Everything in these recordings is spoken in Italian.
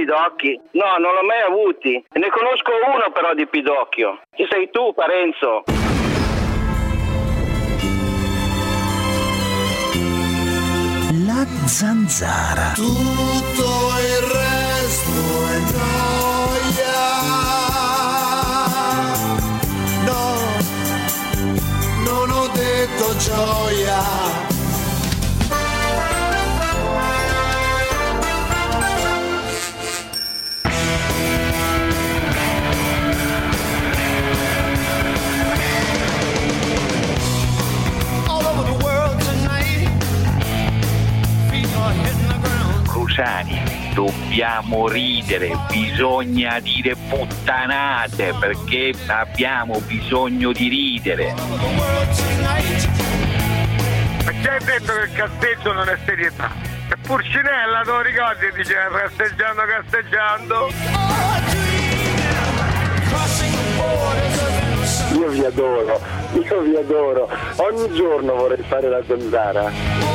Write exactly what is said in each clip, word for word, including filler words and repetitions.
pidocchi? No, non l'ho mai avuti. Ne conosco uno però di pidocchio. Chi sei tu, Parenzo? La zanzara. Tutto il resto è gioia. No, non ho detto gioia. Cruciani, dobbiamo ridere, bisogna dire puttanate perché abbiamo bisogno di ridere. Ma chi ha detto che il casteggio non è serietà? E Pulcinella, te lo ricordi? Dice casteggiando, casteggiando. Io vi adoro, io vi adoro. Ogni giorno vorrei fare la zanzara.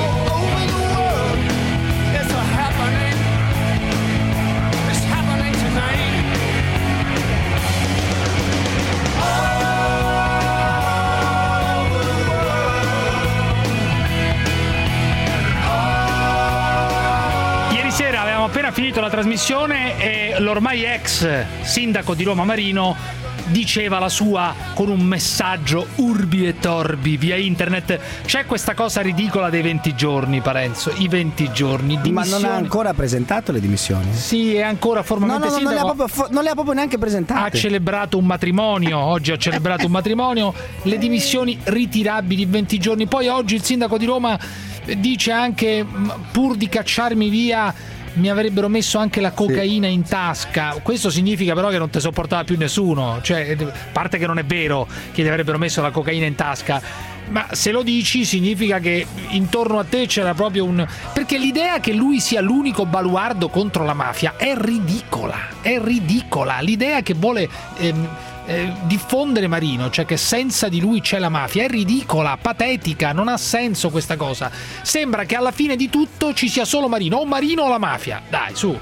Sera avevamo appena finito la trasmissione e l'ormai ex sindaco di Roma Marino diceva la sua con un messaggio urbi e torbi via internet. C'è questa cosa ridicola dei venti giorni, Parenzo, i venti giorni dimissioni. Ma non ha ancora presentato le dimissioni? Sì, è ancora formalmente no, no, sindaco. Non le, ha proprio, non le ha proprio neanche presentate. Ha celebrato un matrimonio, oggi ha celebrato un matrimonio, le dimissioni ritirabili in venti giorni. Poi oggi il sindaco di Roma dice anche, pur di cacciarmi via mi avrebbero messo anche la cocaina sì. in tasca. Questo significa però che non ti sopportava più nessuno, cioè, a parte che non è vero che gli avrebbero messo la cocaina in tasca, ma se lo dici significa che intorno a te c'era proprio un... perché l'idea che lui sia l'unico baluardo contro la mafia è ridicola, è ridicola l'idea che vuole ehm, eh, diffondere Marino, cioè che senza di lui c'è la mafia, è ridicola, patetica, non ha senso questa cosa. Sembra che alla fine di tutto ci sia solo Marino, o Marino o la mafia, dai, su.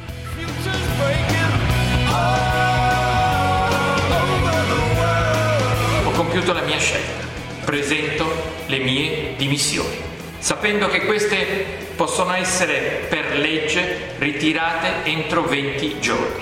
Ho compiuto la mia scelta, presento le mie dimissioni, sapendo che queste possono essere per legge ritirate entro venti giorni.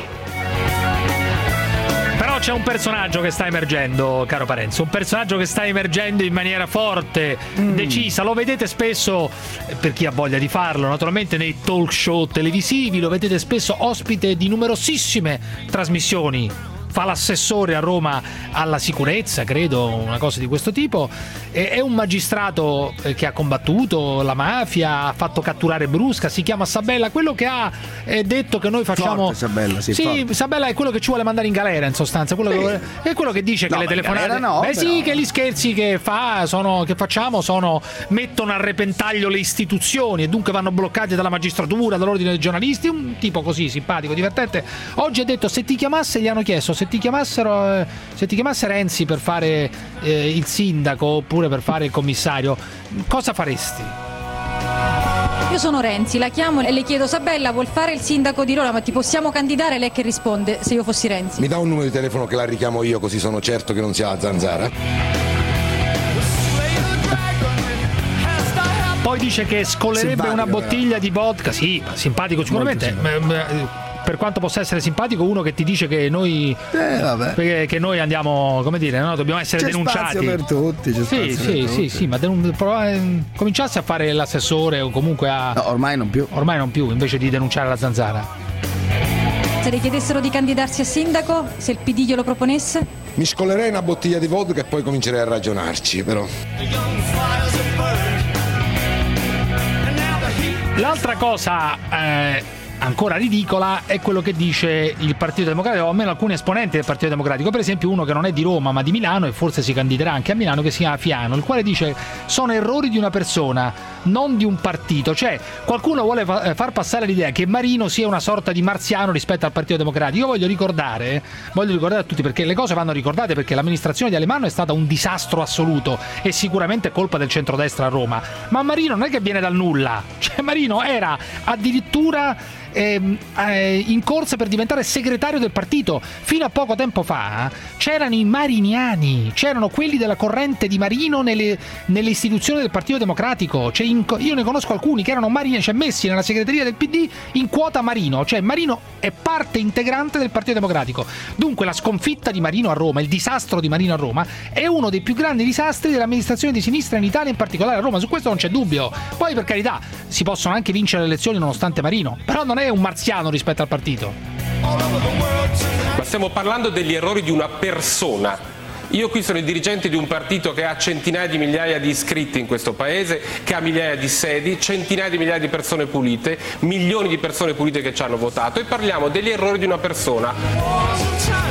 Però c'è un personaggio che sta emergendo, caro Parenzo, un personaggio che sta emergendo in maniera forte, mm. decisa, lo vedete spesso, per chi ha voglia di farlo, naturalmente nei talk show televisivi, lo vedete spesso ospite di numerosissime trasmissioni. Fa l'assessore a Roma alla sicurezza, credo, una cosa di questo tipo. È un magistrato che ha combattuto la mafia, ha fatto catturare Brusca, si chiama Sabella, quello che ha detto che noi facciamo. Forte, Sabella, sì, sì forte. Sabella è quello che ci vuole mandare in galera, in sostanza, quello sì. che... è quello che dice no, che le telefonate no, beh però... sì, che gli scherzi che fa sono che facciamo sono mettono a repentaglio le istituzioni e dunque vanno bloccati dalla magistratura, dall'ordine dei giornalisti, un tipo così simpatico, divertente. Oggi ha detto se ti chiamasse, gli hanno chiesto se ti chiamassero se ti chiamasse Renzi per fare eh, il sindaco oppure per fare il commissario, cosa faresti? Io sono Renzi, la chiamo e le chiedo: Sabella, vuol fare il sindaco di Roma, ma ti possiamo candidare? Lei che risponde se io fossi Renzi? Mi dà un numero di telefono che la richiamo io, così sono certo che non sia la zanzara. Poi dice che scolerebbe simpatico, una bottiglia eh. di vodka. Sì, simpatico sicuramente. Simpatico. Per quanto possa essere simpatico uno che ti dice che noi eh, vabbè. Che, che noi andiamo, come dire, no? Dobbiamo essere c'è denunciati. Spazio per tutti, c'è sì, sì, per sì, tutti. sì, ma denun- provare, cominciasse a fare l'assessore o comunque a no, ormai non più. Ormai non più, invece di denunciare la zanzara. Se le chiedessero di candidarsi a sindaco, se il P D glielo proponesse? Mi scolerei una bottiglia di vodka e poi comincerei a ragionarci, però. L'altra cosa eh, ancora ridicola è quello che dice il Partito Democratico, o almeno alcuni esponenti del Partito Democratico, per esempio uno che non è di Roma ma di Milano e forse si candiderà anche a Milano, che si chiama Fiano, il quale dice sono errori di una persona, non di un partito. Cioè qualcuno vuole fa- far passare l'idea che Marino sia una sorta di marziano rispetto al Partito Democratico. Io voglio ricordare voglio ricordare a tutti, perché le cose vanno ricordate, perché l'amministrazione di Alemanno è stata un disastro assoluto e sicuramente colpa del centrodestra a Roma, ma Marino non è che viene dal nulla, cioè Marino era addirittura eh, eh, in corsa per diventare segretario del partito. Fino a poco tempo fa c'erano i mariniani, c'erano quelli della corrente di Marino nelle, nelle istituzioni del Partito Democratico. Cioè in, io ne conosco alcuni che erano mariniani, cioè messi nella segreteria del P D in quota Marino, cioè Marino è parte integrante del Partito Democratico. Dunque la sconfitta di Marino a Roma, il disastro di Marino a Roma è uno dei più grandi disastri dell'amministrazione di sinistra in Italia, in particolare a Roma. Su questo non c'è dubbio. Poi per carità si possono anche vincere le elezioni nonostante Marino, però non è un marziano rispetto al partito. Ma stiamo parlando degli errori di una persona. Io qui sono il dirigente di un partito che ha centinaia di migliaia di iscritti in questo paese, che ha migliaia di sedi, centinaia di migliaia di persone pulite, milioni di persone pulite che ci hanno votato, e parliamo degli errori di una persona.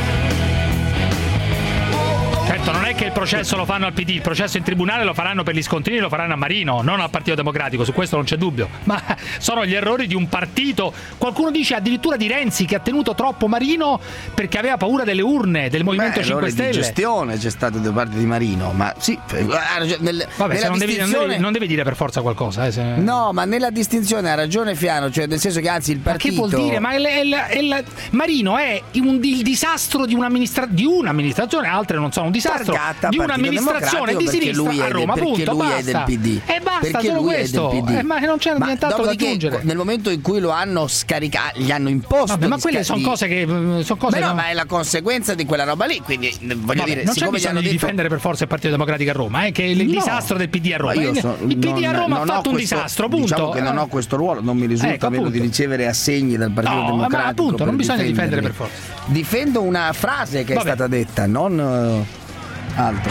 Certo, non è che il processo lo fanno al P D, il processo in tribunale lo faranno per gli scontrini, lo faranno a Marino, non al Partito Democratico, su questo non c'è dubbio. Ma sono gli errori di un partito. Qualcuno dice addirittura di Renzi, che ha tenuto troppo Marino perché aveva paura delle urne del Movimento Beh, cinque Stelle. Di gestione c'è stato da parte di Marino, ma sì, nel, vabbè, se non, devi, distinzione... non, devi, non devi dire per forza qualcosa. Eh, se... No, ma nella distinzione ha ragione Fiano, cioè nel senso che anzi il partito. Ma che vuol dire? Ma è, è, è, è, Marino è un, il disastro di, un'amministra... di un'amministrazione, altre non sono un disastro. Targata di un'amministrazione di sinistra a Roma, del, punto, lui basta. È del P D. E basta, perché solo lui questo. È del P D. Eh, ma non c'è nient'altro da aggiungere. Nel momento in cui lo hanno scaricato, gli hanno imposto. Vabbè, ma quelle sono cose che sono cose. Beh, no, no, ma è la conseguenza di quella roba lì. Quindi voglio Vabbè, dire, non c'è bisogno di detto... difendere per forza il Partito Democratico a Roma, eh, che è il no. disastro del P D a Roma. Io so, il P D non, a Roma non ha fatto un questo, disastro, punto. Diciamo che non ho questo ruolo, non mi risulta ecco, vero di ricevere assegni dal Partito no, Democratico. Ma appunto, non bisogna difendere per forza. Difendo una frase che Vabbè. è stata detta, non uh, altro.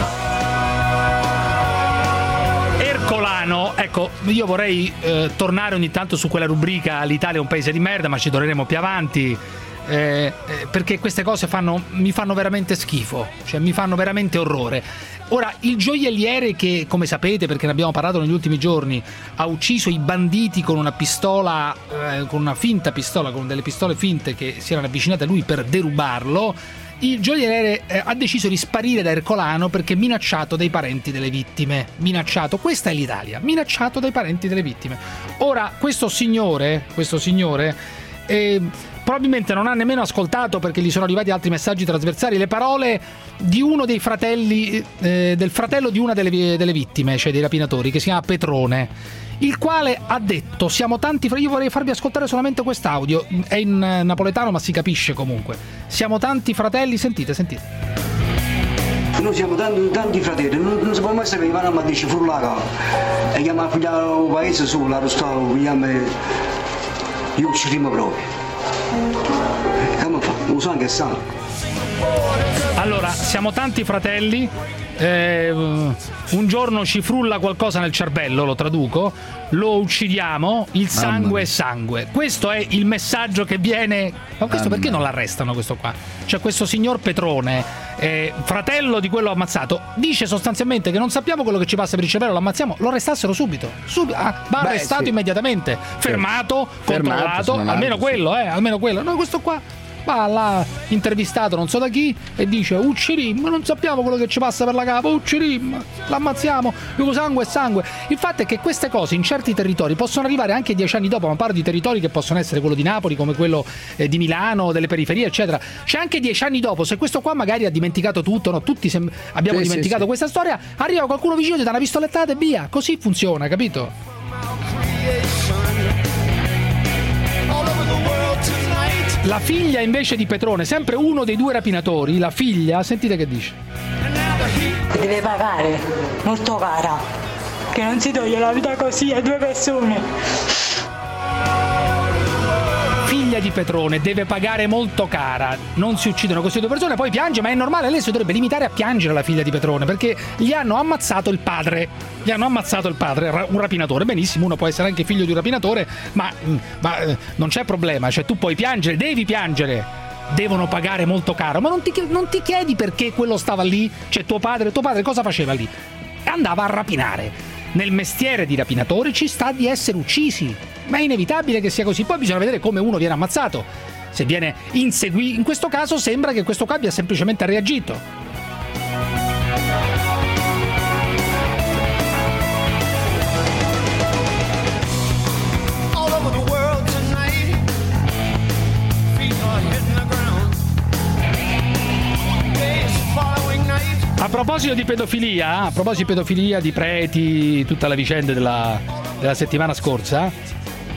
Ercolano, ecco, io vorrei eh, tornare ogni tanto su quella rubrica l'Italia è un paese di merda, ma ci torneremo più avanti, eh, eh, perché queste cose fanno, mi fanno veramente schifo, cioè mi fanno veramente orrore. Ora, il gioielliere che, come sapete, perché ne abbiamo parlato negli ultimi giorni, ha ucciso i banditi con una pistola, eh, con una finta pistola, con delle pistole finte che si erano avvicinate a lui per derubarlo, il gioielliere eh, ha deciso di sparire da Ercolano perché minacciato dai parenti delle vittime. Minacciato, questa è l'Italia, minacciato dai parenti delle vittime. Ora, questo signore, questo signore... Eh, probabilmente non ha nemmeno ascoltato, perché gli sono arrivati altri messaggi trasversali, le parole di uno dei fratelli, eh, del fratello di una delle, delle vittime, cioè dei rapinatori, che si chiama Petrone, il quale ha detto: siamo tanti, io vorrei farvi ascoltare solamente quest'audio, è in napoletano ma si capisce comunque. Siamo tanti fratelli, sentite, sentite. Noi siamo tanti, tanti fratelli, non, non si può mai sapere, ma mi dice frullaca e chiama il paese su, la rostava, chiama io ci rimo proprio. Come fa? Non so anche sa. Allora, siamo tanti fratelli, eh, un giorno ci frulla qualcosa nel cervello, lo traduco, lo uccidiamo, il sangue è sangue. Questo è il messaggio che viene. Ma questo perché non l'arrestano questo qua? Cioè questo signor Petrone, eh, fratello di quello ammazzato, dice sostanzialmente che non sappiamo quello che ci passa per il cervello, lo ammazziamo, lo arrestassero subito, Sub- ah, va Beh, arrestato sì. immediatamente, fermato, Fermato, controllato, se non almeno altro, quello, eh, almeno quello. No, questo qua va là intervistato non so da chi e dice uccirim, non sappiamo quello che ci passa per la capa, uccirim, l'ammazziamo, il sangue è sangue. Il fatto è che queste cose in certi territori possono arrivare anche dieci anni dopo, ma parlo di territori che possono essere quello di Napoli come quello eh, di Milano, delle periferie eccetera. C'è anche dieci anni dopo, se questo qua magari ha dimenticato tutto, no? Tutti sem- abbiamo sì, dimenticato sì, sì. questa storia, arriva qualcuno vicino, ti dà una pistolettata e via, così funziona, capito? La figlia invece di Petrone, sempre uno dei due rapinatori, la figlia, sentite che dice. Deve pagare, molto cara, che non si toglie la vita così a due persone. Figlia di Petrone deve pagare molto cara, non si uccidono queste due persone, poi piange, ma è normale, lei si dovrebbe limitare a piangere la figlia di Petrone, perché gli hanno ammazzato il padre, gli hanno ammazzato il padre, un rapinatore, benissimo, uno può essere anche figlio di un rapinatore, ma, ma eh, non c'è problema, cioè tu puoi piangere, devi piangere, devono pagare molto caro, ma non ti, non ti chiedi perché quello stava lì, cioè tuo padre, tuo padre cosa faceva lì? Andava a rapinare. Nel mestiere di rapinatori ci sta di essere uccisi, ma è inevitabile che sia così. Poi bisogna vedere come uno viene ammazzato. Se viene inseguito, in questo caso sembra che questo qua abbia semplicemente reagito. proposito di pedofilia, a proposito di pedofilia, di preti, tutta la vicenda della, della settimana scorsa,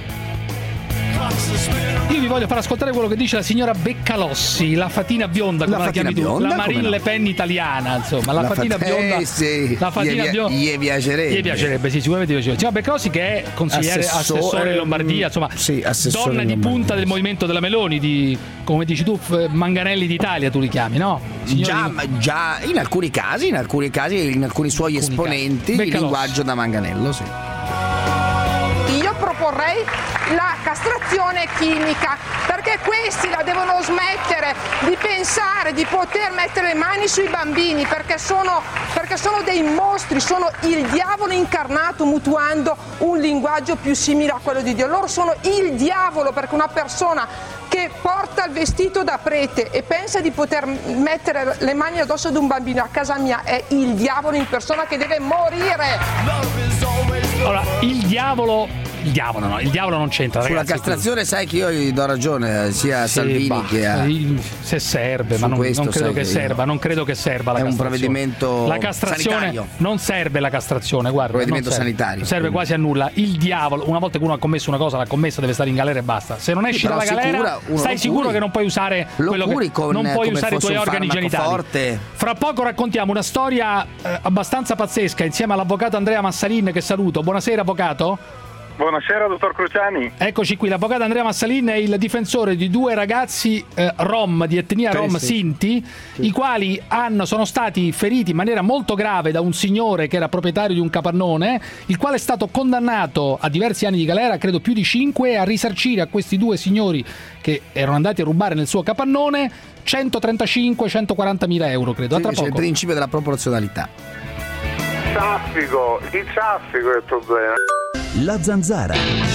io vi voglio far ascoltare quello che dice la signora Beccalossi, la fatina bionda, come la, la chiami tu, la Marine no? Le Pen italiana, insomma, la, la fatina fat- bionda. Eh, sì. La fatina gli, bionda. Gli piacerebbe. Gli piacerebbe, sì, sicuramente gli piacerebbe. Signora Beccalossi, che è consigliere assessore, assessore in Lombardia, insomma, sì, donna di punta del movimento della Meloni, di, come dici tu, Manganelli d'Italia, tu li chiami, no? Già, di... già in alcuni casi, in alcuni casi, in alcuni suoi alcuni esponenti, il linguaggio da Manganello, sì. Io proporrei la castrazione chimica, perché questi la devono smettere di pensare di poter mettere le mani sui bambini, perché sono, perché sono dei mostri, sono il diavolo incarnato, mutuando un linguaggio più simile a quello di Dio. Loro sono il diavolo, perché una persona che porta il vestito da prete e pensa di poter mettere le mani addosso ad un bambino a casa mia è il diavolo in persona, che deve morire. Allora, il diavolo Il diavolo no, il diavolo non c'entra, sulla ragazzi. Sulla castrazione sai che io gli do ragione sia a sì, Salvini bah, che a... se serve, ma non, non credo che serva, non credo che serva la è castrazione. un provvedimento la castrazione sanitario. Non serve la castrazione, guarda, provvedimento non serve. sanitario. Serve quindi. quasi a nulla. Il diavolo, una volta che uno ha commesso una cosa, l'ha commessa, deve stare in galera e basta. Se non esci sì, dalla galera, stai sicuro curi. che non puoi usare lo quello che con, non puoi usare i tuoi organi genitali. Forte. Fra poco raccontiamo una storia eh, abbastanza pazzesca insieme all'avvocato Andrea Massalin, che saluto. Buonasera avvocato. Buonasera dottor Cruciani. Eccoci qui, l'avvocato Andrea Massalin è il difensore di due ragazzi eh, rom, di etnia rom sì, Sinti, sì. I quali hanno, sono stati feriti in maniera molto grave da un signore che era proprietario di un capannone, il quale è stato condannato a diversi anni di galera, credo più di cinque, a risarcire a questi due signori che erano andati a rubare nel suo capannone centotrentacinque centoquaranta mila euro, credo. Sì, tra c'è poco. Il principio della proporzionalità. Traffico, il traffico è il problema. La Zanzara.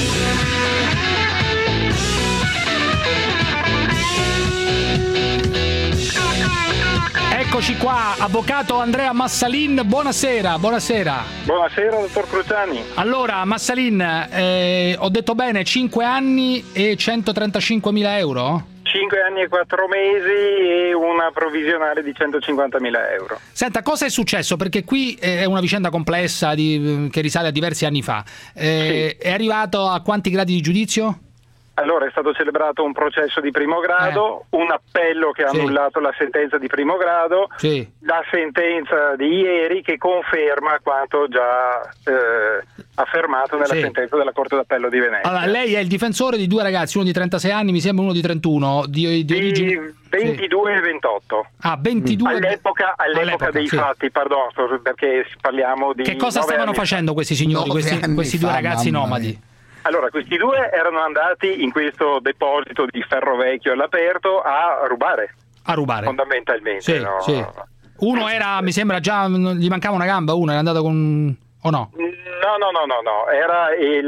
Eccoci qua, avvocato Andrea Massalin, buonasera, buonasera. Buonasera dottor Cruciani. Allora Massalin, eh, ho detto bene, cinque anni e centotrentacinquemila euro? cinque anni e quattro mesi e una provvisionale di centocinquantamila euro. Senta, cosa è successo? Perché qui è una vicenda complessa di, che risale a diversi anni fa. Eh, sì. È arrivato a quanti gradi di giudizio? Allora, è stato celebrato un processo di primo grado, eh. un appello che ha sì. annullato la sentenza di primo grado, sì. la sentenza di ieri che conferma quanto già eh, affermato nella sì. sentenza della Corte d'Appello di Venezia. Allora, lei è il difensore di due ragazzi, uno di trentasei anni, mi sembra uno di trentuno, di, di, di origine... ventidue sì. e ventotto. Ah, ventidue all'epoca, all'epoca, all'epoca dei sì. fatti, pardon, perché parliamo di... Che cosa stavano facendo questi signori, questi, questi due ragazzi nomadi? Allora, questi due erano andati in questo deposito di ferro vecchio all'aperto a rubare. A rubare. Fondamentalmente. Sì, no? sì. Uno era, mi sembra già, gli mancava una gamba, uno era andato con... o no? No, no, no, no, no. Era il,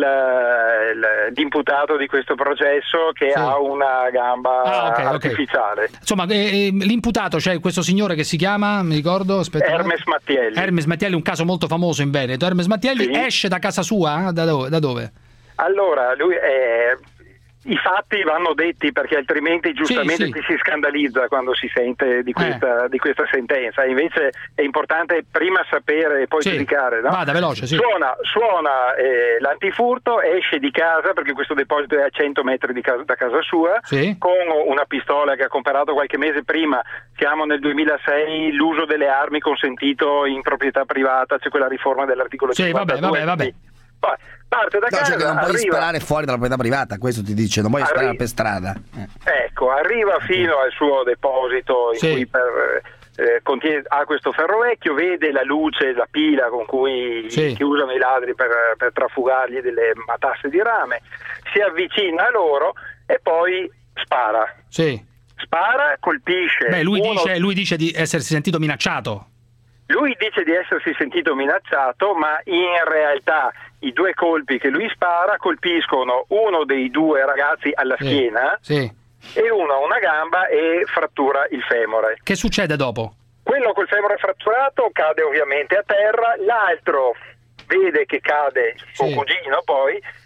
il, l'imputato di questo processo che sì. ha una gamba ah, okay, artificiale. Okay. Insomma, eh, l'imputato, cioè questo signore che si chiama, mi ricordo, aspetta, Hermes Mattielli. Hermes Mattielli, un caso molto famoso in Veneto. Hermes Mattielli sì. esce da casa sua? Da dove? Da dove? Allora, lui è... i fatti vanno detti perché altrimenti giustamente sì, sì. ci si scandalizza quando si sente di questa, eh. di questa sentenza. Invece è importante prima sapere e poi sì. giudicare. No? Vada veloce, sì. Suona, suona eh, l'antifurto, esce di casa perché questo deposito è a cento metri di casa, da casa sua, sì. con una pistola che ha comprato qualche mese prima. Siamo nel duemilasei, l'uso delle armi consentito in proprietà privata, c'è quella riforma dell'articolo sì, cinquantadue. Vabbè, vabbè, vabbè. Poi parte da no, casa, cioè che non puoi arriva... sparare fuori dalla proprietà privata, questo ti dice, non puoi Arri... sparare per strada. Eh. Ecco, arriva fino al suo deposito in sì. cui per, eh, contiene, ha questo ferro vecchio, vede la luce, la pila con cui sì. che usano i ladri per, per trafugargli delle matasse di rame, si avvicina a loro e poi spara. Sì. Spara, colpisce. Beh, lui, uno... dice, lui dice di essersi sentito minacciato. Lui dice di essersi sentito minacciato, ma in realtà i due colpi che lui spara colpiscono uno dei due ragazzi alla sì. schiena sì. e uno a una gamba e frattura il femore. Che succede dopo? Quello col femore fratturato cade ovviamente a terra, l'altro vede che cade suo sì. cugino poi,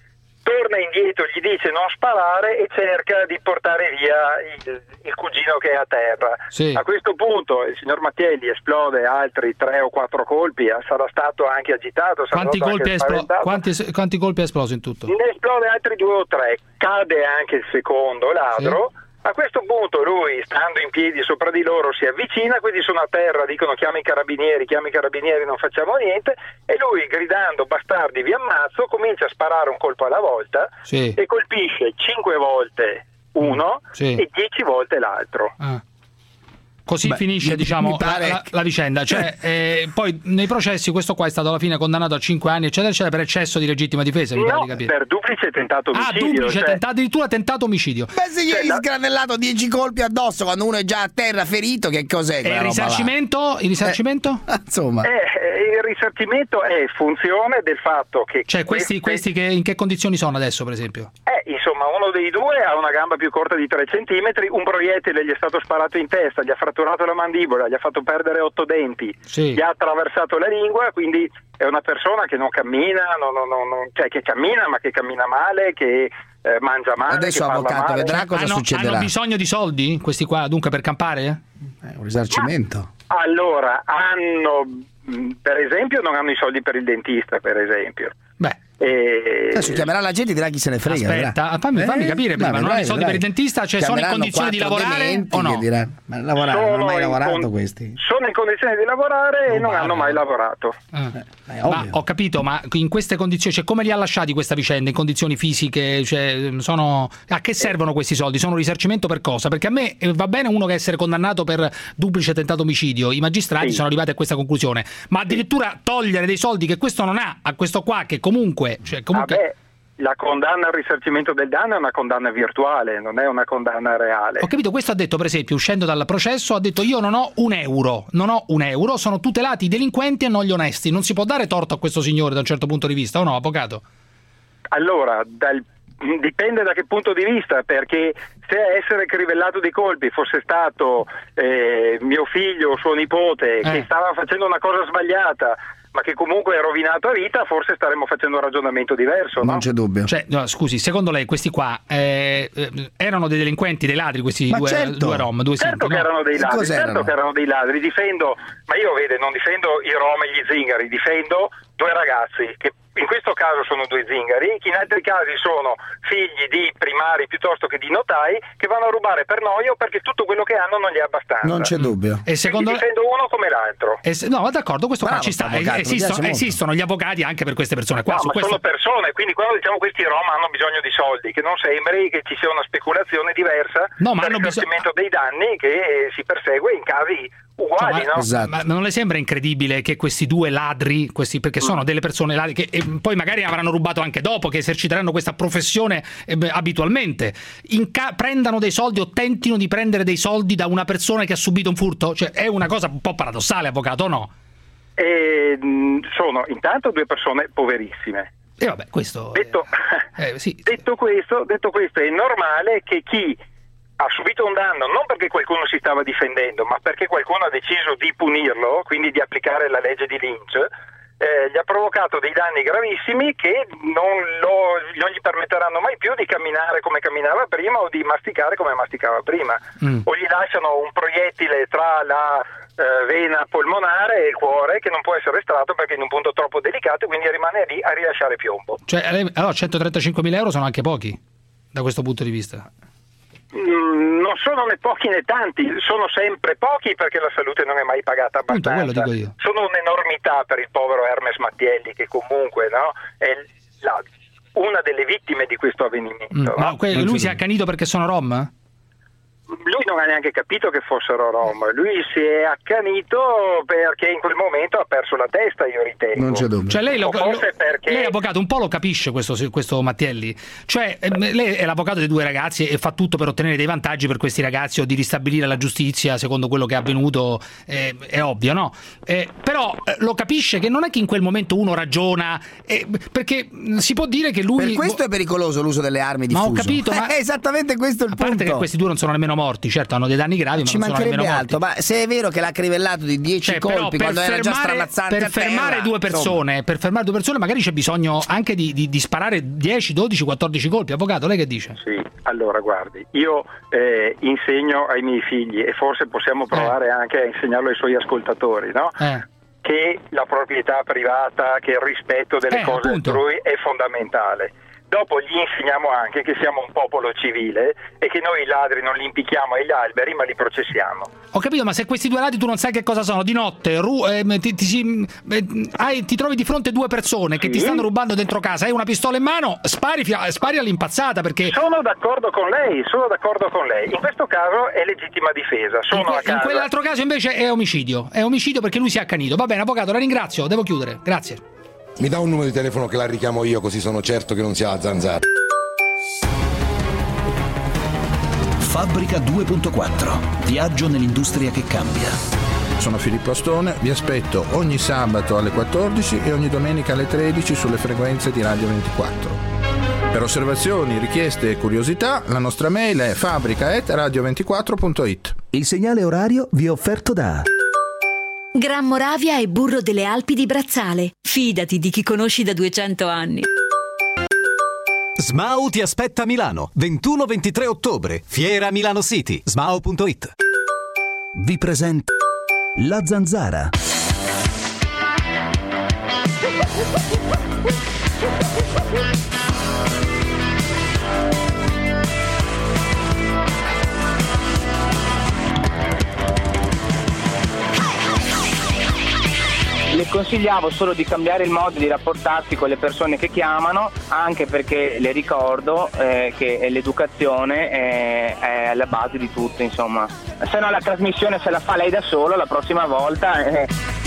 torna indietro, gli dice non sparare e cerca di portare via il, il cugino che è a terra. Sì. A questo punto il signor Mattielli esplode altri tre o quattro colpi, sarà stato anche agitato. Sarà Quanti stato colpi, anche ha esplo- spaventato. quanti, quanti colpi ha esploso in tutto? Ne esplode altri due o tre, cade anche il secondo ladro. Sì. A questo punto lui, stando in piedi sopra di loro, si avvicina, quindi sono a terra, dicono chiami i carabinieri, chiami i carabinieri, non facciamo niente, e lui gridando bastardi vi ammazzo comincia a sparare un colpo alla volta, sì, e colpisce cinque volte uno, sì, e dieci volte l'altro. Ah. Così Beh, finisce, mi, diciamo, mi la, la, la vicenda. Cioè, eh, poi nei processi questo qua è stato alla fine condannato a cinque anni, eccetera, eccetera, per eccesso di legittima difesa. Mi no, pare di capire. per duplice tentato omicidio. Ah, duplice cioè... tentato, addirittura tentato omicidio. Beh, se gli hai cioè, sgranellato dieci colpi addosso quando uno è già a terra ferito, che cos'è? E il risarcimento? Il risarcimento? Eh, insomma. Eh, il risarcimento è funzione del fatto che... Cioè, questi, questi che in che condizioni sono adesso, per esempio? Eh, insomma, uno dei due ha una gamba più corta di tre centimetri, un proiettile gli è stato sparato in testa, gli ha fratturato la mandibola, gli ha fatto perdere otto denti, sì, gli ha attraversato la lingua, quindi è una persona che non cammina, non, non, non, cioè che cammina ma che cammina male, che eh, mangia male. Adesso che avvocato male. vedrà cosa hanno, succederà. Hanno bisogno di soldi questi qua, dunque, per campare? Eh, un risarcimento. Ma, allora, hanno, per esempio, non hanno i soldi per il dentista, per esempio. Beh. E... Adesso chiamerà la gente e dirà chi se ne frega. Aspetta, fammi, fammi eh? capire prima, Vabbè, non hanno i soldi dai. per il dentista, cioè sono in condizioni di lavorare o no? Ma lavorare, non hanno mai lavorato con... questi. Sono in condizioni di lavorare oh, e non vale. hanno mai lavorato. Ah. Eh, ma ho capito, ma in queste condizioni, cioè, come li ha lasciati questa vicenda? In condizioni fisiche, cioè, sono... a che servono questi soldi? Sono un risarcimento per cosa? Perché a me va bene uno che essere condannato per duplice tentato omicidio, i magistrati sì. sono arrivati a questa conclusione, ma addirittura togliere dei soldi che questo non ha a questo qua, che comunque, cioè, comunque... Vabbè. La condanna al risarcimento del danno è una condanna virtuale, non è una condanna reale. Ho capito, questo ha detto, per esempio, uscendo dal processo, ha detto io non ho un euro, non ho un euro, sono tutelati i delinquenti e non gli onesti. Non si può dare torto a questo signore da un certo punto di vista, o no, avvocato? Allora, dal, dipende da che punto di vista, perché se a essere crivellato di colpi fosse stato eh, mio figlio o suo nipote eh. che stava facendo una cosa sbagliata, ma che comunque è rovinato a vita, forse staremmo facendo un ragionamento diverso, non no? c'è dubbio. Cioè, no, scusi, secondo lei questi qua eh, erano dei delinquenti, dei ladri, questi due, certo. due rom, due certo sinti, che no? erano dei ladri, certo erano? che erano dei ladri, difendo, ma io vede, non difendo i rom e gli zingari, difendo due ragazzi che in questo caso sono due zingari, che in altri casi sono figli di primari piuttosto che di notai, che vanno a rubare per noia o perché tutto quello che hanno non gli è abbastanza. Non c'è dubbio. E secondo difendo uno come l'altro. E se... No, d'accordo, questo Bravo, qua ci sta. avvocato, Esistono, esistono gli avvocati anche per queste persone qua. No, su ma questo... sono persone, quindi quando diciamo questi rom hanno bisogno di soldi, che non sembri che ci sia una speculazione diversa no, ma per il bisog... risarcimento dei danni che si persegue in casi uguali, no, ma, no? Esatto. Ma non le sembra incredibile che questi due ladri, questi, perché sono delle persone ladri che e poi magari avranno rubato anche dopo, che eserciteranno questa professione eh, abitualmente, ca- prendano dei soldi o tentino di prendere dei soldi da una persona che ha subito un furto? Cioè, è una cosa un po' paradossale, avvocato, o no? E, sono intanto due persone poverissime. E vabbè, questo detto, eh, sì. detto questo, detto questo, è normale che chi ha subito un danno non perché qualcuno si stava difendendo, ma perché qualcuno ha deciso di punirlo, quindi di applicare la legge di Lynch, eh, gli ha provocato dei danni gravissimi che non, lo, non gli permetteranno mai più di camminare come camminava prima o di masticare come masticava prima. Mm. O gli lasciano un proiettile tra la eh, vena polmonare e il cuore che non può essere estratto perché è in un punto troppo delicato e quindi rimane lì a rilasciare piombo. Cioè, allora centotrentacinquemila euro sono anche pochi da questo punto di vista. Mm, non sono né pochi né tanti, sono sempre pochi perché la salute non è mai pagata abbastanza. Punto, quello dico io. Sono un'enormità per il povero Hermes Mattielli che comunque no, è la, una delle vittime di questo avvenimento. Mm, no? Ma que- lui si è accanito perché sono rom? Lui non ha neanche capito che fossero rom, lui si è accanito perché in quel momento ha perso la testa, io ritengo. Non c'è dubbio. Cioè lei, lo, lo, perché... lei avvocato un po' lo capisce questo, questo Mattielli, cioè eh, lei è l'avvocato dei due ragazzi e fa tutto per ottenere dei vantaggi per questi ragazzi o di ristabilire la giustizia secondo quello che è avvenuto, eh, è ovvio, no? Eh, però eh, lo capisce che non è che in quel momento uno ragiona, eh, perché si può dire che lui... Per questo è pericoloso l'uso delle armi diffuse. Ma ho capito, ma... È esattamente questo il a punto. A parte che questi due non sono nemmeno morti, cioè certo hanno dei danni gravi, ma ci non sono mancherebbe nemmeno altro, morti. ma se è vero che l'ha crivellato di dieci Cioè, colpi però, quando per era già fermare, stramazzante per a terra, fermare due persone, insomma. per fermare due persone magari c'è bisogno anche di, di, di sparare dieci, dodici, quattordici colpi. Avvocato, lei che dice? Sì, allora guardi, io eh, insegno ai miei figli e forse possiamo provare eh. anche a insegnarlo ai suoi ascoltatori, no? Eh. Che la proprietà privata, che il rispetto delle Eh, cose appunto. altrui è fondamentale. Dopo gli insegniamo anche che siamo un popolo civile e che noi i ladri non li impicchiamo agli alberi ma li processiamo. Ho capito, ma se questi due ladri tu non sai che cosa sono, di notte ru- eh, ti, ti, si- eh, hai- ti trovi di fronte due persone che Sì. ti stanno rubando dentro casa, hai una pistola in mano, spari, fia- spari all'impazzata perché... Sono d'accordo con lei, sono d'accordo con lei. In questo caso è legittima difesa. Sono In, que- a casa. in quell'altro caso invece è omicidio, è omicidio perché lui si è accanito. Va bene, avvocato, la ringrazio, devo chiudere, grazie. Mi dà un numero di telefono che la richiamo io, così sono certo che non sia la zanzara. Fabbrica due punto quattro. Viaggio nell'industria che cambia. Sono Filippo Astone, vi aspetto ogni sabato alle quattordici e ogni domenica alle tredici sulle frequenze di Radio ventiquattro. Per osservazioni, richieste e curiosità, la nostra mail è fabbrica chiocciola radio ventiquattro punto it. Il segnale orario vi è offerto da Gran Moravia e burro delle Alpi di Brazzale. Fidati di chi conosci da duecento anni. S M A U ti aspetta a Milano, ventuno ventitré ottobre, Fiera Milano City, S M A U punto it. Vi presenta La Zanzara. Le consigliavo solo di cambiare il modo di rapportarsi con le persone che chiamano, anche perché le ricordo eh, che l'educazione è, è alla base di tutto, insomma. Se no la trasmissione se la fa lei da solo, la prossima volta... Eh.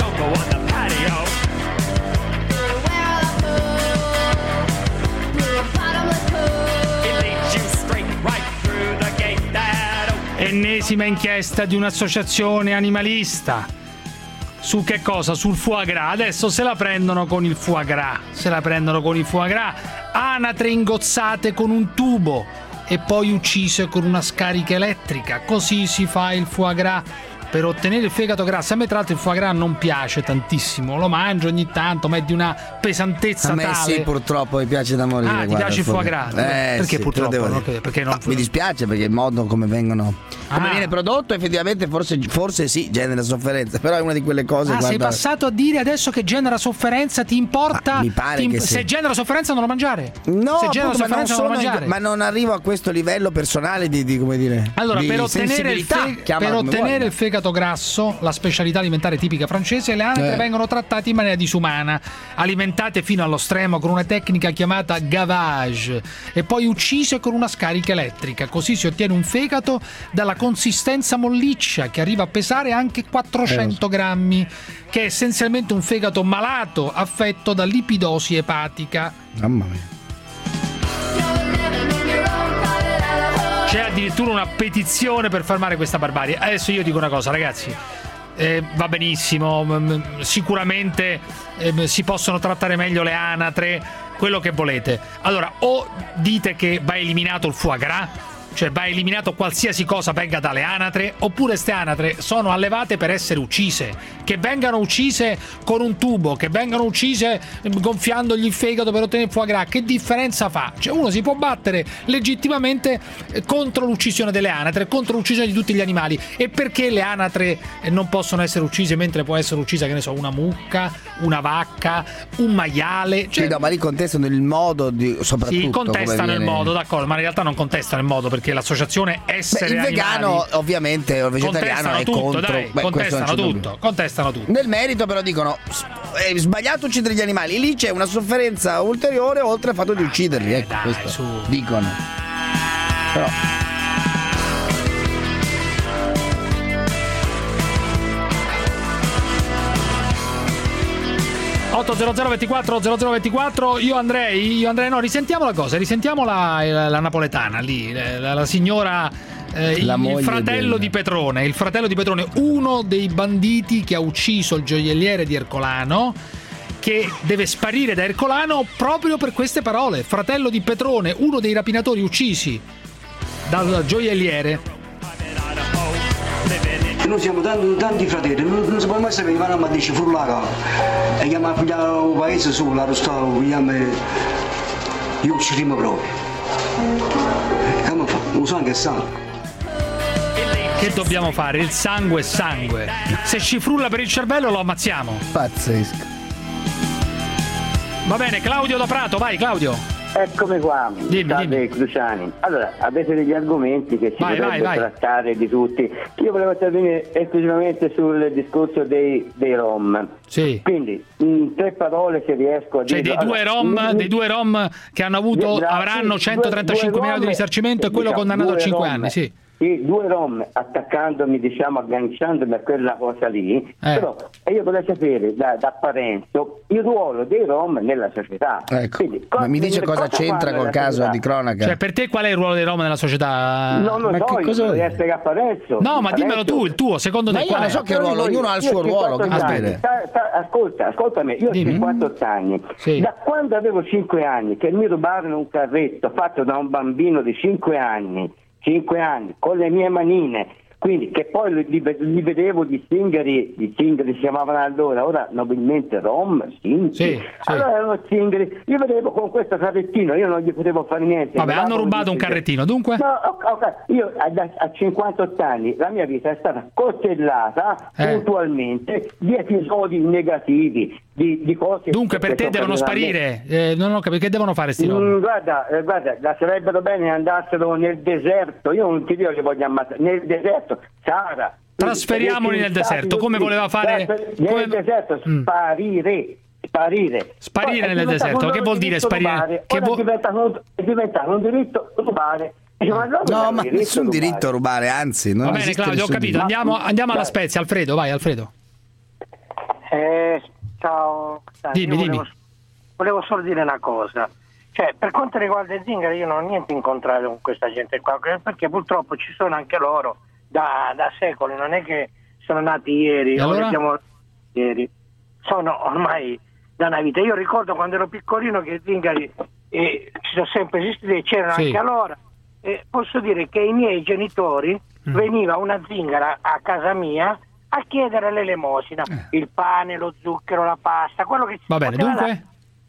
Ennesima inchiesta di un'associazione animalista. Su che cosa? Sul foie gras. Adesso se la prendono con il foie gras. Se la prendono con il foie gras. Anatre ingozzate con un tubo e poi uccise con una scarica elettrica. Così si fa il foie gras per ottenere il fegato grasso. A me tra l'altro il foie gras non piace tantissimo. Lo mangio ogni tanto, ma è di una pesantezza a me tale. sì, purtroppo mi piace da morire. Ah, ti guarda, piace il foie gras? Eh, perché sì, purtroppo? devo No? dire. Perché non... No, mi dispiace perché il modo come vengono come Ah. viene prodotto effettivamente forse, forse sì genera sofferenza, però è una di quelle cose. Ah, guarda, sei passato a dire adesso che genera sofferenza, ti importa? Ah, mi pare ti- che sì. Se genera sofferenza non lo mangiare. No, se genera appunto, ma, non sofferenza non lo sono in- mangiare. ma non arrivo a questo livello personale di, di come dire. Allora, di per ottenere, il, sensibilità, fe- chiamala per come ottenere vuoi. il fegato grasso, la specialità alimentare tipica francese, le anatre Eh. vengono trattate in maniera disumana, alimentate fino allo stremo con una tecnica chiamata gavage e poi uccise con una scarica elettrica. Così si ottiene un fegato dalla consistenza molliccia che arriva a pesare anche quattrocento grammi, che è essenzialmente un fegato malato affetto da lipidosi epatica. Mamma mia. C'è addirittura una petizione per fermare questa barbarie. Adesso io dico una cosa, ragazzi. Eh, va benissimo, m- sicuramente eh, si possono trattare meglio le anatre, quello che volete. Allora, o dite che va eliminato il foie gras, cioè va eliminato qualsiasi cosa venga dalle anatre, oppure ste anatre sono allevate per essere uccise. Che vengano uccise con un tubo, che vengano uccise gonfiandogli il fegato per ottenere il foie gras, che differenza fa? Cioè uno si può battere legittimamente contro l'uccisione delle anatre, contro l'uccisione di tutti gli animali. E perché le anatre non possono essere uccise mentre può essere uccisa, che ne so, una mucca, una vacca, un maiale? Cioè, Sì, no, ma lì contestano il modo di, soprattutto sì, contestano come il viene- modo, d'accordo, ma in realtà non contestano il modo, perché l'associazione Essere Beh, il vegano Animali ovviamente o il vegetariano contestano è tutto, contro. dai, Beh, questo contestano non c'è tutto, dubbio. contestano tutto. Nel merito però dicono s- è sbagliato uccidere gli animali, lì c'è una sofferenza ulteriore oltre al fatto di ucciderli, ecco, dai, questo su. dicono. Però otto zero zero ventiquattro zero zero ventiquattro. Io andrei, io andrei no, risentiamo la cosa, risentiamo la, la, la napoletana lì, la, la signora eh, La il, moglie il fratello del- di Petrone, il fratello di Petrone, uno dei banditi che ha ucciso il gioielliere di Ercolano, che deve sparire da Ercolano proprio per queste parole. Fratello di Petrone, uno dei rapinatori uccisi dal gioielliere. Che noi siamo tanti, tanti fratelli, non, non si può mai sapere, ma mi dice frullaca. E chiama a pigliare un paese su, la rostava, vogliamo, io uccidiamo proprio. Come fa? Non so anche sangue. Che dobbiamo fare? Il sangue è sangue. Se ci frulla per il cervello lo ammazziamo. Pazzesco. Va bene, Claudio da Prato, vai Claudio. Eccomi qua, salve Cruciani. Allora, avete degli argomenti che si vai, potrebbero vai, vai. trattare di tutti. Io volevo intervenire esclusivamente sul discorso dei, dei Rom. Sì. Quindi, in tre parole se riesco a cioè dire... dei due allora, Rom, mi, dei due Rom che hanno avuto, sì, avranno sì, centotrentacinque milioni di risarcimento e quello diciamo, condannato a cinque Rom, anni, sì. Sì, due Rom attaccandomi, diciamo, agganciandomi a quella cosa lì, eh. Però io vorrei sapere da, da Parenzo il ruolo dei Rom nella società. Ecco. Quindi, ma mi dice cosa, cosa c'entra col caso società? di cronaca? Cioè, per te qual è il ruolo dei Rom nella società? Non lo ma so, che cosa... io essere a Parenzo. No, ma Parenzo. dimmelo tu, il tuo, secondo ma te qual io è? non so che ruolo, ognuno ha il suo ruolo. Che anni, sta, sta, ascolta, ascoltami, io ho cinquantotto anni. Sì. Da quando avevo cinque anni che mi rubarono un carretto fatto da un bambino di cinque anni, cinque anni, con le mie manine, quindi che poi li, li vedevo di zingari, di zingari si chiamavano allora, ora nobilmente Rom, Sinti. Sì, sì. Allora erano zingari, io vedevo con questo carrettino, io non gli potevo fare niente. Vabbè, hanno rubato un carrettino, dunque? No, okay. Io a, a cinquantotto anni la mia vita è stata costellata eh. puntualmente di episodi negativi, di, di cose. Dunque per te devono sparire, eh, non ho capito, che devono fare sti mm, guarda, eh, guarda, la sarebbero bene andarselo nel deserto, io non ti dico che voglio ammazzare, nel deserto, Sara. Trasferiamoli nel deserto, come voleva fare? Nel come... deserto sparire. Sparire, sparire nel deserto, che vuol dire sparire? Che vo- è, diventato, è diventato un diritto rubare. No, no ma nessun rubare. diritto a rubare, anzi. Non Va bene, Claudio, ho capito. Andiamo, andiamo alla Spezia. Alfredo, vai, Alfredo. Eh, ciao. Dimmi, io dimmi. Volevo, volevo solo dire una cosa. Cioè, per quanto riguarda i zingari, io non ho niente in contrario con questa gente qua, perché purtroppo ci sono anche loro da, da secoli, non è che sono nati ieri, o allora? Siamo ieri, sono ormai da una vita. Io ricordo quando ero piccolino che i zingari eh, ci sono sempre esistiti e c'erano sì. anche allora. Eh, posso dire che i miei genitori mm. veniva una zingara a casa mia a chiedere l'elemosina, eh. il pane, lo zucchero, la pasta, quello che va bene, dunque dare.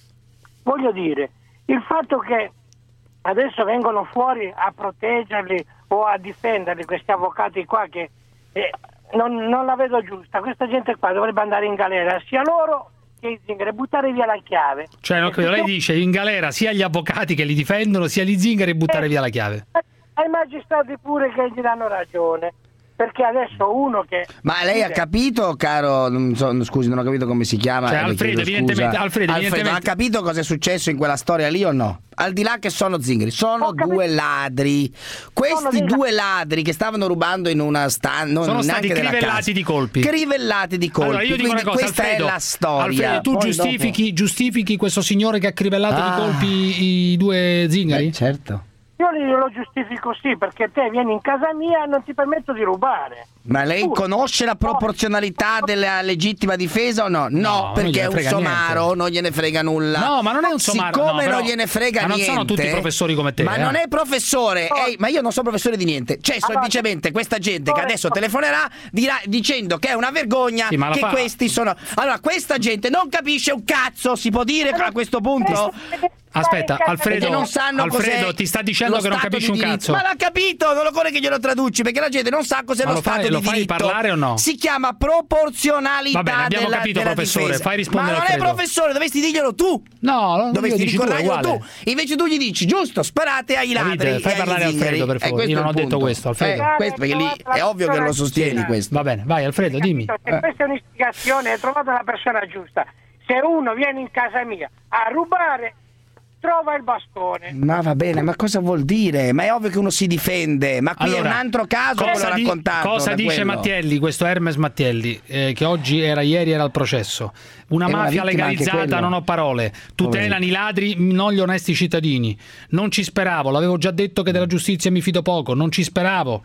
Voglio dire, il fatto che adesso vengono fuori a proteggerli o a difenderli questi avvocati qua che eh, non, non la vedo giusta, questa gente qua dovrebbe andare in galera sia loro che i zingari, buttare via la chiave. Cioè no, lei dice in galera sia gli avvocati che li difendono sia gli zingari e buttare eh, via la chiave. Ai magistrati pure che gli danno ragione, perché adesso uno che... Ma lei ha capito, caro, non so, scusi, non ho capito come si chiama. Cioè, Alfredo, evidentemente, Alfredo, Alfredo, evidentemente... ha capito cosa è successo in quella storia lì o no? Al di là che sono zingari, sono due ladri. Questi due ladri che stavano rubando in una stanza, sono stati crivellati di colpi. Crivellati di colpi. Allora io dico Quindi una cosa, questa Alfredo, è la storia. Alfredo, tu giustifichi, dopo... giustifichi questo signore che ha crivellato ah. di colpi i due zingari? Beh, certo. Io lo giustifico sì, perché te vieni in casa mia e non ti permetto di rubare. Ma lei conosce la proporzionalità della legittima difesa o no? No, no perché è un somaro, niente. Non gliene frega nulla. No, ma non è un somaro. Siccome no, però, non gliene frega ma non niente. Non sono tutti professori come te. Ma eh? non è professore, oh. Ehi, ma io non sono professore di niente. C'è allora, semplicemente questa gente che adesso telefonerà dirà, dicendo che è una vergogna sì, che fa... questi sono. Allora, questa gente non capisce un cazzo, si può dire a questo punto? Aspetta, Alfredo, non sanno Alfredo ti sta dicendo che non capisci un cazzo. Ma l'ha capito, non lo vuole che glielo traduci, perché la gente non sa cos'è ma lo, lo Stato fai, di lo diritto. Fai parlare o no? Si chiama proporzionalità. Va bene, abbiamo della, capito, della professore, difesa. fai rispondere Ma non Alfredo. è professore, dovresti dirglielo tu. No, non dovresti ricordarglielo tu, tu. Invece tu gli dici, giusto, sparate ai ladri. Capite? Fai parlare Alfredo, per favore. Io non ho punto. detto questo, Alfredo. Eh, questo perché lì è ovvio che lo sostieni sì. questo. Va bene, vai Alfredo, dimmi. Eh. Questa è un'istigazione, hai trovato la persona giusta. Se uno viene in casa mia a rubare, trova il bastone. Ma va bene, ma cosa vuol dire? Ma è ovvio che uno si difende. Ma qui allora, è un altro caso cosa, di, cosa dice quello. Mattielli, questo Hermes Mattielli, eh, che oggi era, ieri era al processo. Una è mafia una legalizzata, non ho parole. Tutelano i ladri, non gli onesti cittadini. Non ci speravo, l'avevo già detto che della giustizia mi fido poco, non ci speravo.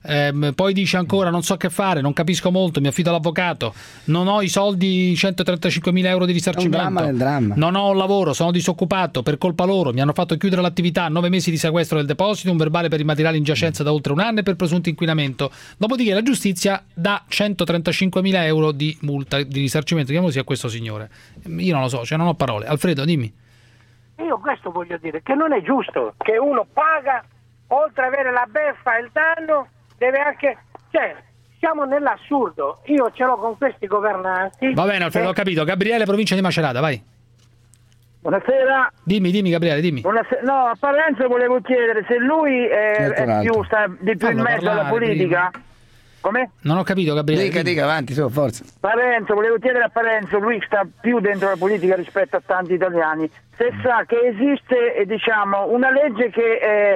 ehm, poi dice ancora non so che fare, non capisco molto, mi affido all'avvocato, non ho i soldi, centotrentacinquemila euro di risarcimento, un dramma nel dramma. Non ho un lavoro, sono disoccupato, per colpa loro mi hanno fatto chiudere l'attività, nove mesi di sequestro del deposito, un verbale per i materiali in giacenza da oltre un anno e per presunto inquinamento. Dopodiché la giustizia dà centotrentacinquemila euro di multa, di risarcimento. Chiamo sia questo signore. Io non lo so, cioè non ho parole. Alfredo, dimmi. Io questo voglio dire, che non è giusto che uno paga, oltre ad avere la beffa e il danno, deve anche... Cioè, siamo nell'assurdo. Io ce l'ho con questi governanti. Va bene, Alfredo, e... ho capito. Gabriele, provincia di Macerata, vai. Buonasera. Dimmi, dimmi Gabriele, dimmi. Buonasera. No, a Parenzo volevo chiedere se lui è, è più, sta di più Fallo in mezzo alla politica. prima. Come? Non ho capito, Gabriele. Dica, dimmi. dica, avanti, su, forza. Parenzo, volevo chiedere a Parenzo, lui sta più dentro la politica rispetto a tanti italiani, se sa che esiste eh, diciamo una legge che eh,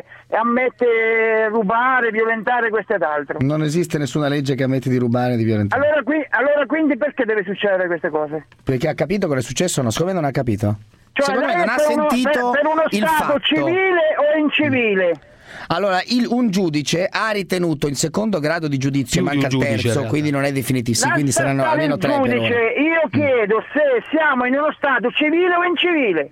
ammette rubare, violentare questo ed altro. Non esiste nessuna legge che ammette di rubare e di violentare. Allora, qui, allora quindi perché deve succedere queste cose? Perché ha capito cosa è successo? No, secondo me non ha capito. Cioè, Secondo me non ha per uno, sentito per, per uno il stato fatto. civile o incivile? Allora, il, un giudice ha ritenuto in secondo grado di giudizio, Più di manca un il giudice, terzo, quindi non è definitissimo, quindi Lascia saranno stare almeno il tre per giudice, ora. io chiedo se siamo in uno stato civile o incivile.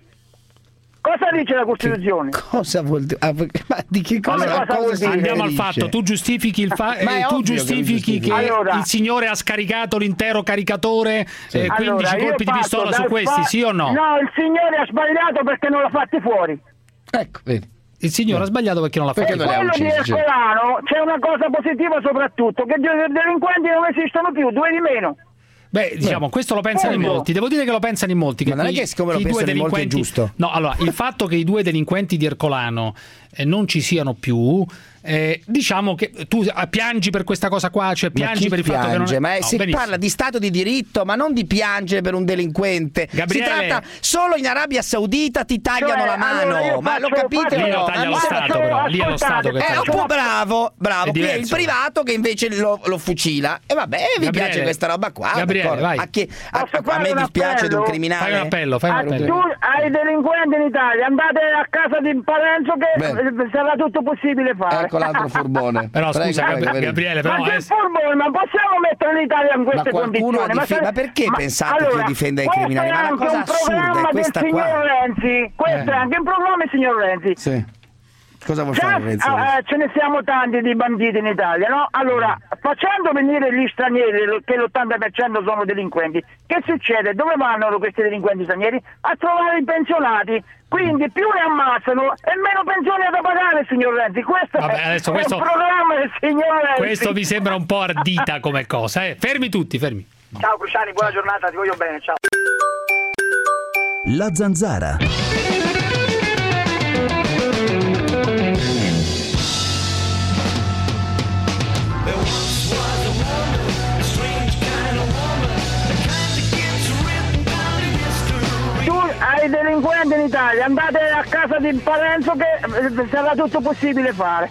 Cosa dice la Costituzione? Che cosa vuol dire? Ah, ma di che cosa, Allora, cosa cosa si Andiamo al riferisce? fatto, tu giustifichi il fa- Ma è eh, tu ovvio che giustifichi che, lo giustifichi. Allora- il signore ha scaricato l'intero caricatore, Sì. eh, quindici Allora, io colpi di parto pistola su dal questi, fa- sì o no? No, il signore ha sbagliato perché non l'ha fatti fuori. Ecco, vedi. Il signore ha sbagliato perché non l'ha fatto. Perché non li ha Quello di uccisi, cioè. Ercolano c'è una cosa positiva soprattutto, che i delinquenti non esistono più, due di meno. Beh, diciamo, questo lo pensano in Ovvio. molti. Devo dire che lo pensano in molti. Che Ma non è quei- che siccome lo i due pensano in molti è delinquenti... giusto. No, allora, il fatto che i due delinquenti di Ercolano eh, non ci siano più, eh, diciamo che tu ah, piangi per questa cosa qua, cioè Ma piangi chi per il fatto che non piange? è... Ma è- No, si benissimo. parla di Stato di diritto, ma non di piangere per un delinquente. Gabriele- Si tratta solo in Arabia Saudita ti tagliano Cioè, la mano. allora io ma lo faccio- capite? Lì lo no? taglia Ma lo no, Stato, cioè, però. Lì è lo ascoltate, Stato che eh, taglia. Eh, oppure bravo, bravo. È Qui è il diverso. privato che invece lo, lo fucila. E vabbè, vi Gabriele- piace questa roba qua? Gabriele, d'accordo. vai. A, chi, a, Posso a- a fare me un dispiace di un appello? criminale. Fai un appello, fai un Ah, appello. tu ai delinquenti in Italia andate a casa di Parenzo che Beh. eh, sarà tutto possibile fare. Ecco l'altro furbone. Però Prego, scusa, prego, Gabri- prego. Gabriele, Ma però... che eh, furbone, ma possiamo mettere l'Italia in Ma queste qualcuno ha condizioni? difeso- ma perché pensate che io difenda i criminali? Ma è una cosa questo è assurda, anche è un questa programma qua. del signor Renzi. Questo Eh. è anche un programma del signor Renzi. Sì. Cosa vuol Già, fare Renzi? ah, eh, ce ne siamo tanti di banditi in Italia, no? Allora, facendo venire gli stranieri, che l'ottanta per cento sono delinquenti, che succede? Dove vanno questi delinquenti stranieri? A trovare i pensionati. Quindi più ne ammazzano e meno pensioni da pagare, signor Renzi. Questo Vabbè, è, adesso è questo- un programma del signor Renzi. questo mi sembra un po' ardita come cosa. Eh. Fermi tutti, fermi. Ciao Cruciani, buona giornata, ti voglio bene, ciao. La Zanzara. Tu ai delinquenti in Italia andate a casa di Parenzo che eh, sarà tutto possibile fare.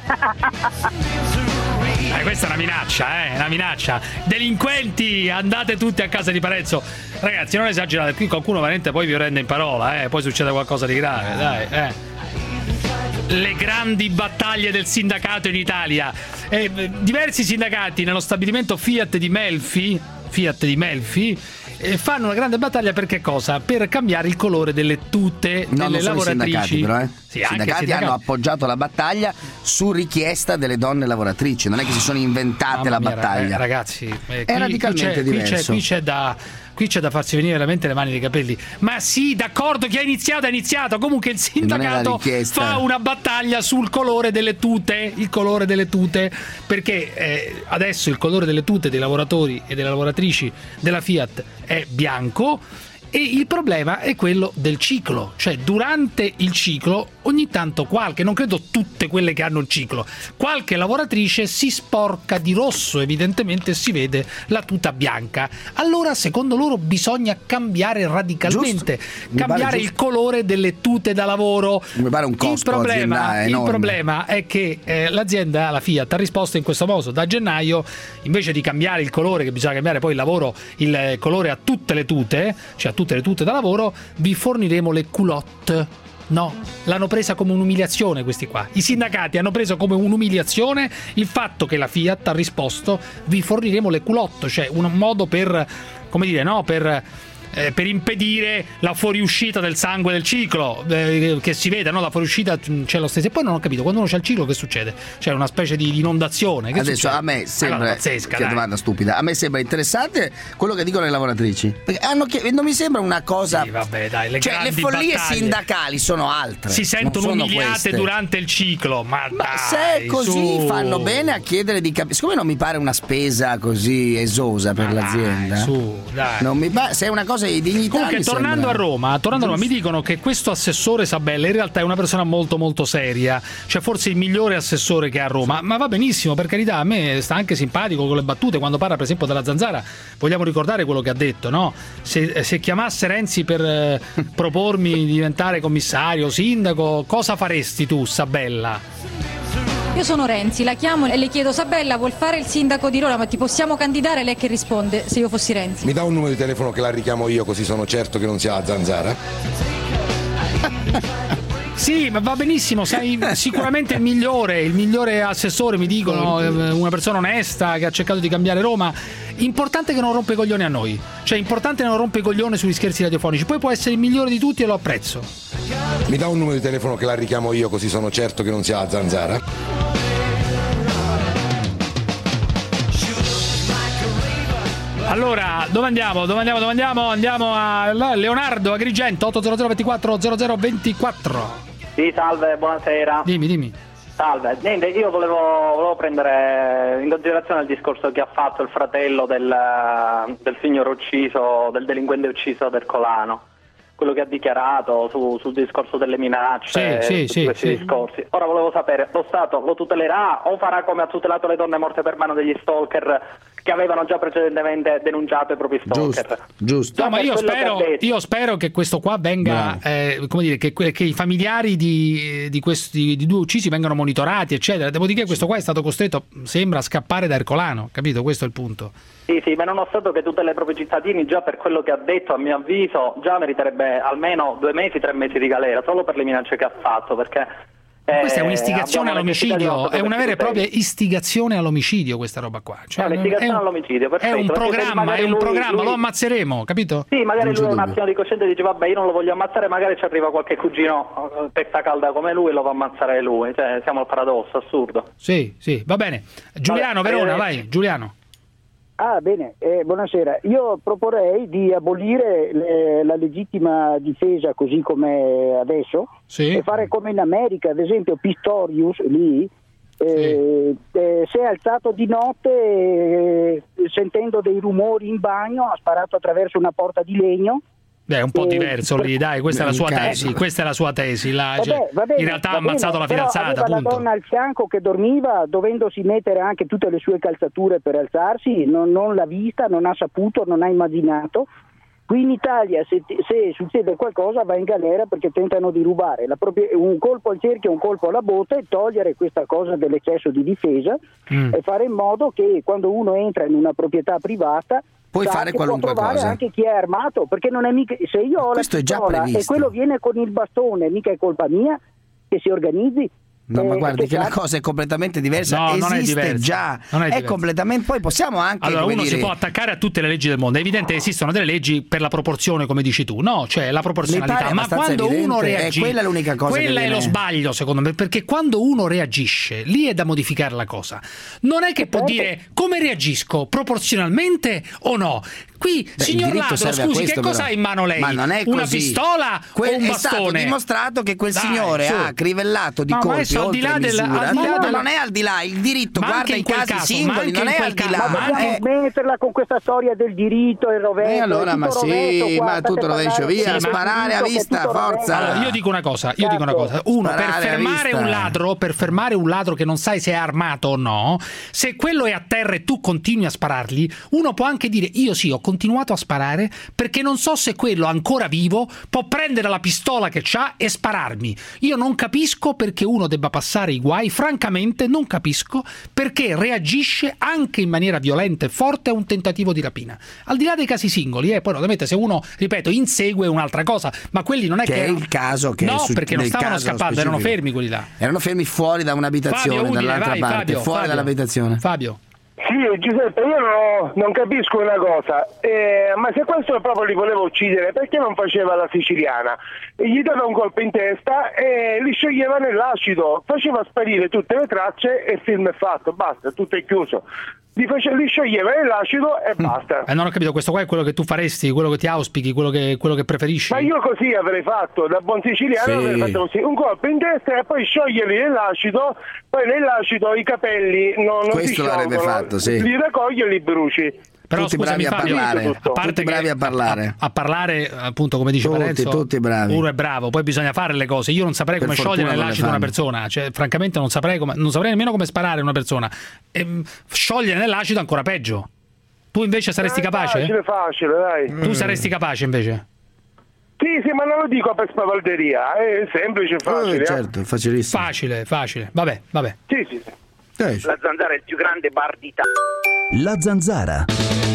Eh, questa è una minaccia, eh, una minaccia. Delinquenti, andate tutti a casa di Parenzo. Ragazzi, non esagerate, qui qualcuno veramente poi vi rende in parola, eh, poi succede qualcosa di grave, dai, eh. Le grandi battaglie del sindacato in Italia. Eh, diversi sindacati nello stabilimento Fiat di Melfi, Fiat di Melfi, eh, fanno una grande battaglia per che cosa? Per cambiare il colore delle tute No, delle non sono i lavoratrici. sindacati però, eh. Sì, I anche sindacati sindacati. hanno appoggiato la battaglia su richiesta delle donne lavoratrici, non è che si sono inventate Mamma la mia, battaglia. eh, ragazzi, eh, È qui, radicalmente qui c'è, qui c'è, diverso. qui c'è da qui c'è da farsi venire veramente le mani nei capelli. Ma sì, d'accordo, chi ha iniziato ha iniziato. Comunque il sindacato fa una battaglia sul colore delle tute, il colore delle tute, perché eh, adesso il colore delle tute dei lavoratori e delle lavoratrici della Fiat è bianco. E il problema è quello del ciclo, cioè durante il ciclo ogni tanto qualche, non credo tutte quelle che hanno il ciclo, qualche lavoratrice si sporca di rosso, evidentemente si vede la tuta bianca. Allora secondo loro bisogna cambiare radicalmente, cambiare il colore delle tute da lavoro. Mi pare un costo il problema, aziendale il enorme. problema è che eh, l'azienda, la Fiat, ha risposto in questo modo: da gennaio, invece di cambiare il colore, che bisogna cambiare poi il lavoro, il colore a tutte le tute, cioè a tutte le tute da lavoro, vi forniremo le culotte No, l'hanno presa come un'umiliazione questi qua. I sindacati hanno preso come un'umiliazione il fatto che la Fiat ha risposto: vi forniremo le culotte, cioè un modo per, come dire, no, per... Eh, per impedire la fuoriuscita del sangue del ciclo, eh, che si vede, no? La fuoriuscita c'è lo stesso. E poi non ho capito, quando uno c'ha il ciclo che succede? C'è una specie di inondazione. Che Adesso succede? a me sembra, allora, pazzesca, che dai. domanda stupida, a me sembra interessante quello che dicono le lavoratrici, perché hanno chied- non mi sembra una cosa, sì, vabbè, dai, le, cioè, le follie battaglie sindacali sono altre, si sentono non sono umiliate queste. Durante il ciclo, ma, ma dai, se è così su. fanno bene a chiedere di capire. Siccome non mi pare una spesa così esosa per ma l'azienda, dai, su, dai. Non mi pare, se è una cosa di dignità. Comunque, tornando sembra... a Roma, tornando a Roma, mi dicono che questo assessore Sabella in realtà è una persona molto molto seria, cioè forse il migliore assessore che ha a Roma, ma va benissimo, per carità, a me sta anche simpatico con le battute quando parla per esempio della Zanzara. Vogliamo ricordare quello che ha detto, no? Se, se chiamasse Renzi per eh, propormi di diventare commissario, sindaco, cosa faresti tu, Sabella? Io sono Renzi, la chiamo e le chiedo: Sabella, vuol fare il sindaco di Roma? Ma ti possiamo candidare? Lei che risponde, se io fossi Renzi? Mi dà un numero di telefono che la richiamo io, così sono certo che non sia la Zanzara? Sì, ma va benissimo, sei sicuramente il migliore, il migliore assessore, mi dicono, una persona onesta che ha cercato di cambiare Roma. Importante che non rompe i coglioni a noi, cioè importante che non rompe i coglioni sugli scherzi radiofonici, poi può essere il migliore di tutti e lo apprezzo. Mi dà un numero di telefono che la richiamo io, così sono certo che non sia la Zanzara? Allora, dove andiamo? Dove andiamo? Dove andiamo? Andiamo a Leonardo Agrigento, otto zero zero ventiquattro zero zero ventiquattro. Sì, salve, buonasera. Dimmi, dimmi. Salve, niente, io volevo, volevo prendere in considerazione il discorso che ha fatto il fratello del, del signor ucciso, del delinquente ucciso ad Ercolano, quello che ha dichiarato su, sul discorso delle minacce, sì, su sì, questi sì. discorsi. Ora volevo sapere, lo Stato lo tutelerà o farà come ha tutelato le donne morte per mano degli stalker che avevano già precedentemente denunciato i propri stalker? Giusto, giusto. No, ma io spero, io spero che questo qua venga, eh, come dire, che, che i familiari di, di questi di due uccisi vengano monitorati, eccetera. Dopodiché questo qua è stato costretto, sembra, a scappare da Ercolano, capito? Questo è il punto. Sì, sì, ma non ho stato che tutela i propri cittadini, già per quello che ha detto, a mio avviso, già meriterebbe almeno due mesi, tre mesi di galera, solo per le minacce che ha fatto, perché... Ma questa è Eh, un'istigazione abbiamo all'omicidio, necessità di è una vera e propria tuteli. istigazione all'omicidio questa roba qua. Cioè, È un'istigazione è un- all'omicidio, È perfetto, un perché se programma, magari è un lui- programma, lui- lo ammazzeremo, capito? Sì, magari Non c'è lui un dubbio. attimo di coscienza dice vabbè io non lo voglio ammazzare, magari ci arriva qualche cugino eh, testa calda come lui e lo va a ammazzare lui, cioè siamo al paradosso, assurdo. Sì, sì, va bene. Giuliano, Vabbè, Verona, eh, vai, Giuliano. Ah, bene, eh, buonasera. Io proporrei di abolire le- la legittima difesa così come adesso Sì. e fare come in America, ad esempio Pistorius lì eh, eh, si è alzato di notte eh, sentendo dei rumori in bagno, ha sparato attraverso una porta di legno. Beh, è un po' Eh, diverso lì, dai, questa è la sua Cazzo. tesi, questa è la sua tesi. là, Vabbè, cioè, va bene, in realtà ha va ammazzato bene, la però fidanzata, aveva punto. la donna al fianco che dormiva, dovendosi mettere anche tutte le sue calzature per alzarsi, non, non l'ha vista, non ha saputo, non ha immaginato. Qui in Italia se, se succede qualcosa va in galera perché tentano di rubare la propria, un colpo al cerchio, un colpo alla botte, togliere questa cosa dell'eccesso di difesa Mm. e fare in modo che quando uno entra in una proprietà privata Puoi sa fare che qualunque può trovare cosa. anche chi è armato, perché non è mica, se io ho Questo la è già pistola e previsto. quello viene con il bastone, mica è colpa mia che si organizzi. No, ma Eh, guardi che la sa- cosa è completamente diversa, No, non è esiste diversa. già, Non è è, diversa. completamente, poi possiamo anche Allora, come uno dire, si può attaccare a tutte le leggi del mondo. È evidente che esistono delle leggi per la proporzione, come dici tu, no? Cioè la proporzionalità. L'Italia è Ma abbastanza quando uno evidente, è reagisce, quella l'unica cosa quella che è viene- lo sbaglio, secondo me, perché quando uno reagisce, lì è da modificare la cosa. Non è che può dire come reagisco, proporzionalmente o no. Qui, Beh, il signor diritto Ladro, serve a scusi, questo, che cosa però. ha in mano lei? Ma non è Una così. pistola Que- o un è stato bastone? dimostrato che quel Dai, signore su. ha crivellato di No, ma colpi adesso al di oltre là del- misura. al di là No, della- non è al di là, il diritto Ma guarda anche i in quel casi caso, ma singoli, anche non in è quel al di caso, là. Ma ma dobbiamo anche- smetterla con questa storia del diritto e il rovescio. E allora, è ma tutto sì, rovescio qua, ma state tutto rovescio, parlando via, del sparare a diritto che è vista, tutto rovescio. forza. Allora, io dico una cosa, io dico una Cazzo. cosa. Uno, per Sparare a fermare vista. un ladro, per fermare un ladro che non sai se è armato o no, se quello è a terra e tu continui a sparargli, uno può anche dire io sì, ho continuato a sparare perché non so se quello ancora vivo può prendere la pistola che c'ha e spararmi. Io non capisco perché uno debba debba passare i guai, francamente non capisco perché reagisce anche in maniera violenta e forte a un tentativo di rapina. Al di là dei casi singoli, eh, poi ovviamente se uno, ripeto, insegue un'altra cosa, ma quelli non è che... che... è il caso che... No, su... perché non stavano scappando, erano fermi quelli là. Erano fermi fuori da un'abitazione, Fabio, Udine, dall'altra vai, parte, Fabio, fuori Fabio, dall'abitazione. Fabio. Sì, Giuseppe, io no, non capisco una cosa, eh, ma se questo proprio li voleva uccidere, perché non faceva la siciliana? Gli dava un colpo in testa e li scioglieva nell'acido, faceva sparire tutte le tracce e il film è fatto, basta, tutto è chiuso. Li, face, li scioglieva nell'acido e mm. basta. Eh, non ho capito, questo qua è quello che tu faresti, quello che ti auspichi, quello che, quello che preferisci? Ma io così avrei fatto, da buon siciliano sì. avrei fatto così, un colpo in testa e poi scioglierli nell'acido, poi nell'acido i capelli non, non questo si sciolgono, l'avrebbe fatto, sì. li raccogli e li bruci. Però tutti scusami, bravi Fabio, a parlare, a parte tutti bravi che, a parlare. A, a parlare, appunto, come dice tutti, Parenzo, tutti bravi. uno è bravo, poi bisogna fare le cose. Io non saprei Per come sciogliere fortuna nell'acido una persona, cioè francamente non saprei come, non saprei nemmeno come sparare una persona. E, sciogliere nell'acido ancora peggio. Tu invece saresti eh, capace? Facile, facile, dai. Tu mm. saresti capace invece? Sì, sì, ma non lo dico per spavalderia, è semplice, facile. Eh, certo, è facilissimo. Facile, facile. Vabbè, vabbè. Sì, sì, sì. Eh, sì. La Zanzara è il più grande bar d'Italia. La Zanzara.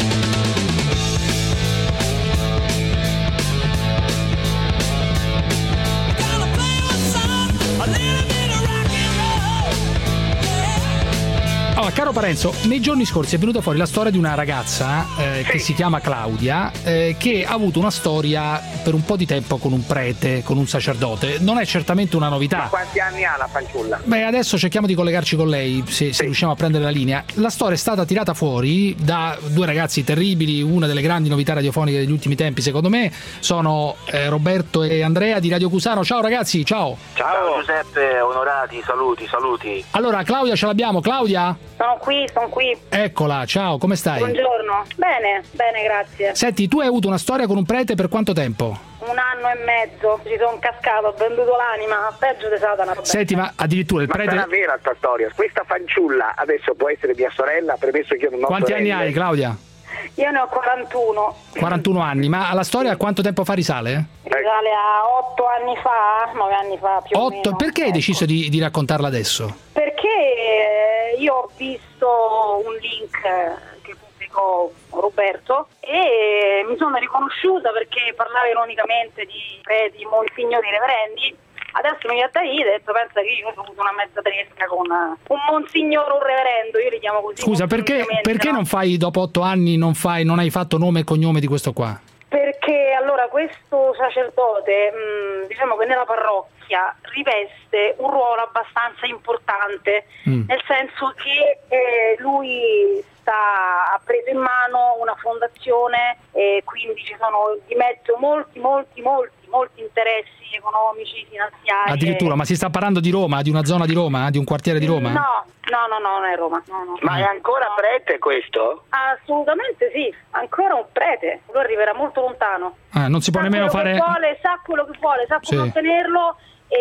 Allora, caro Parenzo, nei giorni scorsi è venuta fuori la storia di una ragazza eh, sì. che si chiama Claudia, eh, che ha avuto una storia per un po' di tempo con un prete, con un sacerdote. Non è certamente una novità. Ma quanti anni ha la fanciulla? Beh, adesso cerchiamo di collegarci con lei, se, se sì. riusciamo a prendere la linea. La storia è stata tirata fuori da due ragazzi terribili, una delle grandi novità radiofoniche degli ultimi tempi, secondo me, sono eh, Roberto e Andrea di Radio Cusano. Ciao ragazzi, ciao. Ciao, ciao Giuseppe, onorati, saluti, saluti. Allora, Claudia ce l'abbiamo. Claudia? Sono qui, sono qui. Eccola, ciao, come stai? Buongiorno. Bene, bene, grazie. Senti, tu hai avuto una storia con un prete per quanto tempo? Un anno e mezzo, ci sono cascato, ho venduto l'anima, peggio di Satana. Senti, ma addirittura il ma prete... Ma sarà vera sta storia? Questa fanciulla adesso può essere mia sorella, premesso che io non ho Quanti sorelle. anni hai, Claudia? Io ne ho quarantuno. quarantuno anni, ma la storia a quanto tempo fa risale? Risale a otto anni fa, nove anni fa più otto. o meno. Perché hai ecco. deciso di, di raccontarla adesso? Perché io ho visto un link che pubblicò Roberto e mi sono riconosciuta perché parlava ironicamente di preti, monsignori, reverendi. Adesso mi viene da ridere, detto, pensa che io ho avuto una mezza tedesca con un monsignore, un reverendo, io li chiamo così. Scusa, perché, perché no? non fai, dopo otto anni, non, fai, non hai fatto nome e cognome di questo qua? Perché allora questo sacerdote, mh, diciamo che nella parrocchia riveste un ruolo abbastanza importante, mm. nel senso che eh, lui sta, ha preso in mano una fondazione e quindi ci sono di mezzo molti, molti, molti, molti interessi economici, finanziari. Addirittura, ma si sta parlando di Roma, di una zona di Roma, di un quartiere di Roma? No, no, no, no, non è Roma. No, no. Ma è ancora prete questo? Assolutamente sì, ancora un prete, lui arriverà molto lontano. Ah, non si può sa nemmeno fare... Vuole, sa quello che vuole, sa come sì. ottenerlo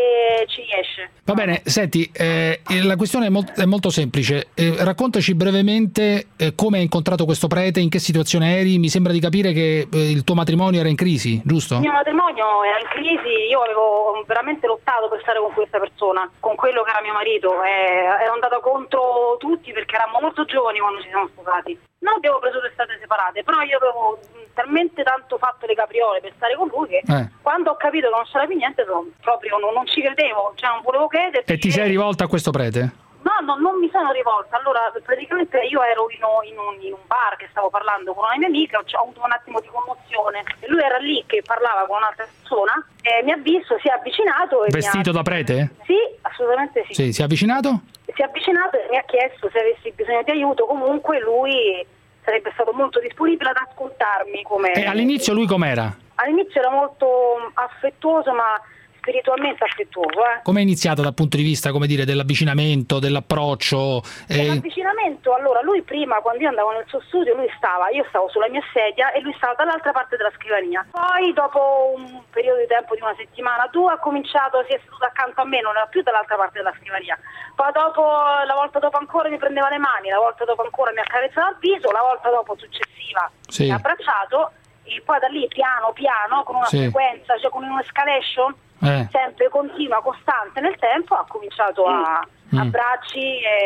e ci riesce. Va bene, senti, eh, la questione è, molt- è molto semplice. Eh, raccontaci brevemente eh, come hai incontrato questo prete, in che situazione eri. Mi sembra di capire che eh, il tuo matrimonio era in crisi, giusto? Il mio matrimonio era in crisi, io avevo veramente lottato per stare con questa persona, con quello che era mio marito. Eh, ero andata contro tutti perché eravamo molto giovani quando ci siamo sposati. Non abbiamo preso le strade separate, però io avevo talmente tanto fatto le capriole per stare con lui che eh. quando ho capito che non c'era più niente proprio non, non ci credevo, cioè non volevo credere. E ti sei rivolta a questo prete? No, no, non mi sono rivolta. Allora, praticamente io ero in un, in, un, in un bar che stavo parlando con una mia amica, ho avuto un attimo di commozione e lui era lì che parlava con un'altra persona e mi ha visto, si è avvicinato e vestito mi ha... da prete? Sì, assolutamente sì. Sì, si è avvicinato? Si è avvicinato e mi ha chiesto se avessi bisogno di aiuto. Comunque lui sarebbe stato molto disponibile ad ascoltarmi. Come... E all'inizio lui com'era? All'inizio era molto affettuoso, ma spiritualmente affettuoso. Eh. Come è iniziato dal punto di vista, come dire, dell'avvicinamento, dell'approccio? Eh... L'avvicinamento, allora lui prima, quando io andavo nel suo studio, lui stava, io stavo sulla mia sedia e lui stava dall'altra parte della scrivania. Poi dopo un periodo di tempo di una settimana, tu ha cominciato, si è seduto accanto a me, non era più dall'altra parte della scrivania. Poi dopo, la volta dopo ancora mi prendeva le mani, la volta dopo ancora mi accarezzava il viso, la volta dopo successiva sì. mi ha abbracciato e poi da lì piano piano, con una sì. frequenza, cioè con un'escalation, eh. sempre continua, costante nel tempo, ha cominciato a Mm. abbracci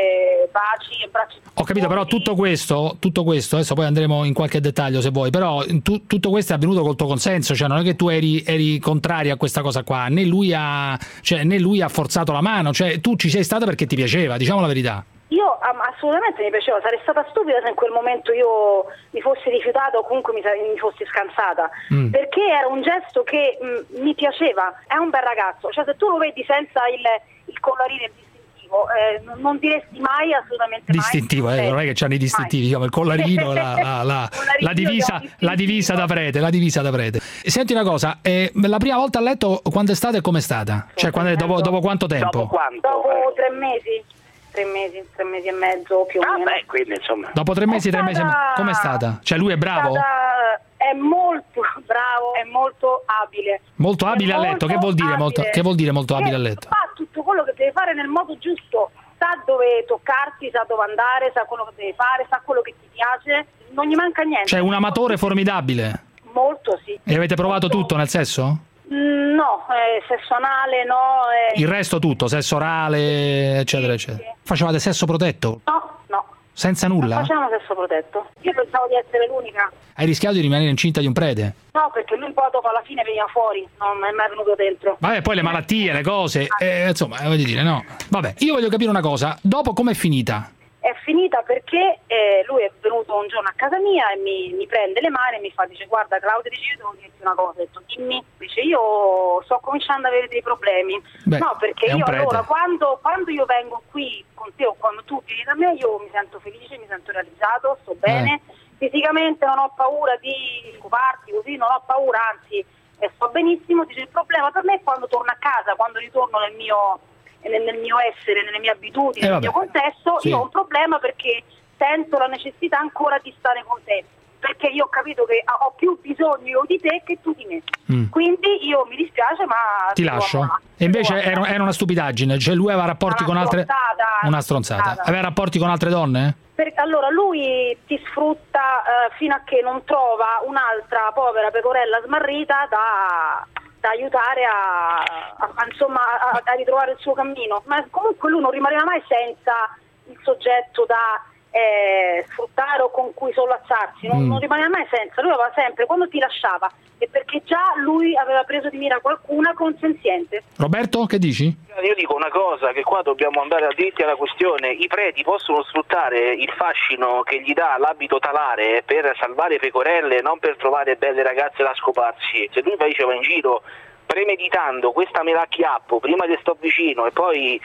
e baci, abbracci. Ho capito, però tutto questo, tutto questo, adesso poi andremo in qualche dettaglio se vuoi, però tu, tutto questo è avvenuto col tuo consenso, cioè non è che tu eri, eri contrario a questa cosa qua, né lui ha, cioè, né lui ha forzato la mano, cioè tu ci sei stata perché ti piaceva, diciamo la verità. Io assolutamente mi piaceva, sarei stata stupida se in quel momento io mi fossi rifiutata o comunque mi, mi fossi scansata, mm. perché era un gesto che mh, mi piaceva, è un bel ragazzo, cioè se tu lo vedi senza il, il collarino, il distintivo, eh, non, non diresti mai assolutamente distintivo, mai. Eh, non è che c'hanno i distintivi, diciamo, il collarino, la, la, la, la, divisa, la divisa da prete, la divisa da prete. Senti una cosa, eh, la prima volta a letto quando è stata e com'è stata? Cioè quando è, dopo, dopo quanto tempo? Dopo quanto? Dopo tre mesi. Tre mesi, tre mesi e mezzo più o ah, meno. Beh, quindi, insomma. Dopo tre mesi, è tre stata... mesi e mezzo, com'è stata? Cioè lui è bravo? È, stata... è molto bravo, è molto abile. Molto abile è a letto, che vuol dire molto, che vuol dire molto abile a letto? Fa tutto quello che deve fare nel modo giusto, sa dove toccarti, sa dove andare, sa quello che deve fare, sa quello che ti piace, non gli manca niente. Cioè un amatore formidabile? Molto, sì. E avete provato molto. tutto nel sesso? No, eh, sesso anale, no. Eh. Il resto tutto, sesso orale, eccetera, sì, eccetera. Sì. Facevate sesso protetto? No, no. Senza nulla? Non facevamo sesso protetto. Io pensavo di essere l'unica. Hai rischiato di rimanere incinta di un prete? No, perché lui poi dopo alla fine veniva fuori, non è mai venuto dentro. Vabbè, poi le malattie, le cose, eh, insomma, voglio dire, no. Vabbè, io voglio capire una cosa, dopo com'è finita? È finita perché eh, lui è venuto un giorno a casa mia e mi, mi prende le mani e mi fa, dice, guarda Claudia, dice, io devo dirti una cosa. Ho detto, dimmi. Dice, io sto cominciando ad avere dei problemi. Beh, no, perché io prete. allora quando, quando io vengo qui con te o quando tu vieni da me, io mi sento felice, mi sento realizzato, sto bene, eh. fisicamente non ho paura di scoparti così, non ho paura, anzi eh, sto benissimo. Dice, il problema per me è quando torno a casa, quando ritorno nel mio... Nel, nel mio essere, nelle mie abitudini, eh, nel mio contesto, sì. io ho un problema perché sento la necessità ancora di stare con te, perché io ho capito che ho più bisogno io di te che tu di me. Mm. Quindi io mi dispiace, ma ti lascio. Una... E invece era, era una stupidaggine, cioè lui aveva rapporti una con altre una stronzata. stronzata. Aveva rapporti con altre donne? Perché allora lui ti sfrutta eh, fino a che non trova un'altra povera pecorella smarrita da da aiutare a, a, a insomma a, a ritrovare il suo cammino, ma comunque lui non rimaneva mai senza il soggetto da eh, sfruttare o con cui sollazzarsi, non, mm. non rimaneva mai senza, lui aveva sempre, quando ti lasciava, è perché già lui aveva preso di mira qualcuna consenziente. Roberto, che dici? Io dico una cosa, che qua dobbiamo andare a dritti alla questione. I preti possono sfruttare il fascino che gli dà l'abito talare per salvare pecorelle, non per trovare belle ragazze da scoparsi. Se lui invece va in giro premeditando, questa me la acchiappo, prima che sto vicino e poi...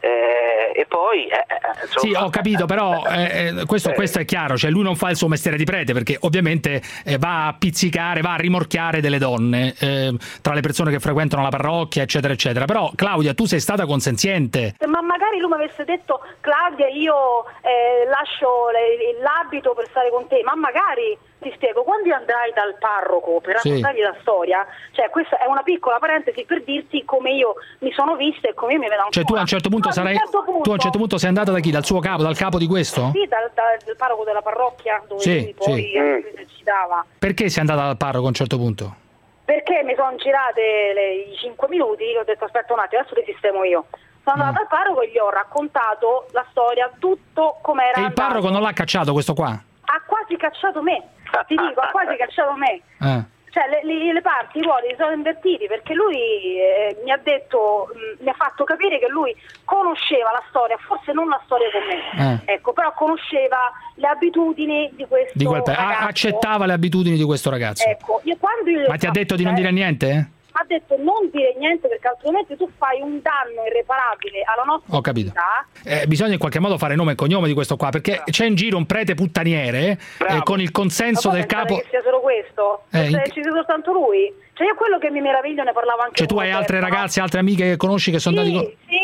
Eh, e poi eh, sì, ho capito, però eh, questo, questo è chiaro, cioè lui non fa il suo mestiere di prete perché ovviamente eh, va a pizzicare, va a rimorchiare delle donne eh, tra le persone che frequentano la parrocchia, eccetera eccetera. Però Claudia, tu sei stata consenziente. Ma magari lui mi avesse detto, Claudia, io eh, lascio le, l'abito per stare con te, ma magari ti spiego, quando andrai dal parroco per raccontargli sì. la storia, cioè questa è una piccola parentesi per dirti come io mi sono vista e come io mi vedo ancora. Cioè tu a un certo punto no, sarai certo punto, tu a un certo punto sei andata da chi? Dal suo capo, dal capo di questo? Sì, dal, dal, dal parroco della parrocchia dove sì, lui poi sì. esercitava. Perché sei andata dal parroco a un certo punto? Perché mi sono girate le, i cinque minuti e ho detto aspetta un attimo, adesso ti sistemo io. Sono andata mm. al parroco e gli ho raccontato la storia, tutto com'era. E il andato. parroco non l'ha cacciato questo qua? Ha quasi cacciato me, ti dico, ha quasi cacciato me. Eh. Cioè le, le, le parti, i ruoli si sono invertiti perché lui eh, mi ha detto, mh, mi ha fatto capire che lui conosceva la storia, forse non la storia con me, eh. ecco, però conosceva le abitudini di questo di quel ragazzo. Accettava le abitudini di questo ragazzo. Ecco, io quando io Ma ti ha detto di non dire niente? Ha detto non dire niente perché altrimenti tu fai un danno irreparabile alla nostra Ho capito. comunità. Eh, bisogna in qualche modo fare nome e cognome di questo qua, perché Bravo. c'è in giro un prete puttaniere eh, con il consenso del capo. Che sia solo questo? Eh, in... ci sia soltanto lui? Cioè io quello che mi meraviglio, ne parlavo anche Cioè tu hai altre tempo, ragazze, no? altre amiche che conosci che sono sì, andati con... Sì, sì,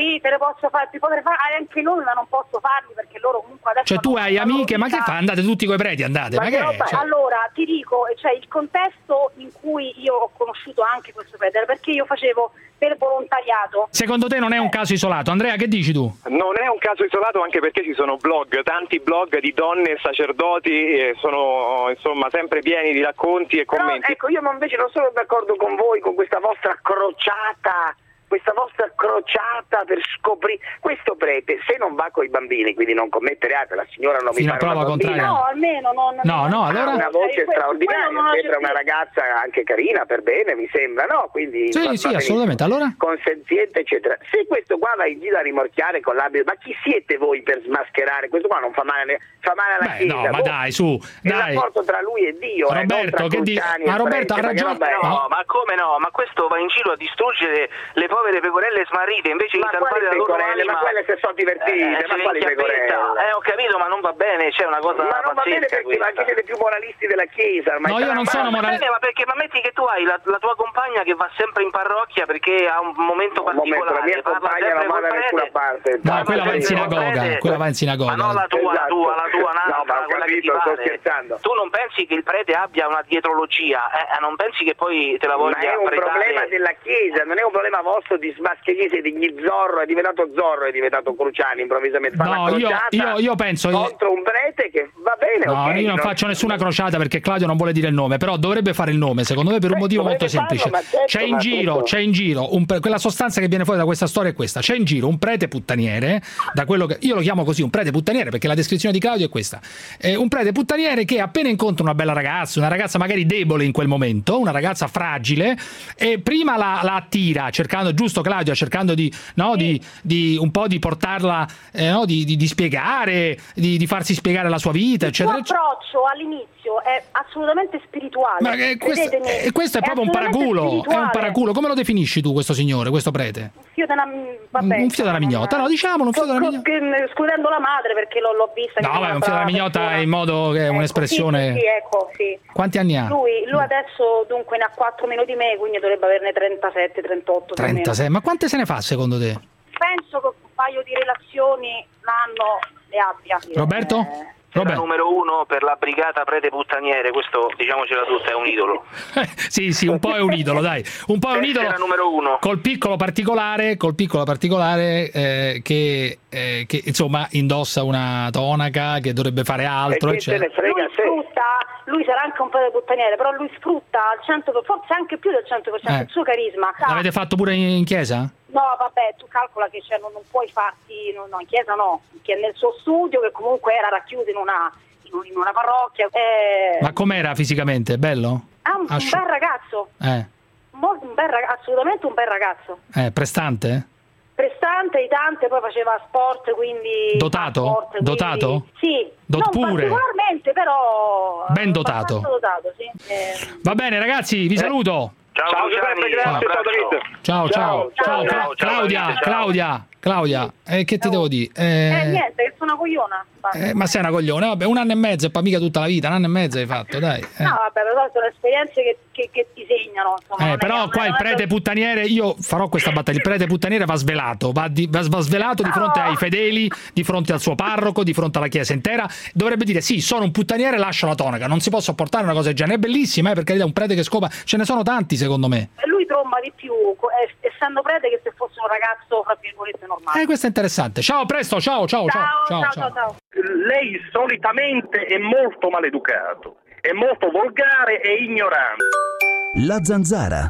sì, te le posso fare, ti potrei fare anche noi, ma non posso farli perché loro comunque adesso... Cioè tu hai amiche, ma che fa? Andate tutti coi preti, andate, ma, ma che è? Cioè... Allora, ti dico, cioè il contesto in cui io ho conosciuto anche questo prete era perché io facevo per volontariato. Secondo te non è un caso isolato? Andrea, che dici tu? Non è un caso isolato, anche perché ci sono blog, tanti blog di donne sacerdoti, eh, sono insomma sempre pieni di racconti e Però, commenti. ecco, io non, invece non sono d'accordo con voi, con questa vostra crociata, questa vostra crociata per scoprire. Questo prete, se non va coi bambini, quindi non commette reato, la signora non Fino mi pare una bambina. No, almeno non... No, no, allora... Ha una voce Cioè, straordinaria, quello non sembra una ragazza anche carina, per bene, mi sembra, no? Quindi Sì, va- sì, va assolutamente, allora? consenziente, eccetera. Se questo qua va in giro a rimorchiare con l'abito, ma chi siete voi per smascherare? Questo qua non fa male, fa male alla Beh, Chiesa. no, ma Boh, dai, su, il dai. rapporto tra lui e Dio, Roberto, eh, non tra che di- Cruciani ma e Roberto, prete, ha perché ragione- vabbè, No, ma come no? Ma questo va in giro a distruggere le povere pecorelle smarrite invece Ma di salvare quali la loro pecorelle? anima. Ma quelle se sono divertite, Eh, ma c'è quali l'inchiappetta. pecorelle? Eh, ho capito, ma non va bene, c'è una cosa Ma non va bene pazzesca perché anche questa. siete più moralisti della Chiesa. ormai No, io sarà non male. sono Ma morale- bene, ma perché ma metti che tu hai la, la tua compagna che va sempre in parrocchia perché ha un momento Un momento, particolare, la mia parla compagna sempre non va col da nessuna prete. parte. No, Parla quella va in sempre col sinagoga, prete. quella va in sinagoga. Ma non la tua, la Esatto. tua, la tua No, un'altra, ma ho quella che ti capito, sto pare. scherzando. Tu non pensi che il prete abbia una dietrologia, eh? Non pensi che poi te la Ma voglia è un predare? problema della Chiesa, non è un problema vostro di smascherire degli Zorro, è diventato Zorro, è diventato Cruciani improvvisamente. Fa No, una io, crociata io, io penso... contro un prete che va bene, No, ok, io non faccio nessuna crociata perché Claudio non vuole dire il nome, però dovrebbe fare il nome, secondo me, per un Beh, motivo molto dovrebbe semplice. farlo, ma certo, C'è in ma giro, questo- c'è in giro un pre- quella sostanza che viene fuori da questa storia è questa. C'è in giro un prete puttaniere, da quello che io lo chiamo così, un prete puttaniere, perché la descrizione di Claudio è questa. Eh, un prete puttaniere che appena incontra una bella ragazza, una ragazza magari debole in quel momento, una ragazza fragile, e prima la, la attira, cercando, giusto Claudia, cercando di, no, di, di un po' di portarla, eh, no, di, di, di spiegare, di, di farsi spiegare la sua vita, Il suo eccetera, eccetera. approccio all'inizio è assolutamente spirituale. Ma eh, questo, Credetemi, eh, questo è proprio un assolutamente paraculo, è un spirituale. paraculo. Come lo definisci tu questo signore, questo prete? Un fio della, vabbè, Un fio della mignotta, no, diciamolo, un fio della mignotta. Escludendo la madre perché l'ho, l'ho vista. che No, è vabbè, un una fio della brava mignotta persona. in modo che è un'espressione... Sì, sì, ecco, sì. Quanti anni ha? Lui, lui adesso dunque ne ha quattro meno di me, quindi dovrebbe averne trentasette, trentotto. più o meno. trentasei, ma quante se ne fa secondo te? Penso che un paio di relazioni l'anno le abbia. Roberto? Eh, Era numero uno per la brigata prete puttaniere, questo diciamocela tutta, è un idolo. Sì, sì, un po' è un idolo, dai. Un po' è un idolo. Era numero uno. Col piccolo particolare, col piccolo particolare eh, che, eh, che insomma indossa una tonaca, che dovrebbe fare altro, lui eccetera. sfrutta, lui sarà anche un po' di puttaniere, però lui sfrutta al cento per cento, forse anche più del cento per cento Eh. il suo carisma. L'avete fatto pure in, in chiesa? No, vabbè, tu calcola che cioè, non, non puoi farti, no, no, in chiesa no, che nel suo studio, che comunque era racchiuso in una, in un- in una parrocchia. Eh, Ma com'era fisicamente? Bello? è un, un Asci- bel ragazzo, Eh, molto, un bel ragazzo, assolutamente un bel ragazzo. eh, prestante? Prestante, idante, poi faceva sport, quindi... Dotato? fa sport, quindi- Dotato? Sì, Dot non pure? particolarmente, però... Ben dotato. abbastanza dotato, sì. Eh, Va bene ragazzi, vi saluto. Ciao, Ciao Cruciani, Giuseppe, grazie, un ciao abbraccio. David. Ciao, ciao, ciao, Ciao, Cla- ciao, Claudia, ciao. Claudia, Claudia, eh, che ti devo dire? eh, Eh, niente, che sono una cogliona. basta. eh, ma sei una coglione, vabbè, un anno e mezzo e poi mica tutta la vita, un anno e mezzo hai fatto, dai. eh. No, vabbè, però sono esperienze che, che, che ti segnano. Insomma, Eh, non è- però non qua è- il non è- prete puttaniere, io farò questa battaglia, il prete puttaniere va svelato, va, di- va- va svelato di fronte ai fedeli, di fronte al suo parroco, di fronte alla chiesa intera, dovrebbe dire sì, sono un puttaniere, lascio la tonaca, non si può sopportare una cosa del genere, è bellissima, eh, perché è un prete che scopa, ce ne sono tanti secondo me. E lui tromba di più, co- es- essendo prete, che se fosse un ragazzo, fra virgolette, normale. Eh, questo è interessante. Ciao, a presto, ciao, ciao, ciao, ciao, ciao, ciao, ciao. Lei solitamente è molto maleducato, è molto volgare e ignorante. La Zanzara.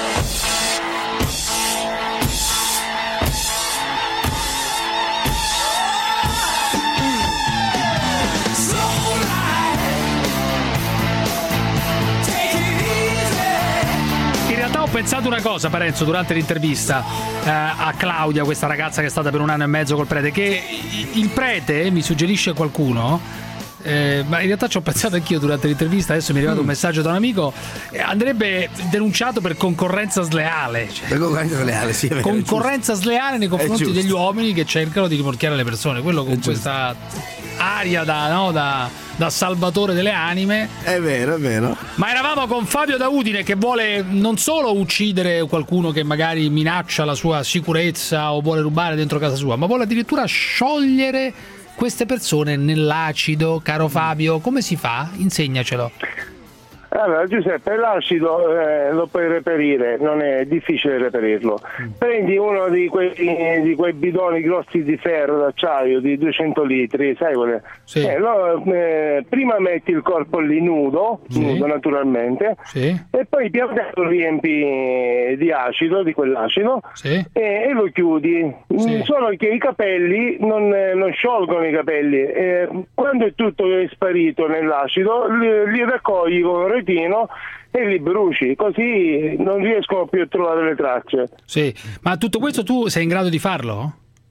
In realtà ho pensato una cosa, Parenzo, durante l'intervista eh, a Claudia, questa ragazza che è stata per un anno e mezzo col prete, che il prete, mi suggerisce qualcuno, eh, ma in realtà ci ho pensato anch'io durante l'intervista, adesso mi è arrivato mm. un messaggio da un amico, eh, andrebbe denunciato per concorrenza sleale. Cioè, per concorrenza sleale, sì. Vero, concorrenza sleale nei confronti degli uomini che cercano di rimorchiare le persone, quello con questa aria da, no, da, da salvatore delle anime. È vero, è vero. Ma eravamo con Fabio da Udine che vuole non solo uccidere qualcuno che magari minaccia la sua sicurezza o vuole rubare dentro casa sua, ma vuole addirittura sciogliere queste persone nell'acido. Caro Fabio, come si fa? Insegnacelo. Allora Giuseppe, l'acido eh, lo puoi reperire, non è difficile reperirlo. Prendi uno di quei, di quei bidoni grossi di ferro d'acciaio di duecento litri, sai quelle? Sì. Eh, lo, eh, prima metti il corpo lì nudo, sì. nudo naturalmente, sì. e poi piano piano lo riempi di acido, di quell'acido, sì. e, e lo chiudi. Sì. Solo che i capelli non, non sciolgono i capelli. Eh, quando è tutto è sparito nell'acido, li, li raccogli con un retino e li bruci, così non riescono più a trovare le tracce. Sì, ma tutto questo tu sei in grado di farlo?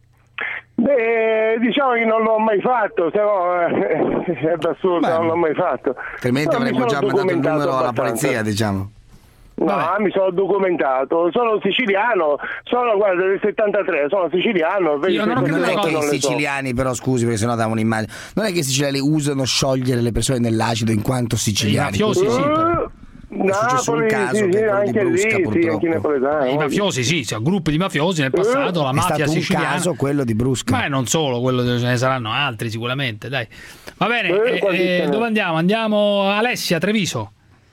Beh, diciamo che non l'ho mai fatto, se no eh, è assurdo, non l'ho mai fatto. Altrimenti avremmo già mandato il numero alla polizia, diciamo. No, Vabbè. mi sono documentato, sono siciliano, sono guarda del settantatré, sono siciliano. Io non, non è che i siciliani, so. però scusi perché sennò davo un'immagine, non è che i siciliani usano sciogliere le persone nell'acido in quanto siciliani. I mafiosi sì. Uh, è successo un caso sì, che sì, è quello anche di Brusca, lì, purtroppo. Sì, anche I mafiosi sì, sì, gruppi di mafiosi nel passato, la è mafia stato siciliana. Un caso quello di Brusca. Ma non solo, quello ce ne saranno altri sicuramente, dai. Va bene, eh, eh, dove andiamo? Andiamo a Alessia, Treviso.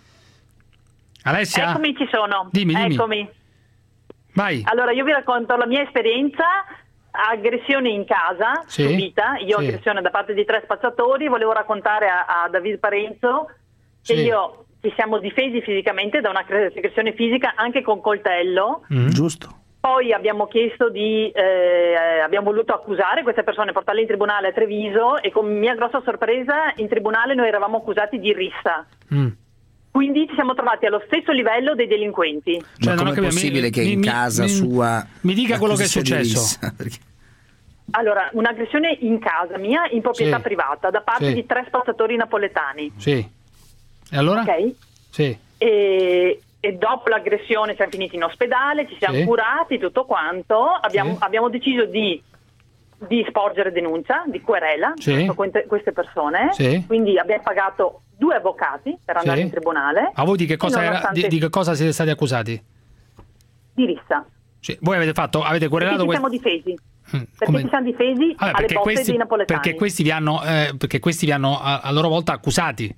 Alessia? Eccomi, ci sono. Dimmi, dimmi. Eccomi. Vai. Allora, io vi racconto la mia esperienza. Aggressione in casa, sì, subita. Io sì. aggressione da parte di tre spazzatori. Volevo raccontare a, a David Parenzo che sì. io ci siamo difesi fisicamente da una aggressione fisica anche con coltello. Mm. Giusto. Poi abbiamo chiesto di, eh, abbiamo voluto accusare queste persone, portarle in tribunale a Treviso e con mia grossa sorpresa in tribunale noi eravamo accusati di rissa. Mm. Quindi ci siamo trovati allo stesso livello dei delinquenti. Cioè, Ma non è possibile mi, che mi, in casa mi, sua mi dica quello che è successo. Allora, un'aggressione in casa mia, in proprietà sì. privata, da parte sì. di tre spazzatori napoletani. Sì. E allora? Ok. Sì. E, e dopo l'aggressione siamo finiti in ospedale, ci siamo sì. curati, tutto quanto. Abbiamo, sì. abbiamo deciso di, di sporgere denuncia, di querela sì. contro queste persone. Sì. Quindi abbiamo pagato due avvocati per andare sì. in tribunale. A voi di che cosa, era, nonostante... di, di che cosa siete stati accusati? Di rissa. Sì. Voi avete fatto, avete querelato Perché ci quest... siamo difesi. Mm, perché come... ci siamo difesi Vabbè, alle botte questi, dei napoletani. perché questi vi hanno, eh, perché questi vi hanno a, a loro volta accusati.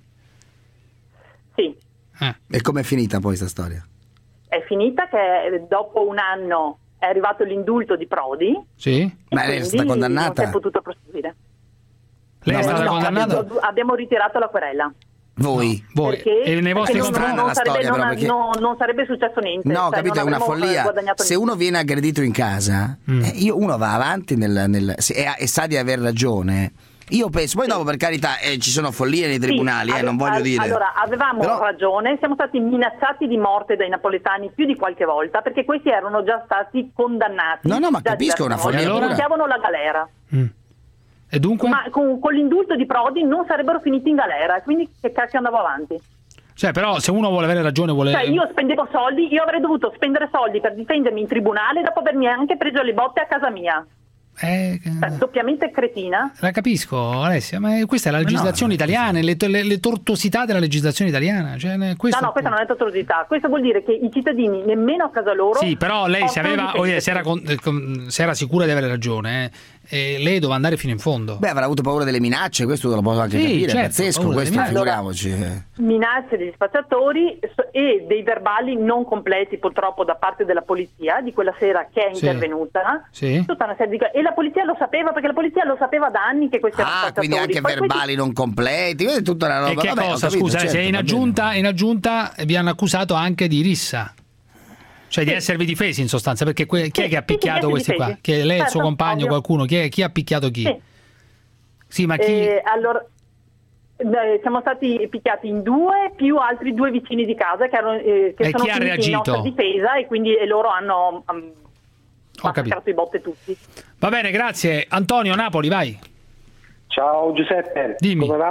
Sì. Eh. E com'è finita poi questa storia? È finita che dopo un anno è arrivato l'indulto di Prodi. Sì. Ma lei è stata condannata? Non si è potuto proseguire. Lei no, è stata no, condannata? Abbiamo, abbiamo ritirato la querela. Voi? No, voi. Perché, e nei vostri perché non, non, la sarebbe, storia, non, però, perché... no, non sarebbe successo niente. No, cioè, capito, è una follia. Se uno viene aggredito in casa, mm. eh, io, uno va avanti nel, nel, se, e, e sa di aver ragione. Io penso, poi dopo per carità eh, ci sono follie nei tribunali, sì, eh, non voglio dire. Allora, avevamo però... ragione, siamo stati minacciati di morte dai napoletani più di qualche volta perché questi erano già stati condannati. No, no, ma capisco, è una follia. Allora... Iniziavano la galera. Mm. E dunque? Ma con, con l'indulto di Prodi non sarebbero finiti in galera, quindi che cacchio andavo avanti? Cioè, però, se uno vuole avere ragione, vuole. Cioè, io spendevo soldi, io avrei dovuto spendere soldi per difendermi in tribunale dopo avermi anche preso le botte a casa mia. Eh, cioè, doppiamente cretina. La capisco, Alessia, ma questa è la legislazione no, italiana, le, le, le tortuosità della legislazione italiana. Cioè, questo... No, no, questa non è tortuosità. Questo vuol dire che i cittadini nemmeno a casa loro. Sì, però lei se aveva, dire, se, era con, se era sicura di avere ragione, eh, lei doveva andare fino in fondo. Beh, avrà avuto paura delle minacce, questo lo posso anche sì, capire, certo, è pazzesco questo, figuriamoci. Allora, minacce degli spacciatori e dei verbali non completi purtroppo da parte della polizia di quella sera che è sì. intervenuta. Sì. Tutta una serie di... E la polizia lo sapeva perché la polizia lo sapeva da anni che questi erano ah, spacciatori. quindi anche Poi verbali questi... non completi, è tutta una roba. E che Vabbè, cosa, capito, scusa, certo, se in aggiunta, in aggiunta vi hanno accusato anche di rissa. Cioè sì. di esservi difesi in sostanza, perché que- chi sì, è che ha picchiato sì, questi difesi. Qua? Che lei, certo, il suo compagno, ovvio. Qualcuno? Chi, è, chi ha picchiato chi? Sì, sì ma chi... Eh, allora, eh, siamo stati picchiati in due, più altri due vicini di casa che, erano, eh, che e sono chi ha reagito? in nostra difesa e quindi e loro hanno um, massacrato i botte tutti. Va bene, grazie. Antonio, Napoli, vai. Ciao Giuseppe, dimmi. Come va?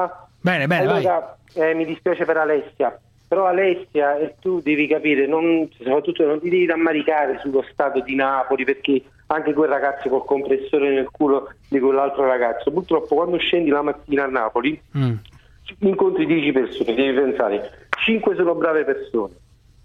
Bene, bene, allora, eh, mi dispiace per Alessia, però Alessia, eh, tu devi capire, non, soprattutto non ti devi rammaricare sullo stato di Napoli, perché anche quel ragazzo col compressore nel culo di quell'altro ragazzo, purtroppo quando scendi la mattina a Napoli mm. incontri dieci persone, devi pensare, cinque sono brave persone,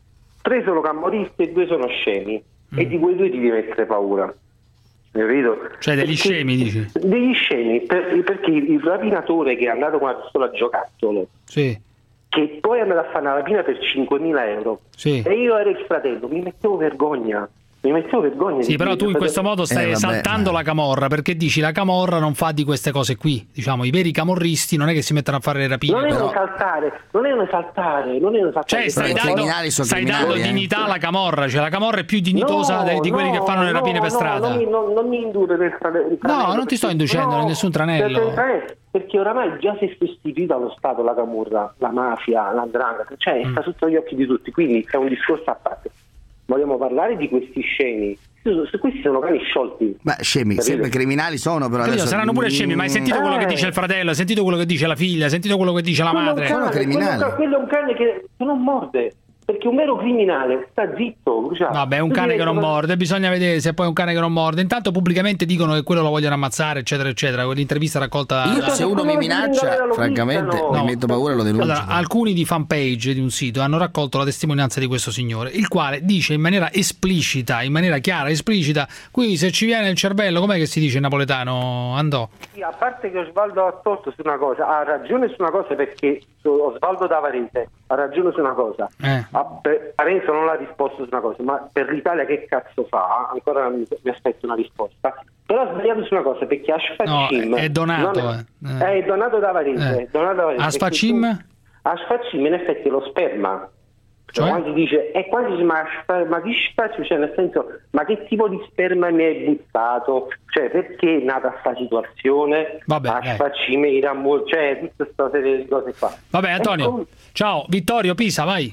tre sono camorristi e due sono scemi, mm. e di quei due ti devi mettere paura. Capito? Cioè degli perché, scemi, dici? Degli scemi, per, perché il rapinatore che è andato con una pistola a giocattolo, sì. che poi è andato a fare una rapina per cinquemila euro, sì. e io ero il fratello, mi mettevo vergogna. Mi mettevo vergogna. Sì, però tu in questo modo stai eh, esaltando la camorra, perché dici la camorra non fa di queste cose qui. Diciamo, i veri camorristi non è che si mettono a fare le rapine. Non è però... un esaltare, non è un esaltare, non è un esaltare. Cioè, stai dando, stai dando eh. dignità alla camorra, cioè la camorra è più dignitosa no, di quelli no, che fanno le rapine no, per strada. No, non, non, non mi indurre nel tranello. No, non ti sto inducendo no, in nessun tranello. Perché oramai già si è sostituita allo Stato la camorra, la mafia, la 'ndrangheta, cioè mm. sta sotto gli occhi di tutti, quindi è un discorso a parte. Vogliamo parlare di questi scemi. Questi sono cani sciolti. Ma scemi, capito? Sempre criminali sono, però adesso... saranno pure scemi, ma hai sentito eh. quello che dice il fratello, hai sentito quello che dice la figlia, hai sentito quello che dice la quello madre? Cane, sono criminali. Quello, quello è un cane che non morde, perché un vero criminale sta zitto, Cruciato. Vabbè, è un cane che non morde, bisogna vedere se poi è un cane che non morde. Intanto pubblicamente dicono che quello lo vogliono ammazzare, eccetera, eccetera. Quell'intervista raccolta... Io se uno mi minaccia, francamente, no. mi metto paura e lo denuncio. Allora, alcuni di fanpage di un sito hanno raccolto la testimonianza di questo signore, il quale dice in maniera esplicita, in maniera chiara, esplicita, qui se ci viene il cervello, com'è che si dice in napoletano, Andò? Sì, a parte che Osvaldo ha torto su una cosa, ha ragione su una cosa, perché Osvaldo da Varese ha ragione su una cosa. Eh. Parenzo non l'ha risposto su una cosa, ma per l'Italia che cazzo fa? Ancora mi, mi aspetto una risposta. Però ha sbagliato su una cosa, perché Ashfacim no, è donato, è, eh. è donato da Varese. Eh. Donato da Varese. Ashfacim? Ashfacim in effetti è lo sperma. Cioè? Quando dice, e quando dice ma, ma che spazio, cioè nel senso, ma che tipo di sperma mi hai buttato? Cioè perché è nata questa situazione? Ashfacim era molto, cioè tutta questa serie di cose qua. Vabbè Antonio, com- ciao, Vittorio Pisa, vai.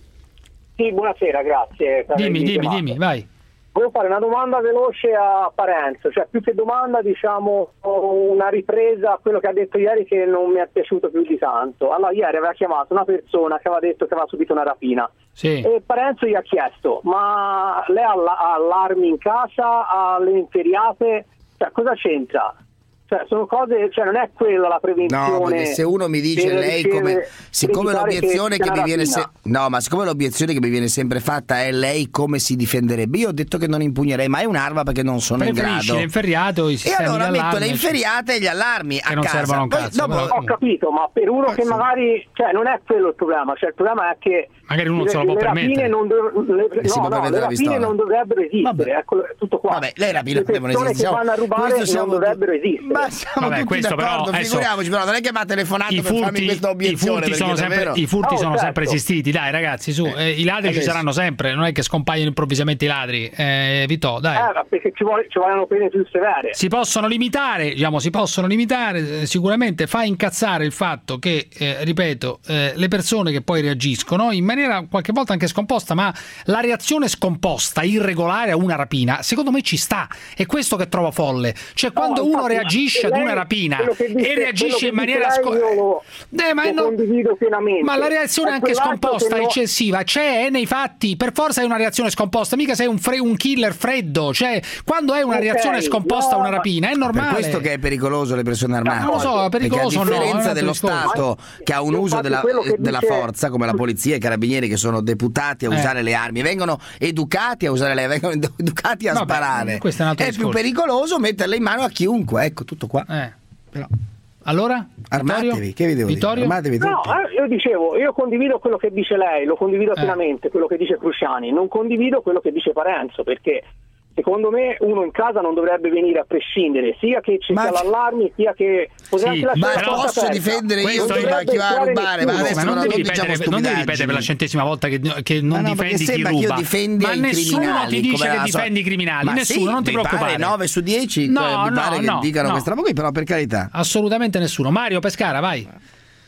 Sì, buonasera, grazie. Dimmi, dimmi, dimmi, vai. Volevo fare una domanda veloce a Parenzo, cioè più che domanda, diciamo, una ripresa a quello che ha detto ieri che non mi è piaciuto più di tanto. Allora, ieri aveva chiamato una persona che aveva detto che aveva subito una rapina. Sì. E Parenzo gli ha chiesto, ma lei ha, ha allarmi in casa, ha le inferriate, cioè cosa c'entra? Cioè, sono cose, cioè non è quella la prevenzione. No, perché se uno mi dice lei come, siccome l'obiezione che, che mi viene se, no, ma siccome l'obiezione che mi viene sempre fatta è lei come si difenderebbe, io ho detto che non impugnerei mai un'arma perché non sono in grado. Le inferriate o i sistemi e allora di metto le inferriate e gli allarmi che a non casa. servono un Poi, cazzo, dopo... però... Ho capito, ma per uno che magari, cioè non è quello il problema, cioè il problema è che magari uno le, se lo può permettere. Non dov- le, e no, no, le rapine non dovrebbero esistere, ecco, tutto qua. Vabbè, le rapine le devono esistere. Che vanno a rubare non dovrebbero esistere. Ma siamo Vabbè, tutti questo d'accordo, però, figuriamoci, però non è che mi ha telefonato I per furti, farmi questa obiezione. I furti sono sempre, i furti oh, sono certo. sempre esistiti, dai ragazzi, su, eh, i ladri ci saranno sempre, non è che scompaiono improvvisamente i ladri. Eh, Vitò, dai. Eh, perché ci, vuole, ci vogliono pene più severe. Si possono limitare, diciamo, si possono limitare, eh, sicuramente fa incazzare il fatto che, eh, ripeto, eh, le persone che poi reagiscono in maniera qualche volta anche scomposta, ma la reazione scomposta, irregolare a una rapina, secondo me ci sta. È questo che trovo folle. Cioè, quando no, uno reagisce ad una rapina dice, e reagisce in maniera sco- eh, ma, no, condivido pienamente. Ma la reazione è anche scomposta, no... eccessiva, c'è nei fatti, per forza è una reazione scomposta, mica sei un, fre- un killer freddo, cioè quando è una okay, reazione scomposta a no, una rapina è normale. Per questo che è pericoloso le persone armate. Non lo so, è pericoloso, perché a differenza no, dello pericoloso. Stato che ha un uso della, della dice... forza, come la polizia e i carabinieri che sono deputati a eh. usare le armi, vengono educati a usare le vengono educati a Vabbè, sparare. È, è più pericoloso metterle in mano a chiunque, ecco, tutto qua. Eh, però. Allora? Armatevi, che vi devo Vittorio? dire? Armatevi tutti. No, io dicevo, io condivido quello che dice lei, lo condivido eh. pienamente, quello che dice Cruciani, non condivido quello che dice Parenzo, perché secondo me uno in casa non dovrebbe venire a prescindere, sia che ci sia l'allarme, sia che sì, ma posso aperta. difendere io chi va a rubare, ma adesso ma non, non, devi diciamo ripetere, non devi ripetere per la centesima volta che, che non no, difendi chi ruba, ma nessuno ti dice che difendi i criminali, nessuno, sì, non ti preoccupare. nove su dieci no, mi pare no, che no, dicano no. questa roba qui, però per carità. Assolutamente nessuno. Mario Pescara, vai.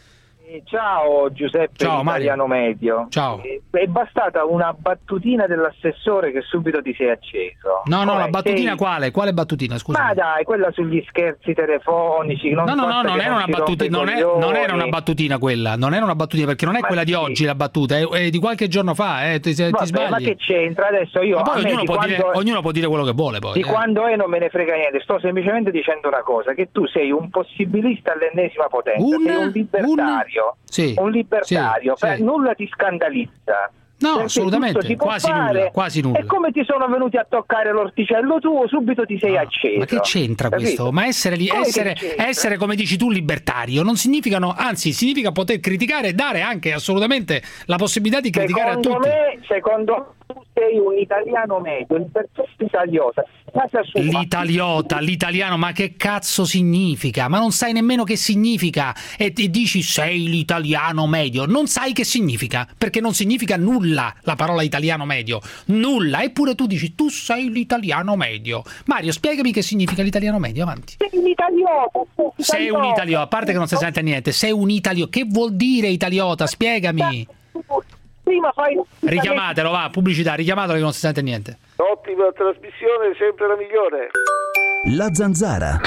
Ciao Giuseppe, Ciao, Italiano Medio. Ciao. È bastata una battutina dell'assessore che subito ti sei acceso. No, no, Come la battutina sei... quale? Quale battutina, scusa? Ma dai, quella sugli scherzi telefonici. Non No, no, no, non era una battutina, non, è, non era una battutina quella, non era una battutina perché non è ma quella sì. di oggi la battuta, è, è di qualche giorno fa, eh, ti, ti Vabbè, sbagli. ma che c'entra adesso? Io Ma poi ognuno può, quando... dire, ognuno può dire quello che vuole poi. Di eh. quando è non me ne frega niente, sto semplicemente dicendo una cosa, che tu sei un possibilista all'ennesima potenza, Un- sei un libertario, un- sì, un libertario, sì, per sì. nulla ti scandalizza. No, Perché assolutamente, tutto si può quasi fare. nulla, quasi nulla. E come ti sono venuti a toccare l'orticello tuo, subito ti sei acceso. Ma che c'entra Capito? questo? Ma essere, lì, Come essere, che c'entra? essere, come dici tu, libertario non significa, no, anzi significa poter criticare e dare anche assolutamente la possibilità di criticare Secondo a tutti. me, secondo me tu sei un italiano medio, il perfetto italiota. Casa sua. L'italiota, l'italiano, ma che cazzo significa? Ma non sai nemmeno che significa e ti dici sei l'italiano medio, non sai che significa, perché non significa nulla la parola italiano medio, nulla, eppure tu dici tu sei l'italiano medio. Mario, spiegami che significa l'italiano medio, avanti. Sei un italiota. Sei un italiota, a parte che non si sente niente, sei un italiota, che vuol dire italiota? Spiegami. Prima fai... Richiamatelo, va, pubblicità, richiamatelo che non si sente niente. Ottima trasmissione, sempre la migliore. La Zanzara.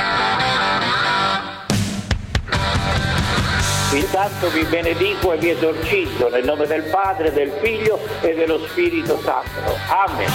Intanto vi benedico e vi esorcizzo nel nome del Padre, del Figlio e dello Spirito Santo. Amen.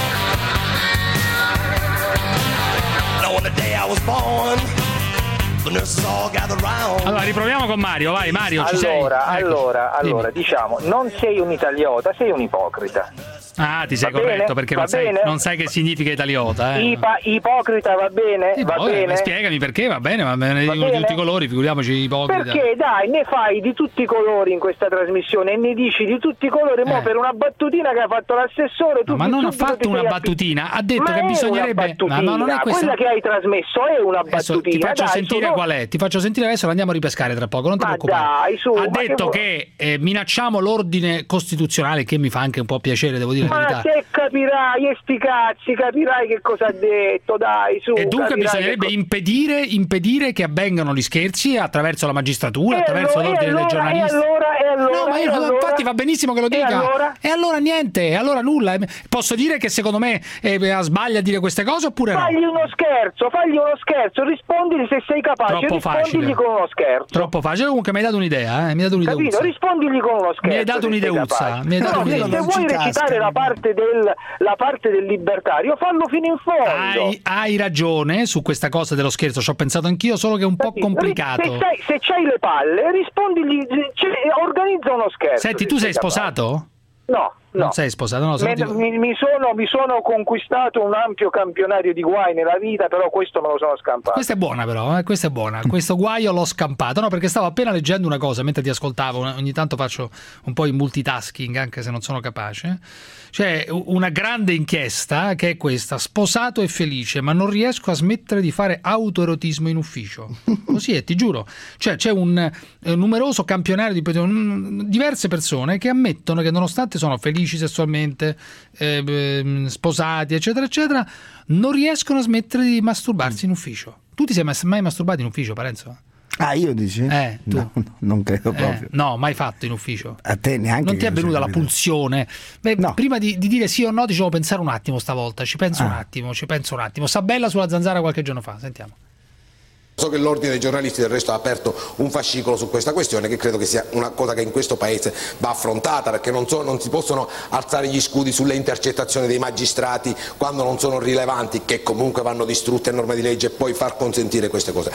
Allora, riproviamo con Mario, vai Mario, ci sei? Allora, Eccoci. allora, allora, Dimmi. diciamo, non sei un italiota, sei un ipocrita. Ah, ti sei Va corretto bene? perché Va non sai, bene? non sai che significa italiota. Eh. Ipa- ipocrita va bene? Sì, va poi, bene? Spiegami perché, va bene, ma me ne Va dicono di bene? tutti i colori, figuriamoci ipocrita. Perché dai, ne fai di tutti i colori in questa trasmissione e ne dici di tutti i colori, mo Eh. per una battutina che ha fatto l'assessore tu No, ma non ha subito fatto ti una sei battutina, ha detto Ma che è bisognerebbe. una battutina, Ma non è questa. quella che hai trasmesso è una Adesso battutina. ti faccio dai, sentire su, qual è, ti faccio sentire adesso, lo andiamo a ripescare tra poco, non ti Ma preoccupare. dai, su, ha ma detto che che eh, minacciamo l'ordine costituzionale, che mi fa anche un po' piacere, devo dire la Ma verità. se capirai, e sti cazzi, capirai che cosa ha detto, dai, su. E dunque capirai bisognerebbe che co- impedire, impedire che avvengano gli scherzi attraverso la magistratura, E attraverso allora- l'ordine e dei allora- giornalisti. E allora, e allora, No, ma io e allora? infatti va benissimo che lo E dica. allora? E allora niente, e allora nulla. Posso dire che secondo me eh, sbaglia a dire queste cose oppure no? Fagli uno scherzo, fagli uno scherzo, rispondili se sei capace, Troppo rispondigli facile. con uno scherzo. Troppo facile. Comunque mi hai dato un'idea, eh? Mi hai dato un'idea. Capito? Rispondigli con uno scherzo. Mi hai dato se sei un'ideuzza, capace. mi hai dato No, se, un'ideuzza. se vuoi recitare la parte, del, la parte del libertario, fallo fino in fondo. Hai, hai ragione su questa cosa dello scherzo, ci ho pensato anch'io, solo che è un po' complicato. Se, sai- se c'hai le palle, rispondigli, c- organizza uno scherzo. Senti, se tu sei capace. sposato? No. Non No. sei sposato, no, se no Me- ti- mi, mi sono, mi sono conquistato un ampio campionario di guai nella vita, però questo me lo sono scampato. Questa è buona però, eh? Questa è buona. Questo guaio l'ho scampato, no, perché stavo appena leggendo una cosa mentre ti ascoltavo, ogni tanto faccio un po' in multitasking anche se non sono capace. C'è una grande inchiesta che è questa: sposato e felice, ma non riesco a smettere di fare autoerotismo in ufficio. Così è, ti giuro. Cioè c'è un eh, numeroso campionario di un, diverse persone che ammettono che nonostante sono felici sessualmente, eh, eh, sposati, eccetera, eccetera, non riescono a smettere di masturbarsi in ufficio. Tu ti sei mai masturbato in ufficio, Parenzo? Ah, io dici? Eh, tu. No, non credo Eh, proprio. no, mai fatto in ufficio. A te neanche. Non ti è che venuta sia la capitato. pulsione? Beh, No. prima di, di dire sì o no, dicevo pensare un attimo stavolta. Ci penso Ah. un attimo, ci penso un attimo. Sabella sulla Zanzara qualche giorno fa, sentiamo. So che l'Ordine dei giornalisti del resto ha aperto un fascicolo su questa questione, che credo che sia una cosa che in questo paese va affrontata, perché non, so, non si possono alzare gli scudi sulle intercettazioni dei magistrati quando non sono rilevanti, che comunque vanno distrutte a norma di legge, e poi far consentire queste cose.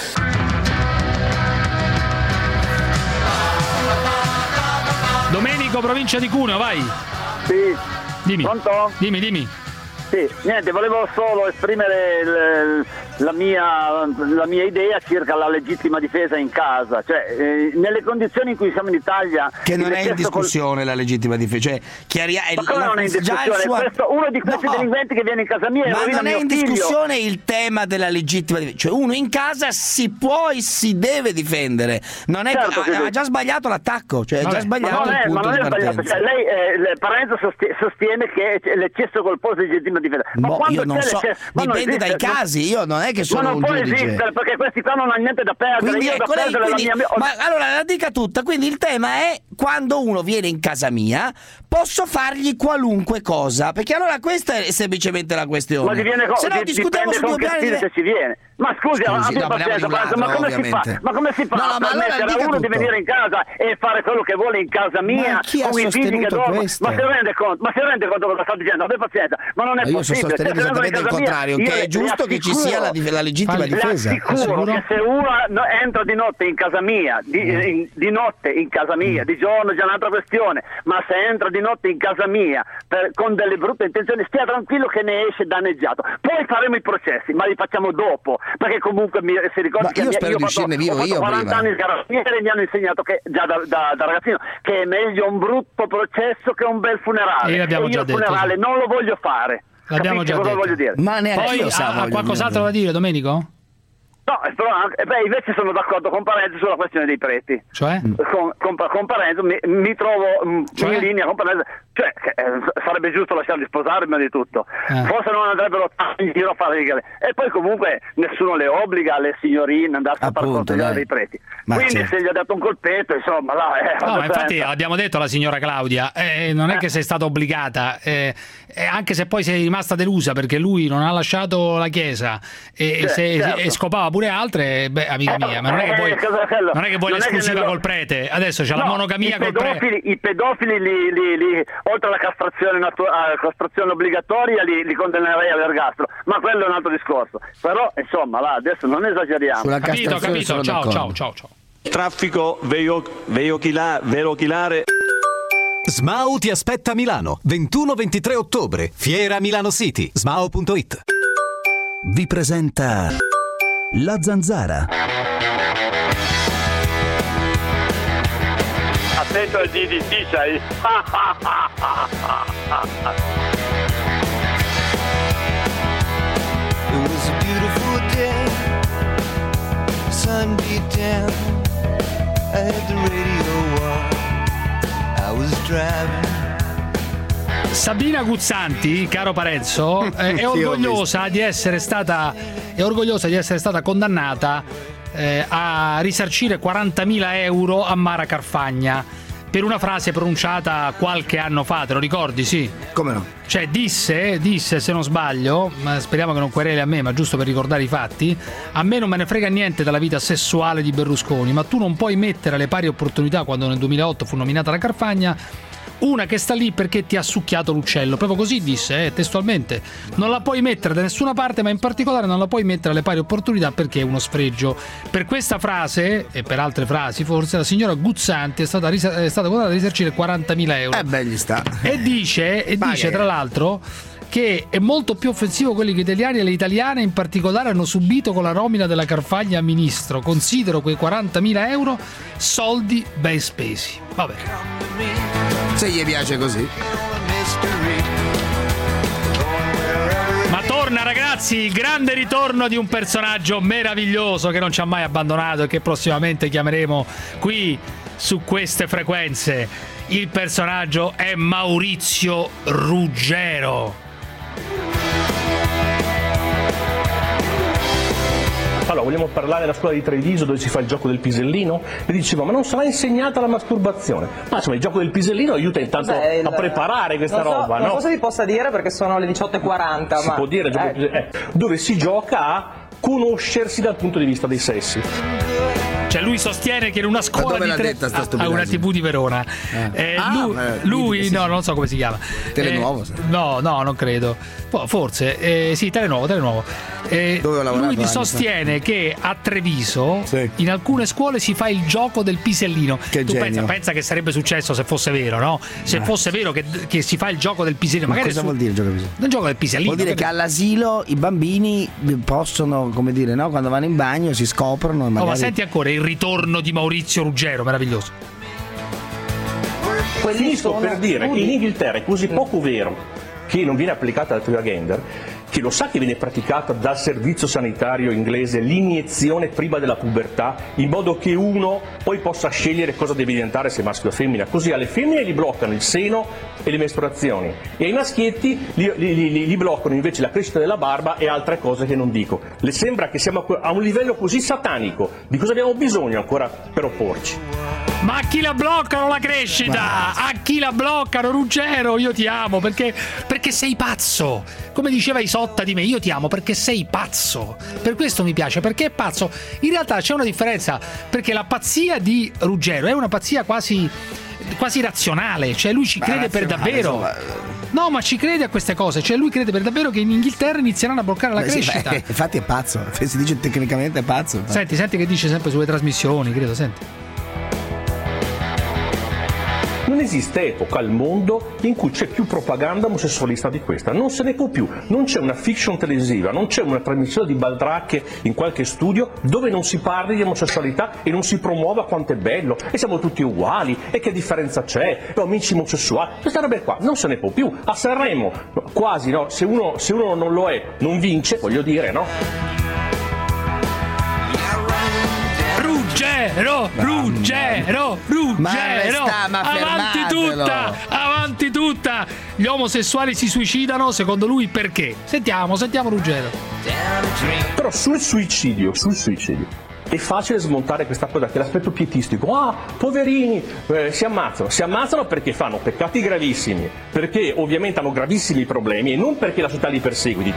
Domenico, provincia di Cuneo, vai. Sì. Dimmi. Pronto? Dimmi, dimmi. Sì, niente, volevo solo esprimere il- la, mia, la mia idea circa la legittima difesa in casa, cioè eh, nelle condizioni in cui siamo in Italia... Che non il è in eccesso col- discussione la legittima difesa, cioè chiaria- Ma come la- non è in già il discussione? suo- Questo, uno di questi No. delinquenti che viene in casa mia e Ma rovina non è mio in figlio. discussione il tema della legittima difesa, cioè uno in casa si può e si deve difendere, non è Certo che che ha, ha sì. già sbagliato l'attacco, cioè ha Vabbè, già sbagliato Ma non il è, ma punto non di è sbagliato, partenza. cioè, lei eh, Parenzo sosti- sostiene che è l'eccesso colposo di legittima difesa. Ma Boh, quando io non c'è so, l'eccesso- ma non dipende dai esiste- casi, io non è è che sono ma non un può giudice. esistere, perché questi qua non hanno niente da perdere. Quindi, io ecco, da lei, perdere quindi, la mia... ma allora la dica tutta, quindi il tema è: quando uno viene in casa mia posso fargli qualunque cosa, perché allora questa è semplicemente la questione. Ma diviene co- se no di- discutiamo su dipende due con che piani stile si viene. Ma scusi, Scusi, abbi no, pazienza, parliamo di un ma ladro, come si fa? ovviamente. Ma come si fa No, no, a ma allora permettere dica a uno di tutto. venire in casa e fare quello che vuole in casa mia? Ma chi ha con i figli che sostenuto dormono? questo? Ma si rende conto? Ma si rende conto cosa sta dicendo? Abbi pazienza, ma non è Ma io sto possibile. sostenendo Se vengono in esattamente il casa mia, contrario, io che è le- giusto le che ci sia la, assicuro- la legittima le difesa. assicuro che se uno no- entra di notte in casa mia, di, in- di notte in casa mia, di giorno c'è un'altra questione, ma se entra di notte in casa mia per- con delle brutte intenzioni, stia tranquillo che ne esce danneggiato. Poi faremo i processi, ma li facciamo dopo, perché comunque mi, si ricorda Ma che io mia- spero io di ho fatto, uscirne vivo ho fatto io quaranta prima. anni di carabinieri e mi hanno insegnato che già da, da- da ragazzino che è meglio un brutto processo che un bel funerale. E l'abbiamo io già il detto, funerale sì. non lo voglio fare. L'abbiamo Capisci già cosa detto. voglio dire? Ma neanche Poi io sa, ha, ha voglio qualcos'altro da dire, Domenico? No, però anche, beh, invece sono d'accordo con Parenzo sulla questione dei preti. Cioè? Con, con, con Parenzo mi, mi trovo mh, Cioè? in linea con Parenzo, cioè che, eh, sarebbe giusto lasciarli sposare prima di tutto. Eh. Forse non andrebbero in giro a fare i gare. E poi comunque nessuno le obbliga alle signorine andarsi a far Appunto, consigliare dai. dei preti. Ma Quindi certo. se gli ha dato un colpetto, insomma, là, eh, No, ma vada infatti senza. abbiamo detto alla signora Claudia, eh, non è che sei stata obbligata, eh, eh, anche se poi sei rimasta delusa perché lui non ha lasciato la chiesa e, Cioè, se, certo. e scopava pure altre, beh, amica mia, ma non è che vuoi, Eh, Casasello, non è che vuoi non è che l'esclusiva ne- col prete, adesso c'è la No, monogamia i col prete. pedofili, I pedofili, li, li, li, oltre alla castrazione, natu- alla castrazione obbligatoria, li, li condannerei all'ergastolo, ma quello è un altro discorso. Però, insomma, là, adesso non esageriamo. Sulla Capito, castrazione capito, sono ciao, d'accordo. ciao, ciao, ciao. Traffico veio- veiochila- velochilare. S M A U ti aspetta a Milano, ventuno ventitré ottobre, Fiera Milano City, smao punto it. Vi presenta La Zanzara. Attento al D D T, sai? It was a beautiful day, sun beat down, I had the radio on, I was driving. Sabina Guzzanti, caro Parenzo, eh, è orgogliosa di essere stata è orgogliosa di essere stata condannata eh, a risarcire quarantamila euro a Mara Carfagna per una frase pronunciata qualche anno fa, te lo ricordi? Sì. Come no? Cioè disse, disse se non sbaglio, ma speriamo che non quereli a me, ma giusto per ricordare i fatti, a me non me ne frega niente della vita sessuale di Berlusconi, ma tu non puoi mettere le pari opportunità quando nel duemilaotto fu nominata la Carfagna una che sta lì perché ti ha succhiato l'uccello. Proprio così disse, eh, testualmente. Non la puoi mettere da nessuna parte, ma in particolare non la puoi mettere alle pari opportunità perché è uno sfregio. Per questa frase, e per altre frasi forse, la signora Guzzanti è stata, risa- è stata condannata a risarcire quarantamila euro. Eh beh, gli sta. E dice, e dice tra l'altro che è molto più offensivo quelli che gli italiani e le italiane in particolare hanno subito con la nomina della Carfagna a ministro. Considero quei quarantamila euro soldi ben spesi. Vabbè. Se gli piace così. Ma torna, ragazzi, il grande ritorno di un personaggio meraviglioso che non ci ha mai abbandonato e che prossimamente chiameremo qui su queste frequenze. Il personaggio è Maurizio Ruggero. Allora, vogliamo parlare della scuola di Treviso dove si fa il gioco del pisellino? Mi dicevo, ma non sarà insegnata la masturbazione? Ma insomma, il gioco del pisellino aiuta intanto Cos'è il- a preparare questa non so, roba, non no? so se vi possa dire perché sono le diciotto e quaranta. Si ma... può dire, gioco del eh. pisellino, eh, dove si gioca a conoscersi dal punto di vista dei sessi. Cioè lui sostiene che in una scuola dove di l'ha tre... detta sta a una stupidaggine? tivù di Verona Eh. eh, Ah, lui, eh, lui- sì, sì. no non so come si chiama. Telenuovo, Eh, sì. no no non credo. Po- forse eh, sì Telenuovo Telenuovo eh, Dove ho lavorato lui ti anni fa. sostiene che a Treviso Sì. in alcune scuole si fa il gioco del pisellino. Che Tu genio. pensa, pensa che sarebbe successo se fosse vero, no? Se Eh. fosse vero che, che si fa il gioco del pisellino. Ma magari cosa su- vuol dire il gioco del pisellino? il gioco del pisellino Vuol dire che all'asilo i bambini possono, come dire, no? Quando vanno in bagno si scoprono e Oh, magari... ma senti ancora il ritorno di Maurizio Ruggero, meraviglioso. Finisco sono per dire che studi. in Inghilterra è così poco vero che non viene applicata la teoria gender che che lo sa che viene praticata dal servizio sanitario inglese l'iniezione prima della pubertà, in modo che uno poi possa scegliere cosa deve diventare, se maschio o femmina. Così alle femmine gli bloccano il seno e le mestruazioni, e ai maschietti gli, gli, gli, gli bloccano invece la crescita della barba e altre cose che non dico. Le sembra che siamo a un livello così satanico? Di cosa abbiamo bisogno ancora per opporci? Ma a chi la bloccano la crescita? A chi la bloccano? Ruggero, io ti amo perché, perché sei pazzo. Come diceva Isotta di me, io ti amo perché sei pazzo. Per questo mi piace, perché è pazzo. In realtà c'è una differenza, perché la pazzia di Ruggero è una pazzia quasi, quasi razionale. Cioè lui ci crede per davvero. Insomma... No, ma ci crede a queste cose. Cioè lui crede per davvero che in Inghilterra inizieranno a bloccare la beh, crescita. Sì, beh, infatti è pazzo. Si dice tecnicamente è pazzo. Senti, senti che dice sempre sulle trasmissioni, credo, senti. Non esiste epoca al mondo in cui c'è più propaganda omosessualista di questa, non se ne può più, non c'è una fiction televisiva, non c'è una trasmissione di baldracche in qualche studio dove non si parli di omosessualità e non si promuova quanto è bello, e siamo tutti uguali, e che differenza c'è, no, amici omosessuali, questa roba qua non se ne può più. A Sanremo quasi, no, se uno, se uno non lo è, non vince, voglio dire, no? Ruggero, Ruggero, Ruggero, ma resta, ma avanti tutta, avanti tutta. Gli omosessuali si suicidano, secondo lui perché? Sentiamo, sentiamo Ruggero. Però sul suicidio, sul suicidio è facile smontare questa cosa, che è l'aspetto pietistico. Ah, poverini, eh, si ammazzano, si ammazzano perché fanno peccati gravissimi, perché ovviamente hanno gravissimi problemi e non perché la società li perseguiti.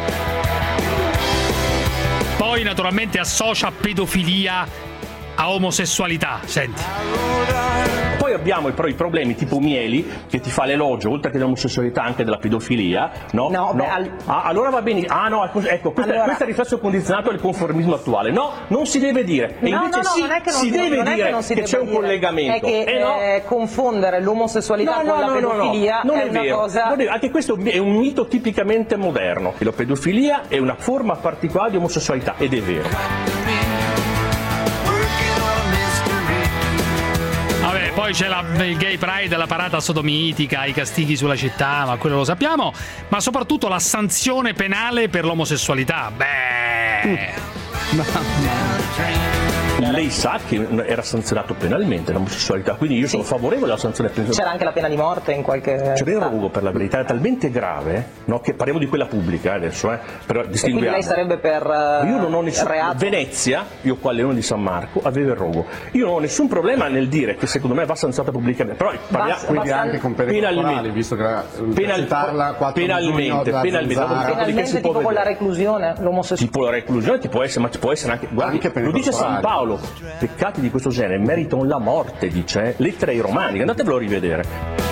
Poi naturalmente associa pedofilia a omosessualità, senti. Poi abbiamo però i problemi tipo Mieli, che ti fa l'elogio oltre che dell'omosessualità anche della pedofilia, no? No, no. Beh, al... ah, allora va bene. Ah no, ecco, questo, allora... questo è il riflesso condizionato del conformismo attuale. No, non si deve dire. E no, invece no, no, sì, non è che non si, si deve non dire è che, che c'è un dire. collegamento. È che eh, no. eh, confondere l'omosessualità no, no, con la no, pedofilia no, no. Non è, è una vero. cosa... Non è, anche questo è un mito tipicamente moderno. La pedofilia è una forma particolare di omosessualità, ed è vero. Vabbè, poi c'è la, il Gay Pride, la parata sodomitica, i castighi sulla città, ma quello lo sappiamo, ma soprattutto la sanzione penale per l'omosessualità. Beh, lei sa che era sanzionato penalmente l'omosessualità, quindi io sono favorevole alla sanzione penale. C'era anche la pena di morte in qualche... C'era il rogo, per la verità, è talmente grave, no, che parliamo di quella pubblica adesso, eh, però distinguiamo. E quindi lei sarebbe per uh, io non ho nessun reato? Venezia, io qua Leone di San Marco, aveva il rogo. Io non ho nessun problema nel dire che secondo me va sanzionata pubblicamente, però parliamo Basta, quindi anche con pene corporali, visto che penal, parla penalmente, penalmente, penalmente tipo con la reclusione, l'omosessualità. Tipo la reclusione ti può essere, ma ci può essere anche, guardi, anche lo dice San Paolo, peccati di questo genere meritano la morte, dice, lettera ai Romani, andatevelo a rivedere.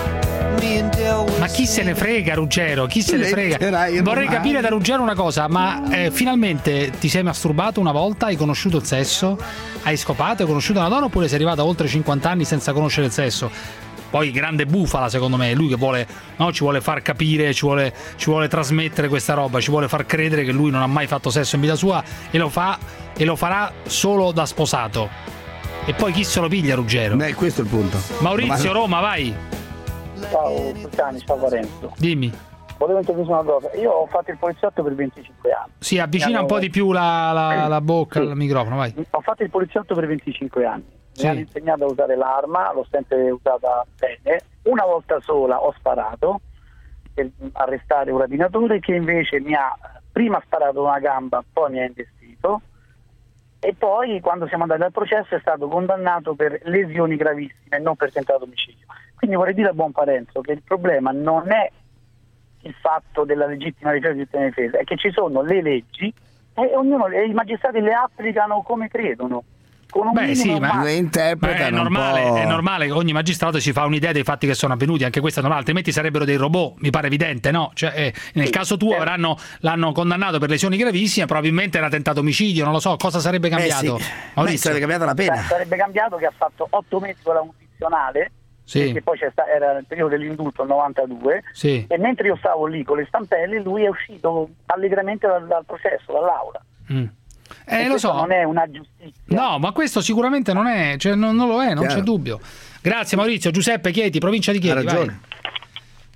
Ma chi se ne frega, Ruggero? Chi se ne frega? Vorrei capire da Ruggero una cosa, ma eh, finalmente ti sei masturbato una volta? Hai conosciuto il sesso? Hai scopato? Hai conosciuto una donna? Oppure sei arrivato a oltre cinquanta anni senza conoscere il sesso? Poi grande bufala, secondo me, è lui che vuole, no, ci vuole far capire, ci vuole, ci vuole trasmettere questa roba, ci vuole far credere che lui non ha mai fatto sesso in vita sua e lo fa e lo farà solo da sposato. E poi chi se lo piglia, Ruggero? Beh, questo è il punto. Maurizio, Roma, vai. Ciao, Pucciani, ciao Lorenzo. Dimmi. Volevo intervenire una cosa. Io ho fatto il poliziotto per venticinque anni. Sì, avvicina hanno... un po' di più la, la, la bocca sì. al microfono, vai. Ho fatto il poliziotto per venticinque anni. Sì. Mi hanno insegnato a usare l'arma, l'ho sempre usata bene. Una volta sola ho sparato per arrestare un rapinatore che invece mi ha prima sparato una gamba, poi mi ha investito. E poi quando siamo andati al processo è stato condannato per lesioni gravissime e non per tentato omicidio. Quindi vorrei dire a buon Parenzo che il problema non è il fatto della legittima difesa e legittima difesa, è che ci sono le leggi e ognuno, e i magistrati le applicano come credono. Con un Beh sì, ma le interpretano è normale, un po'... è normale che ogni magistrato si fa un'idea dei fatti che sono avvenuti, anche questo è normale, altrimenti sarebbero dei robot, mi pare evidente, no? Cioè, eh, nel sì, caso tuo certo. avranno, l'hanno condannato per lesioni gravissime, probabilmente era tentato omicidio, non lo so, cosa sarebbe cambiato? Beh, sì. Beh, sarebbe cambiata la pena. Beh, sarebbe cambiato che ha fatto otto mesi con la condizionale, sì. perché poi c'è sta, era il periodo dell'indulto, il novantadue, sì. e mentre io stavo lì con le stampelle lui è uscito allegramente dal, dal processo, dall'aula. Mm. Eh, lo so. Non è una giustizia. No, ma questo sicuramente non è, cioè non, non lo è, non Chiaro. C'è dubbio. Grazie Maurizio. Giuseppe Chieti, provincia di Chieti, vai.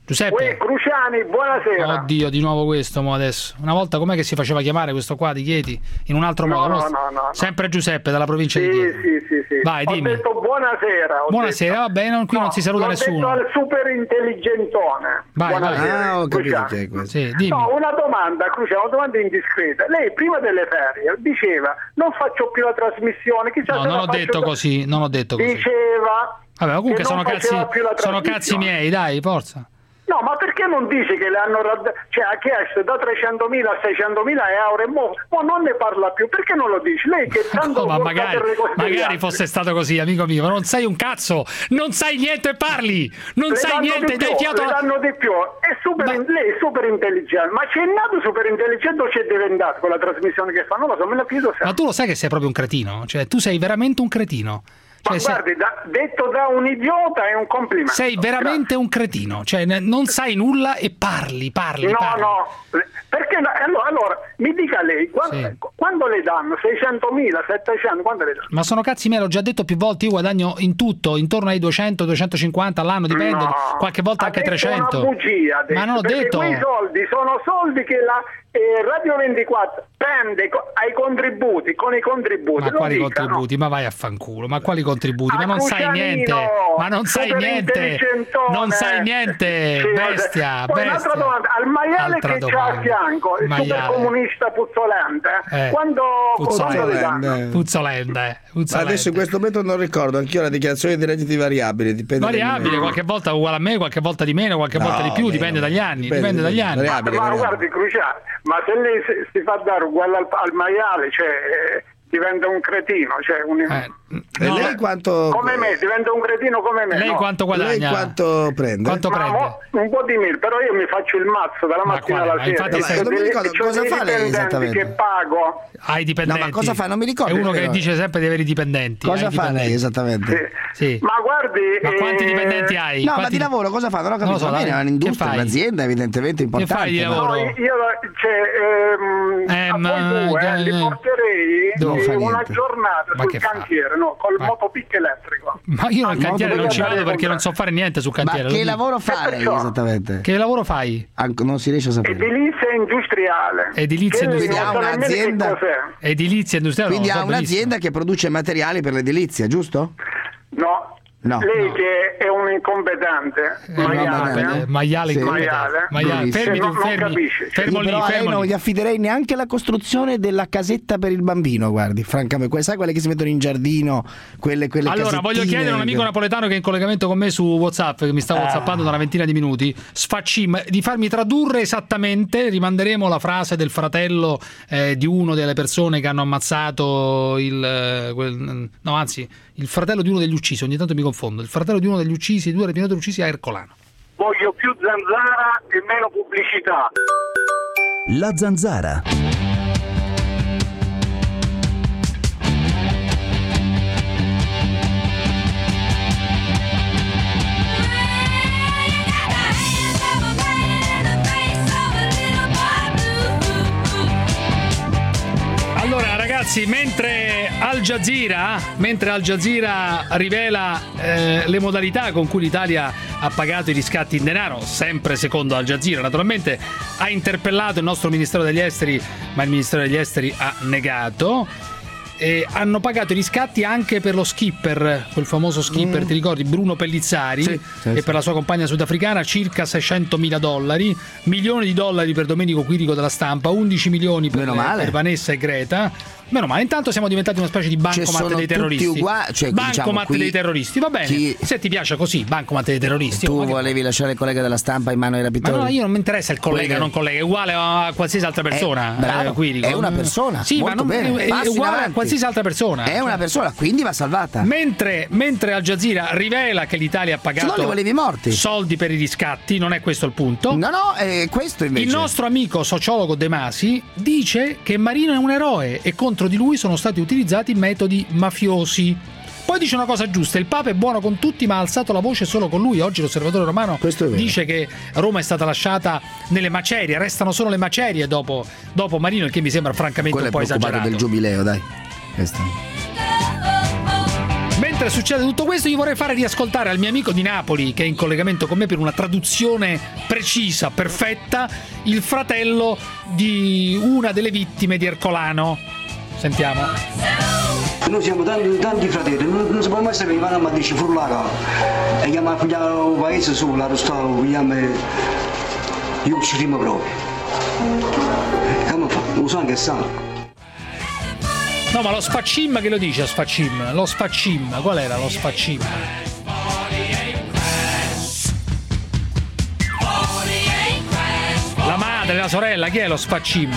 Giuseppe. Uè, Cruciani, buonasera. Oddio, di nuovo questo mo adesso. Una volta com'è che si faceva chiamare questo qua di Chieti? In un altro No, modo? no, no, no. Sempre Giuseppe dalla provincia Sì, di Chieti. sì, sì, sì. Vai, Ho dimmi. detto buonasera. ho Buonasera, detto. va bene, non- qui non si saluta l'ho nessuno. detto al super intelligentone. Vai, vai. Buonasera, Ah, ho capito Cruciani. che è questo. Sì, dimmi. No, una domanda, Cruciani, una domanda indiscreta. Lei prima delle ferie diceva non faccio più la trasmissione, chissà No, se non la ho faccio detto da- così, non ho detto così. Diceva Vabbè, ma comunque che sono non cazzi, faceva più la sono cazzi trasmissione. miei, dai, forza. No, ma perché non dice che le hanno rad- cioè, ha chiesto da trecentomila a seicentomila euro e mo, mo non ne parla più? Perché non lo dici? Lei che tanto No, ma vuol magari, sapere le cose degli magari altri. fosse stato così, amico mio, ma non sai un cazzo, non sai niente e parli, non Le sai danno niente, di dai più, fiato le danno di più. È super, lei è super intelligente, ma c'è nato super intelligente o c'è diventato con la trasmissione che fa? Non lo so, me la chiedo sempre. Ma tu lo sai che sei proprio un cretino? Cioè, tu sei veramente un cretino. Ma Cioè, sei, guardi, da- detto da un idiota è un complimento. sei veramente un cretino, cioè ne- non sai nulla e parli, parli, No, parli. no, perché no? allora, allora mi dica lei, quando, Sì. quando le danno seicentomila, settecento, quando le danno? Ma sono cazzi miei, l'ho già detto più volte, io guadagno in tutto intorno ai duecento duecentocinquanta all'anno, dipende, No, qualche volta ha anche detto trecento. Una bugia, ha detto, Ma non ho perché detto. quei soldi sono soldi che la eh, Radio ventiquattro prende co- ai contributi, con i contributi. Ma lo quali dica, contributi? Ma vai a fanculo, ma quali contributi? Ma A non sai Crucianino, niente, ma non sai super niente, intelligentone. non sai niente, Sì, bestia, Poi bestia. un'altra domanda, al maiale Altra che c'ha a domanda. fianco, il Maiale. super comunista puzzolente, Eh. quando, quando le danno? Puzzolente, puzzolente, puzzolente. Adesso in questo momento non ricordo, anch'io la dichiarazione di redditi variabili, dipende dal Variabile, momento. qualche volta uguale a me, qualche volta di meno, qualche No, volta di più, meno, dipende dagli anni, dipende, dipende dagli anni. variabile, Ma variabile. guardi, Cruciani, ma se lei si, si fa dare uguale al, al maiale, cioè eh, diventa un cretino, cioè un, E lei quanto come me, diventa un cretino come me. Lei no? quanto guadagna? Lei quanto prende? Quanto Ma prende? mo- un po' di mille, però io mi faccio il mazzo dalla Ma mattina quale? alla Ma sera. infatti E sei- c'ho non mi dei- ricordo c'ho cosa dei fa lei dipendenti esattamente. che pago. Hai dipendenti. No, ma cosa fa? Non mi ricordo, È uno che però. dice sempre di avere i dipendenti. Cosa hai fa dipendenti. lei esattamente? Sì. Ma guardi, Ma quanti eh, dipendenti hai? No, Quanti- ma di lavoro cosa fa? Non ho capito. Non lo so, Va bene, dai. è un'industria, Che fai? un'azienda evidentemente importante. fai di ma- lavoro? No, io cioè, ehm, Eh, a ma- voi due eh, li porterei non eh, fa una niente. giornata Ma sul che fa? cantiere, no, col Ma- motopic elettrico. Ma io al Ah, cantiere no, non ci dobbiamo vado perché andare non so fare niente sul Ma cantiere. lo che dico. lavoro fa E lei perciò? esattamente? Che lavoro fai? Anche- non si riesce a sapere. Edilizia industriale. Edilizia Che lei industriale. non sa Ha nemmeno che un'azienda- cos'è. Edilizia industriale. Quindi non ha lo so benissimo. un'azienda che produce materiali per l'edilizia, giusto? No. No. Lei No. che è un incompetente, Eh, no, maiale, vabbè, eh? maiale Sì. incompetente. Maiale. Maiale. Bellissimo. Fermi, Non- non fermi, capisce. fermo Io lì, però a lei fermo non lì. gli affiderei neanche la costruzione della casetta per il bambino, guardi, francamente. Que- Sai quelle che si mettono in giardino? Quelle, quelle Allora, voglio casettine chiedere a un amico che- napoletano che è in collegamento con me su WhatsApp, che mi sta whatsappando da una ventina di minuti, Sfaccim, di farmi tradurre esattamente, rimanderemo la frase del fratello eh, di uno delle persone che hanno ammazzato il... eh, quel- no, anzi, il fratello di uno degli uccisi, ogni tanto mi confondo, il fratello di uno degli uccisi, due rapinatori uccisi a Ercolano. Voglio più zanzara e meno pubblicità. La Zanzara. Allora ragazzi, mentre Al Jazeera, mentre Al Jazeera rivela eh, le modalità con cui l'Italia ha pagato i riscatti in denaro, sempre secondo Al Jazeera naturalmente, ha interpellato il nostro Ministero degli Esteri, ma il Ministero degli Esteri ha negato. E hanno pagato i riscatti anche per lo skipper, quel famoso skipper, Mm. ti ricordi, Bruno Pellizzari, Sì, sì, e sì. per la sua compagna sudafricana circa seicentomila dollari, milioni di dollari per Domenico Quirico della Stampa, undici milioni per, Meno male. per Vanessa e Greta. Meno male, intanto siamo diventati una specie di bancomat sono dei tutti terroristi. uguali, cioè, bancomat diciamo, qui dei terroristi, va bene. chi- Se ti piace così, bancomat dei terroristi. Tu oh, ma che- volevi lasciare il collega della Stampa in mano ai Ma rapitori? no, io non mi interessa il collega, Quello- non collega, è uguale a qualsiasi altra persona. Eh, bravo, eh, Quirico. è una persona, Sì, molto ma non, bene. è, Passi è uguale avanti. a qualsiasi altra persona. È una persona, quindi va salvata. Mentre, mentre Al Jazeera rivela che l'Italia ha Se no pagato li volevi morti. soldi per i riscatti, non è questo il punto. No, no, è questo invece. Il nostro amico sociologo De Masi dice che Marino è un eroe e contro di lui sono stati utilizzati metodi mafiosi. Poi dice una cosa giusta: il Papa è buono con tutti ma ha alzato la voce solo con lui. Oggi l'Osservatore Romano Questo è vero. dice che Roma è stata lasciata nelle macerie, restano solo le macerie dopo, dopo Marino, il che mi sembra francamente Quello un po' è preoccupato esagerato. del giubileo, dai. Questo. Mentre mentre succede tutto questo, io vorrei fare riascoltare al mio amico di Napoli, che è in collegamento con me per una traduzione precisa, perfetta, il fratello di una delle vittime di Ercolano. Sentiamo. Noi siamo tanti, tanti fratelli, non, non si può mai sapere, ma dice furlaca e chiama il paese su, la Rostavo, vogliamo io uccidiamo proprio. Come fa? Non so anche sa. No, ma lo Sfaccim che lo dice, Sfaccim? Lo Sfaccim, qual era lo Sfaccim? La madre, la sorella, chi è lo Sfaccim?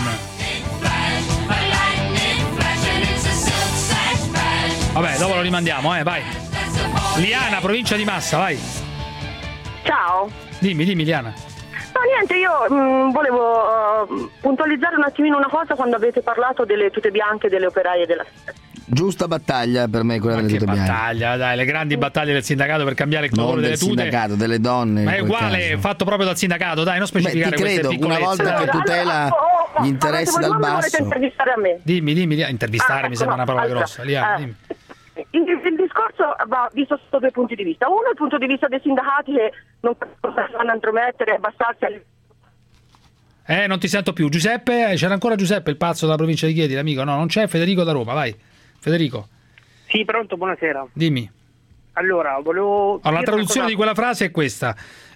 Vabbè, dopo lo rimandiamo, eh, vai. Liana, provincia di Massa, vai. Ciao. Dimmi, dimmi, Liana. No, niente, io mh, volevo uh, puntualizzare un attimino una cosa quando avete parlato delle tute bianche delle operaie della S E S. Giusta battaglia per me quella delle tute bianche. Battaglia, dai, le grandi battaglie del sindacato per cambiare il colore non delle del tute. sindacato, delle donne. Ma è uguale, caso. Fatto proprio dal sindacato, dai, non specificare. Beh, ti credo, queste una volta che tutela allora, oh, oh, gli interessi dal basso. Intervistare a me. Dimmi, dimmi, intervistare ah, mi ecco, sembra no, una parola allora, grossa. Liana, eh, dimmi. Il, il discorso va visto sotto due punti di vista. Uno, il punto di vista dei sindacati che non possono intromettere e abbassarsi alle... Eh, non ti sento più. Giuseppe, c'era ancora Giuseppe, il pazzo della provincia di Chieti, l'amico. No, non c'è. Federico da Roma, vai. Federico. Sì, pronto, buonasera. Dimmi. Allora, volevo... Allora, la traduzione cosa... di quella frase è questa.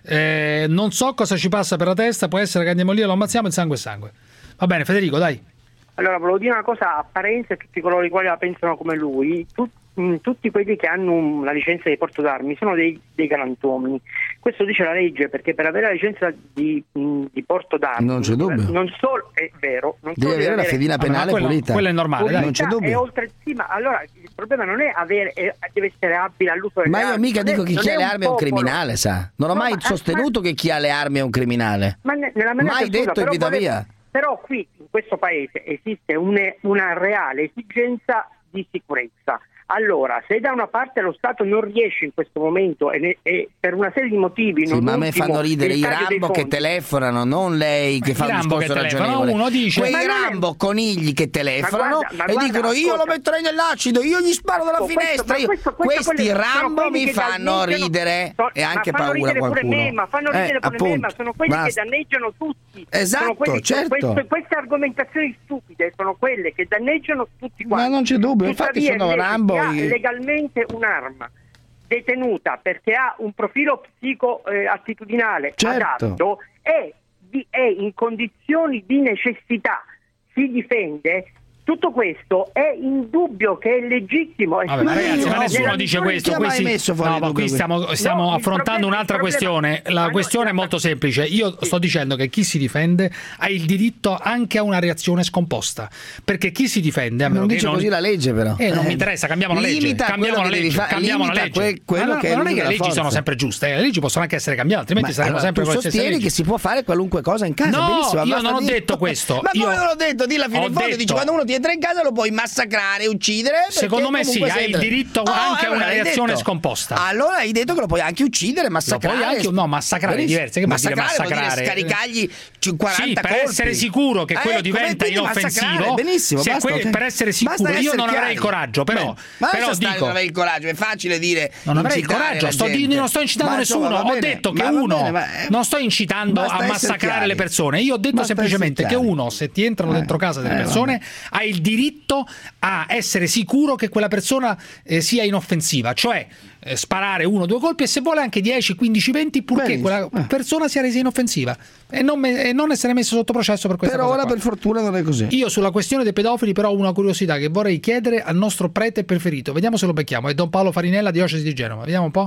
Eh, non so cosa ci passa per la testa, può essere che andiamo lì e lo ammazziamo, il sangue è sangue. Va bene, Federico, dai. Allora, volevo dire una cosa a Parenzo e tutti coloro i quali la pensano come lui. Tu, mh, tutti quelli che hanno una licenza di porto d'armi sono dei, dei galantuomini. Questo dice la legge, perché per avere la licenza di, mh, di porto d'armi non c'è dubbio. Non solo è vero, non devi solo avere la fedina penale quello, pulita. Quello è normale, pulita, dai. Non c'è dubbio. E oltre, sì, ma allora il problema non è avere, è, deve essere abile all'uso delle ma io armi. mica dico che chi ha le armi è un popolo. criminale, sa. Non ho No, mai ma, sostenuto ma, che chi ha le armi è un criminale. Ma ne, nella mai detto in vita volevo, mia. Però qui in questo paese esiste un, una reale esigenza di sicurezza. Allora, se da una parte lo Stato non riesce in questo momento e, ne, e per una serie di motivi... Sì, non ma a me ultimo, fanno ridere i Rambo che telefonano, non lei che fa un discorso ragionevole. Uno dice, quei ma Rambo è... conigli che telefonano ma guarda, ma e guarda, dicono io ascolta. lo metterei nell'acido, io gli sparo dalla Questo, finestra. Io... questo, questo, Questi Rambo mi che fanno ridere sono, e anche ma fanno paura ridere qualcuno. Pure me, ma fanno ridere eh, pure appunto, me, ma sono quelli basta. che danneggiano tutti. Esatto, sono quelli, certo. Queste, queste argomentazioni stupide sono quelle che danneggiano tutti quanti. Ma non c'è dubbio, infatti Tuttavia, sono Rambo. Chi ha Io... legalmente un'arma detenuta perché ha un profilo psico-attitudinale eh, certo. adatto e è in condizioni di necessità, si difende. Tutto questo è indubbio che è legittimo. È Vabbè, ma ragazzi, ma nessuno dice questo. Questi... messo fuori no, ma qui stiamo, stiamo no, affrontando problema, un'altra problema... questione. La questione è molto semplice. Io sto dicendo che chi si difende ha il diritto anche a una reazione scomposta. Perché chi si difende a meno non che dice non... così la legge, però. Eh, non eh. mi interessa, cambiamo la legge. Limita cambiamo la legge. Fa... Cambiamo la legge. Que- quello ma che no, è non è che le leggi forza. sono sempre giuste. Eh. Le leggi possono anche essere cambiate, altrimenti ma saremmo allora, sempre tu con le stesse sostieni leggi. che si può fare qualunque cosa in casa. No, benissimo, io non ho dire... detto questo. Ma io... come non l'ho detto? Dilla fino in fondo, dici quando uno ti entra in casa lo puoi massacrare, uccidere. Secondo me sì, hai il diritto oh, anche a una reazione scomposta. Allora hai detto che lo puoi anche uccidere, massacrare. Lo puoi anche, no, massacrare è diverso. Che massacrare, massacrare? Vuol dire scaricargli quaranta sì, per colpi. essere sicuro che quello eh, diventa inoffensivo. Benissimo, se basta, que- okay. Per essere sicuro, io non avrei il coraggio, però, ma però dico, non avrei il coraggio, è facile dire. Non avrei il coraggio, sto di, non sto incitando ma nessuno. insomma, ho detto che uno bene, ma, eh, non sto incitando a massacrare le persone. Io ho detto basta semplicemente che uno, se ti entrano eh, dentro casa delle eh, persone, vabbè. ha il diritto a essere sicuro che quella persona eh, sia inoffensiva, cioè eh, sparare uno o due colpi e se vuole anche dieci, quindici, venti purché quella persona sia resa inoffensiva e non, me, e non essere messo sotto processo per questa per cosa ora qua. Per fortuna non è così. Io sulla questione dei pedofili però ho una curiosità che vorrei chiedere al nostro prete preferito, vediamo se lo becchiamo, è Don Paolo Farinella, diocesi di Genova, vediamo un po'.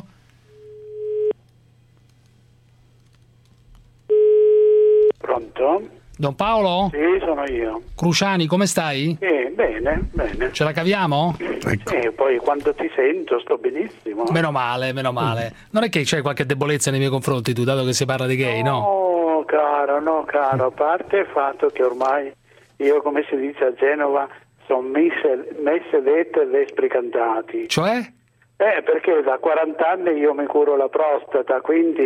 Pronto? Don Paolo? Sì, sono io. Cruciani, come stai? Sì, bene, bene. Ce la caviamo? Ecco. Sì, poi quando ti sento sto benissimo. Meno male, meno male. Non è che c'hai qualche debolezza nei miei confronti tu, dato che si parla di gay, no? No, caro, no, caro. A parte il fatto che ormai io, come si dice a Genova, sono messe, messe dette e vespri cantati. Cioè? Eh, perché da quaranta anni io mi curo la prostata, quindi...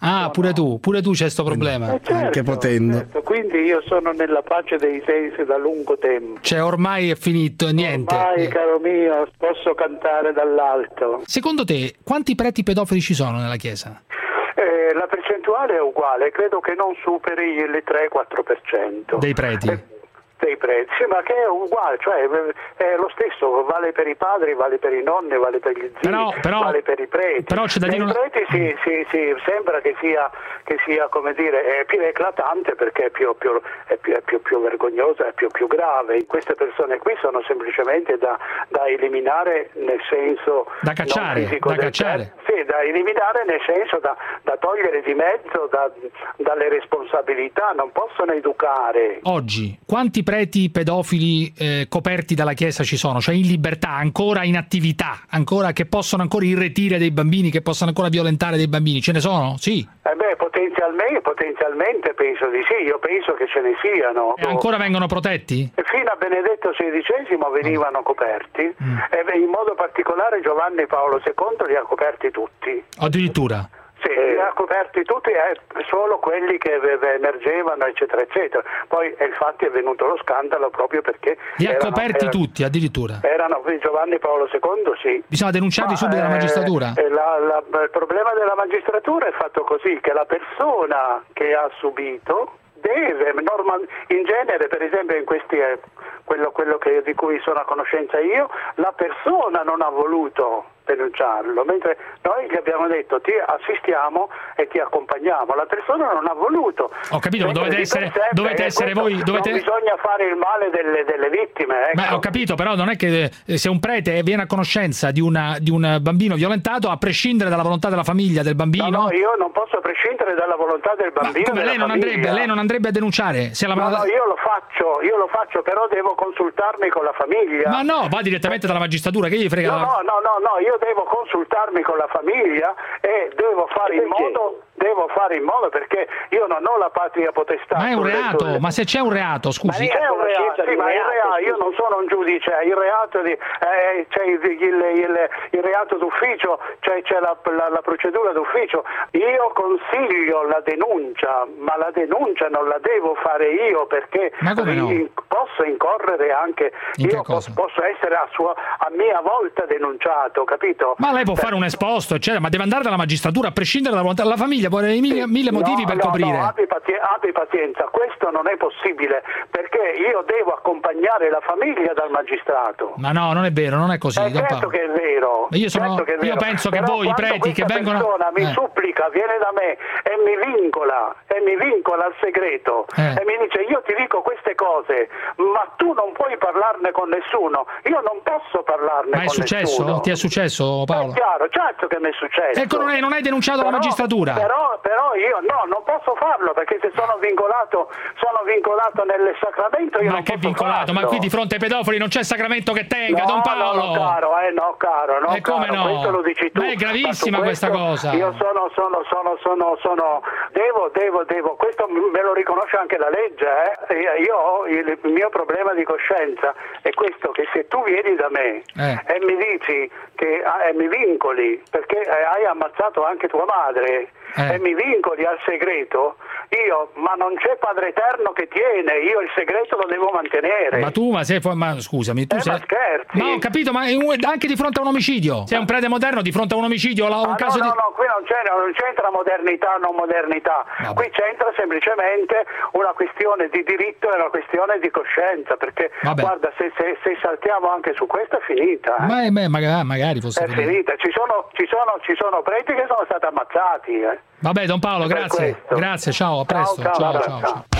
Ah, pure tu, pure tu c'è sto problema. Eh, certo, Anche potendo. certo. Quindi io sono nella pace dei sensi da lungo tempo. Cioè ormai è finito, niente. Ormai, caro mio, posso cantare dall'alto. Secondo te, quanti preti pedofili ci sono nella Chiesa? Eh, la percentuale è uguale, credo che non superi il tre quattro per cento. Dei preti? Eh, dei preti, sì, ma che è uguale, cioè è lo stesso, vale per i padri, vale per i nonni, vale per gli zii, però, però, vale per i preti. Però c'è da dire I una... preti sì, sì, sì, sembra che sia, che sia, come dire, è più eclatante perché è più, più, è più, è più, più vergognosa, è più, più grave. Queste persone qui sono semplicemente da, da eliminare nel senso da cacciare, non fisico da del cacciare. Sì, da eliminare nel senso da, da togliere di mezzo da, dalle responsabilità, non possono educare. Oggi, quanti preti pedofili eh, coperti dalla Chiesa ci sono? Cioè in libertà, ancora in attività, ancora che possono ancora irretire dei bambini, che possono ancora violentare dei bambini? Ce ne sono? Sì. Eh beh, potenzialmente, potenzialmente penso di sì, io penso che ce ne siano. E ancora vengono protetti? Fino a Benedetto sedicesimo venivano coperti, mm. e in modo particolare Giovanni Paolo secondo li ha coperti tutti. Addirittura? Sì, li ha coperti tutti, eh, solo quelli che emergevano, eccetera, eccetera. Poi eh, infatti è venuto lo scandalo proprio perché... Li ha erano, coperti erano, tutti, addirittura? Erano Giovanni Paolo secondo, sì. Bisogna denunciarli subito dalla magistratura? Eh, la, la, il problema della magistratura è fatto così, che la persona che ha subito deve, normal, in genere, per esempio in questi... Eh, quello, quello che, di cui sono a conoscenza io, la persona non ha voluto denunciarlo, mentre noi gli abbiamo detto ti assistiamo e ti accompagniamo, la persona non ha voluto. Ho capito, ma dovete essere, sé, dovete essere voi dovete... non bisogna fare il male delle, delle vittime, ecco. Ma ho capito, però non è che se un prete viene a conoscenza di, una, di un bambino violentato, a prescindere dalla volontà della famiglia del bambino... No, no, io non posso prescindere dalla volontà del bambino. Ma come lei non, andrebbe, lei non andrebbe a denunciare? Se la... No, no, io lo faccio, io lo faccio, però devo consultarmi con la famiglia. Ma no, va direttamente dalla magistratura, che gli frega? No, la... no, no, no, no, io devo consultarmi con la famiglia e devo fare in modo devo fare in modo perché io non ho la patria potestà. Ma è un reato, sulle... ma se c'è un reato, scusi. Ma c'è un reato, sì, ma il reato, io non sono un giudice, il reato di eh, c'è il, il, il, il reato d'ufficio, c'è, c'è la, la, la procedura d'ufficio. Io consiglio la denuncia, ma la denuncia non la devo fare io perché no? in, posso incorrere anche in io posso, posso essere a, sua, a mia volta denunciato, capito? Ma lei può per... fare un esposto, eccetera, ma deve andare dalla magistratura a prescindere dalla volontà della famiglia. Può avere mille, mille motivi no, per no, coprire. No, abbi, pazi- abbi pazienza, questo non è possibile perché io devo accompagnare la famiglia dal magistrato. Ma no, non è vero, non è così. Eh, certo che è vero. Io, sono, certo che è vero. io penso Però che voi, i preti che vengono. Persona mi eh. supplica, viene da me e mi vincola, e mi vincola al segreto eh. e mi dice io ti dico queste cose, ma tu non puoi parlarne con nessuno. Io non posso parlarne ma con è successo? nessuno. Ti è successo, Paolo? È chiaro, certo che mi è successo. Ecco, non hai, non hai denunciato però, la magistratura. Però, però io no, non posso farlo perché se sono vincolato, sono vincolato nel sacramento. Io ma non che posso vincolato? farlo. Ma qui di fronte ai pedofili non c'è sacramento che tenga, no, Don Paolo. No, no, caro, eh, no, caro, no, e come caro, no? questo lo dici tu. Ma è gravissima ma questa questo, cosa. Io sono, sono, sono, sono, sono, devo, devo, devo, questo me lo riconosce anche la legge, eh? Io ho il mio problema di coscienza è questo, che se tu vieni da me eh. e mi dici che eh, mi vincoli perché eh, hai ammazzato anche tua madre eh. e mi vincoli al segreto, io, ma non c'è Padre Eterno che tiene, io il segreto lo devo mantenere. Ma tu, ma sei, ma scusami, tu eh, sei... ma scherzi? Ma ho capito, ma anche di fronte a un omicidio, sei un prete moderno di fronte a un omicidio, un ah, caso no, di... no, no, qui non c'entra, non c'entra modernità o non modernità, Vabbè. Qui c'entra semplicemente una questione di diritto e una questione di coscienza, perché Vabbè. guarda, se, se, se saltiamo anche su questo è finita. Eh? Ma è, magari, magari fosse è finita, finita. Ci, sono, ci, sono, ci sono preti che sono stati ammazzati. Eh. Vabbè, Don Paolo, grazie, grazie, ciao, a presto, ciao, ciao, ciao, ciao. ciao.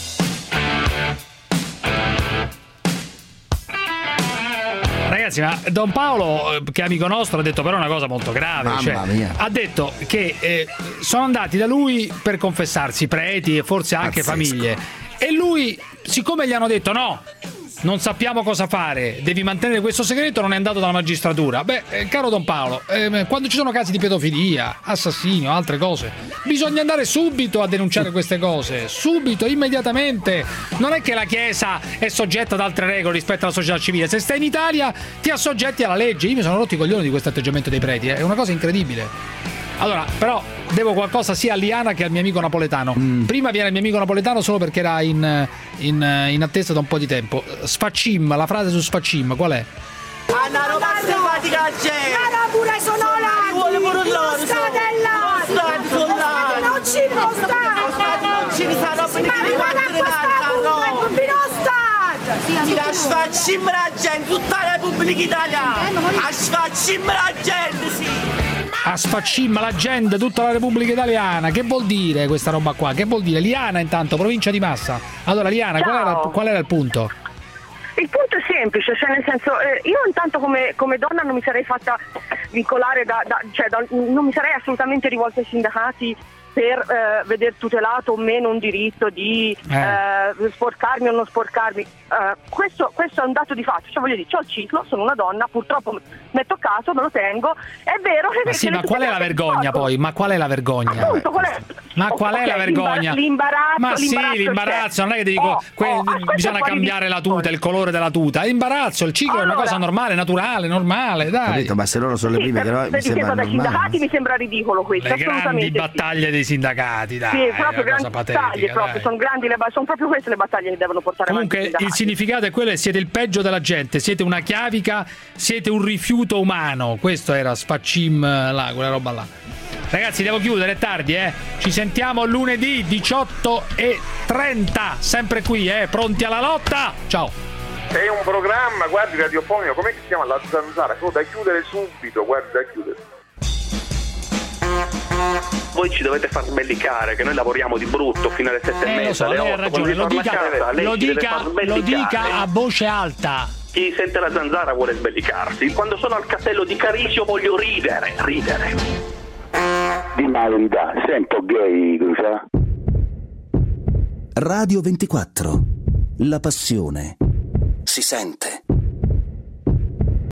Ragazzi, ma Don Paolo, che è amico nostro, ha detto però una cosa molto grave. Mamma cioè, mia. Ha detto che eh, sono andati da lui per confessarsi, preti e forse anche Pazzesco. famiglie. E lui, siccome gli hanno detto no, non sappiamo cosa fare, devi mantenere questo segreto, non è andato dalla magistratura. Beh, eh, caro Don Paolo, eh, quando ci sono casi di pedofilia, assassinio, altre cose, bisogna andare subito a denunciare queste cose, subito, immediatamente. Non è che la Chiesa è soggetta ad altre regole rispetto alla società civile. Se stai in Italia ti assoggetti alla legge. Io mi sono rotto i coglioni di questo atteggiamento dei preti, eh. È una cosa incredibile. Allora, però devo qualcosa sia a Liana che al mio amico napoletano. Mm. Prima viene il mio amico napoletano solo perché era in, in, in attesa da un po' di tempo. Sfaccim, la frase su Sfaccim, qual è? Anna, non simpatica gente! Ma pure sono là! Vuole pure loro! State là! State là! Non ci può stare! Non ci sarà per il no! Ti sfaccim la gente, tutta la Repubblica Italiana! A sfaccim la gente, sì! A sfaccim la gente, tutta la Repubblica Italiana. Che vuol dire questa roba qua? Che vuol dire? Liana, intanto, provincia di Massa. Allora, Liana, qual era, qual era il punto? Il punto è semplice, cioè nel senso, eh, io intanto come, come donna non mi sarei fatta vincolare, da, da, cioè da, non mi sarei assolutamente rivolta ai sindacati per eh, vedere tutelato o meno un diritto di eh. Eh, sporcarmi o non sporcarmi. Eh, questo, questo è un dato di fatto, cioè voglio dire, ho il ciclo, sono una donna, purtroppo metto caso, me lo tengo, è vero. Ma sì, ma qual è la vergogna poi? Ma qual è la vergogna? Appunto, qual è? Ma qual okay, è la vergogna? L'imbarazzo, ma sì, l'imbarazzo, l'imbarazzo, non è che ti dico oh, que- oh, bisogna cambiare la tuta, il colore della tuta. L'imbarazzo, il ciclo allora, è una cosa normale, naturale, normale, dai. Capito, ma se loro sono sì, le prime per, che no, mi sembra dai sindacati mi sembra ridicolo questo, le grandi battaglie sì. dei sindacati, dai. Sì, proprio grandi battaglie, proprio, sono grandi le, sono proprio queste le battaglie che devono portare comunque avanti. Comunque il significato è quello che siete il peggio della gente, siete una chiavica, siete un rifiuto umano. Questo era Sfaccim là, quella roba là. Ragazzi, devo chiudere, è tardi, eh. Ci sentiamo lunedì diciotto e trenta, sempre qui, eh, pronti alla lotta. Ciao. È un programma, guardi, radiofonico, com'è che si chiama? La Zanzara, oh, da chiudere subito, guardi, da chiudere. Voi ci dovete far sbellicare, che noi lavoriamo di brutto fino alle sette eh, e mezza, lo so, lei ha ragione, lo dica, casa, lo, dica, lo dica a voce alta. Chi sente la Zanzara vuole sbellicarsi. Quando sono al castello di Carisio voglio ridere, ridere. Di verità, sento gay, cosa? Radio ventiquattro. La passione si sente.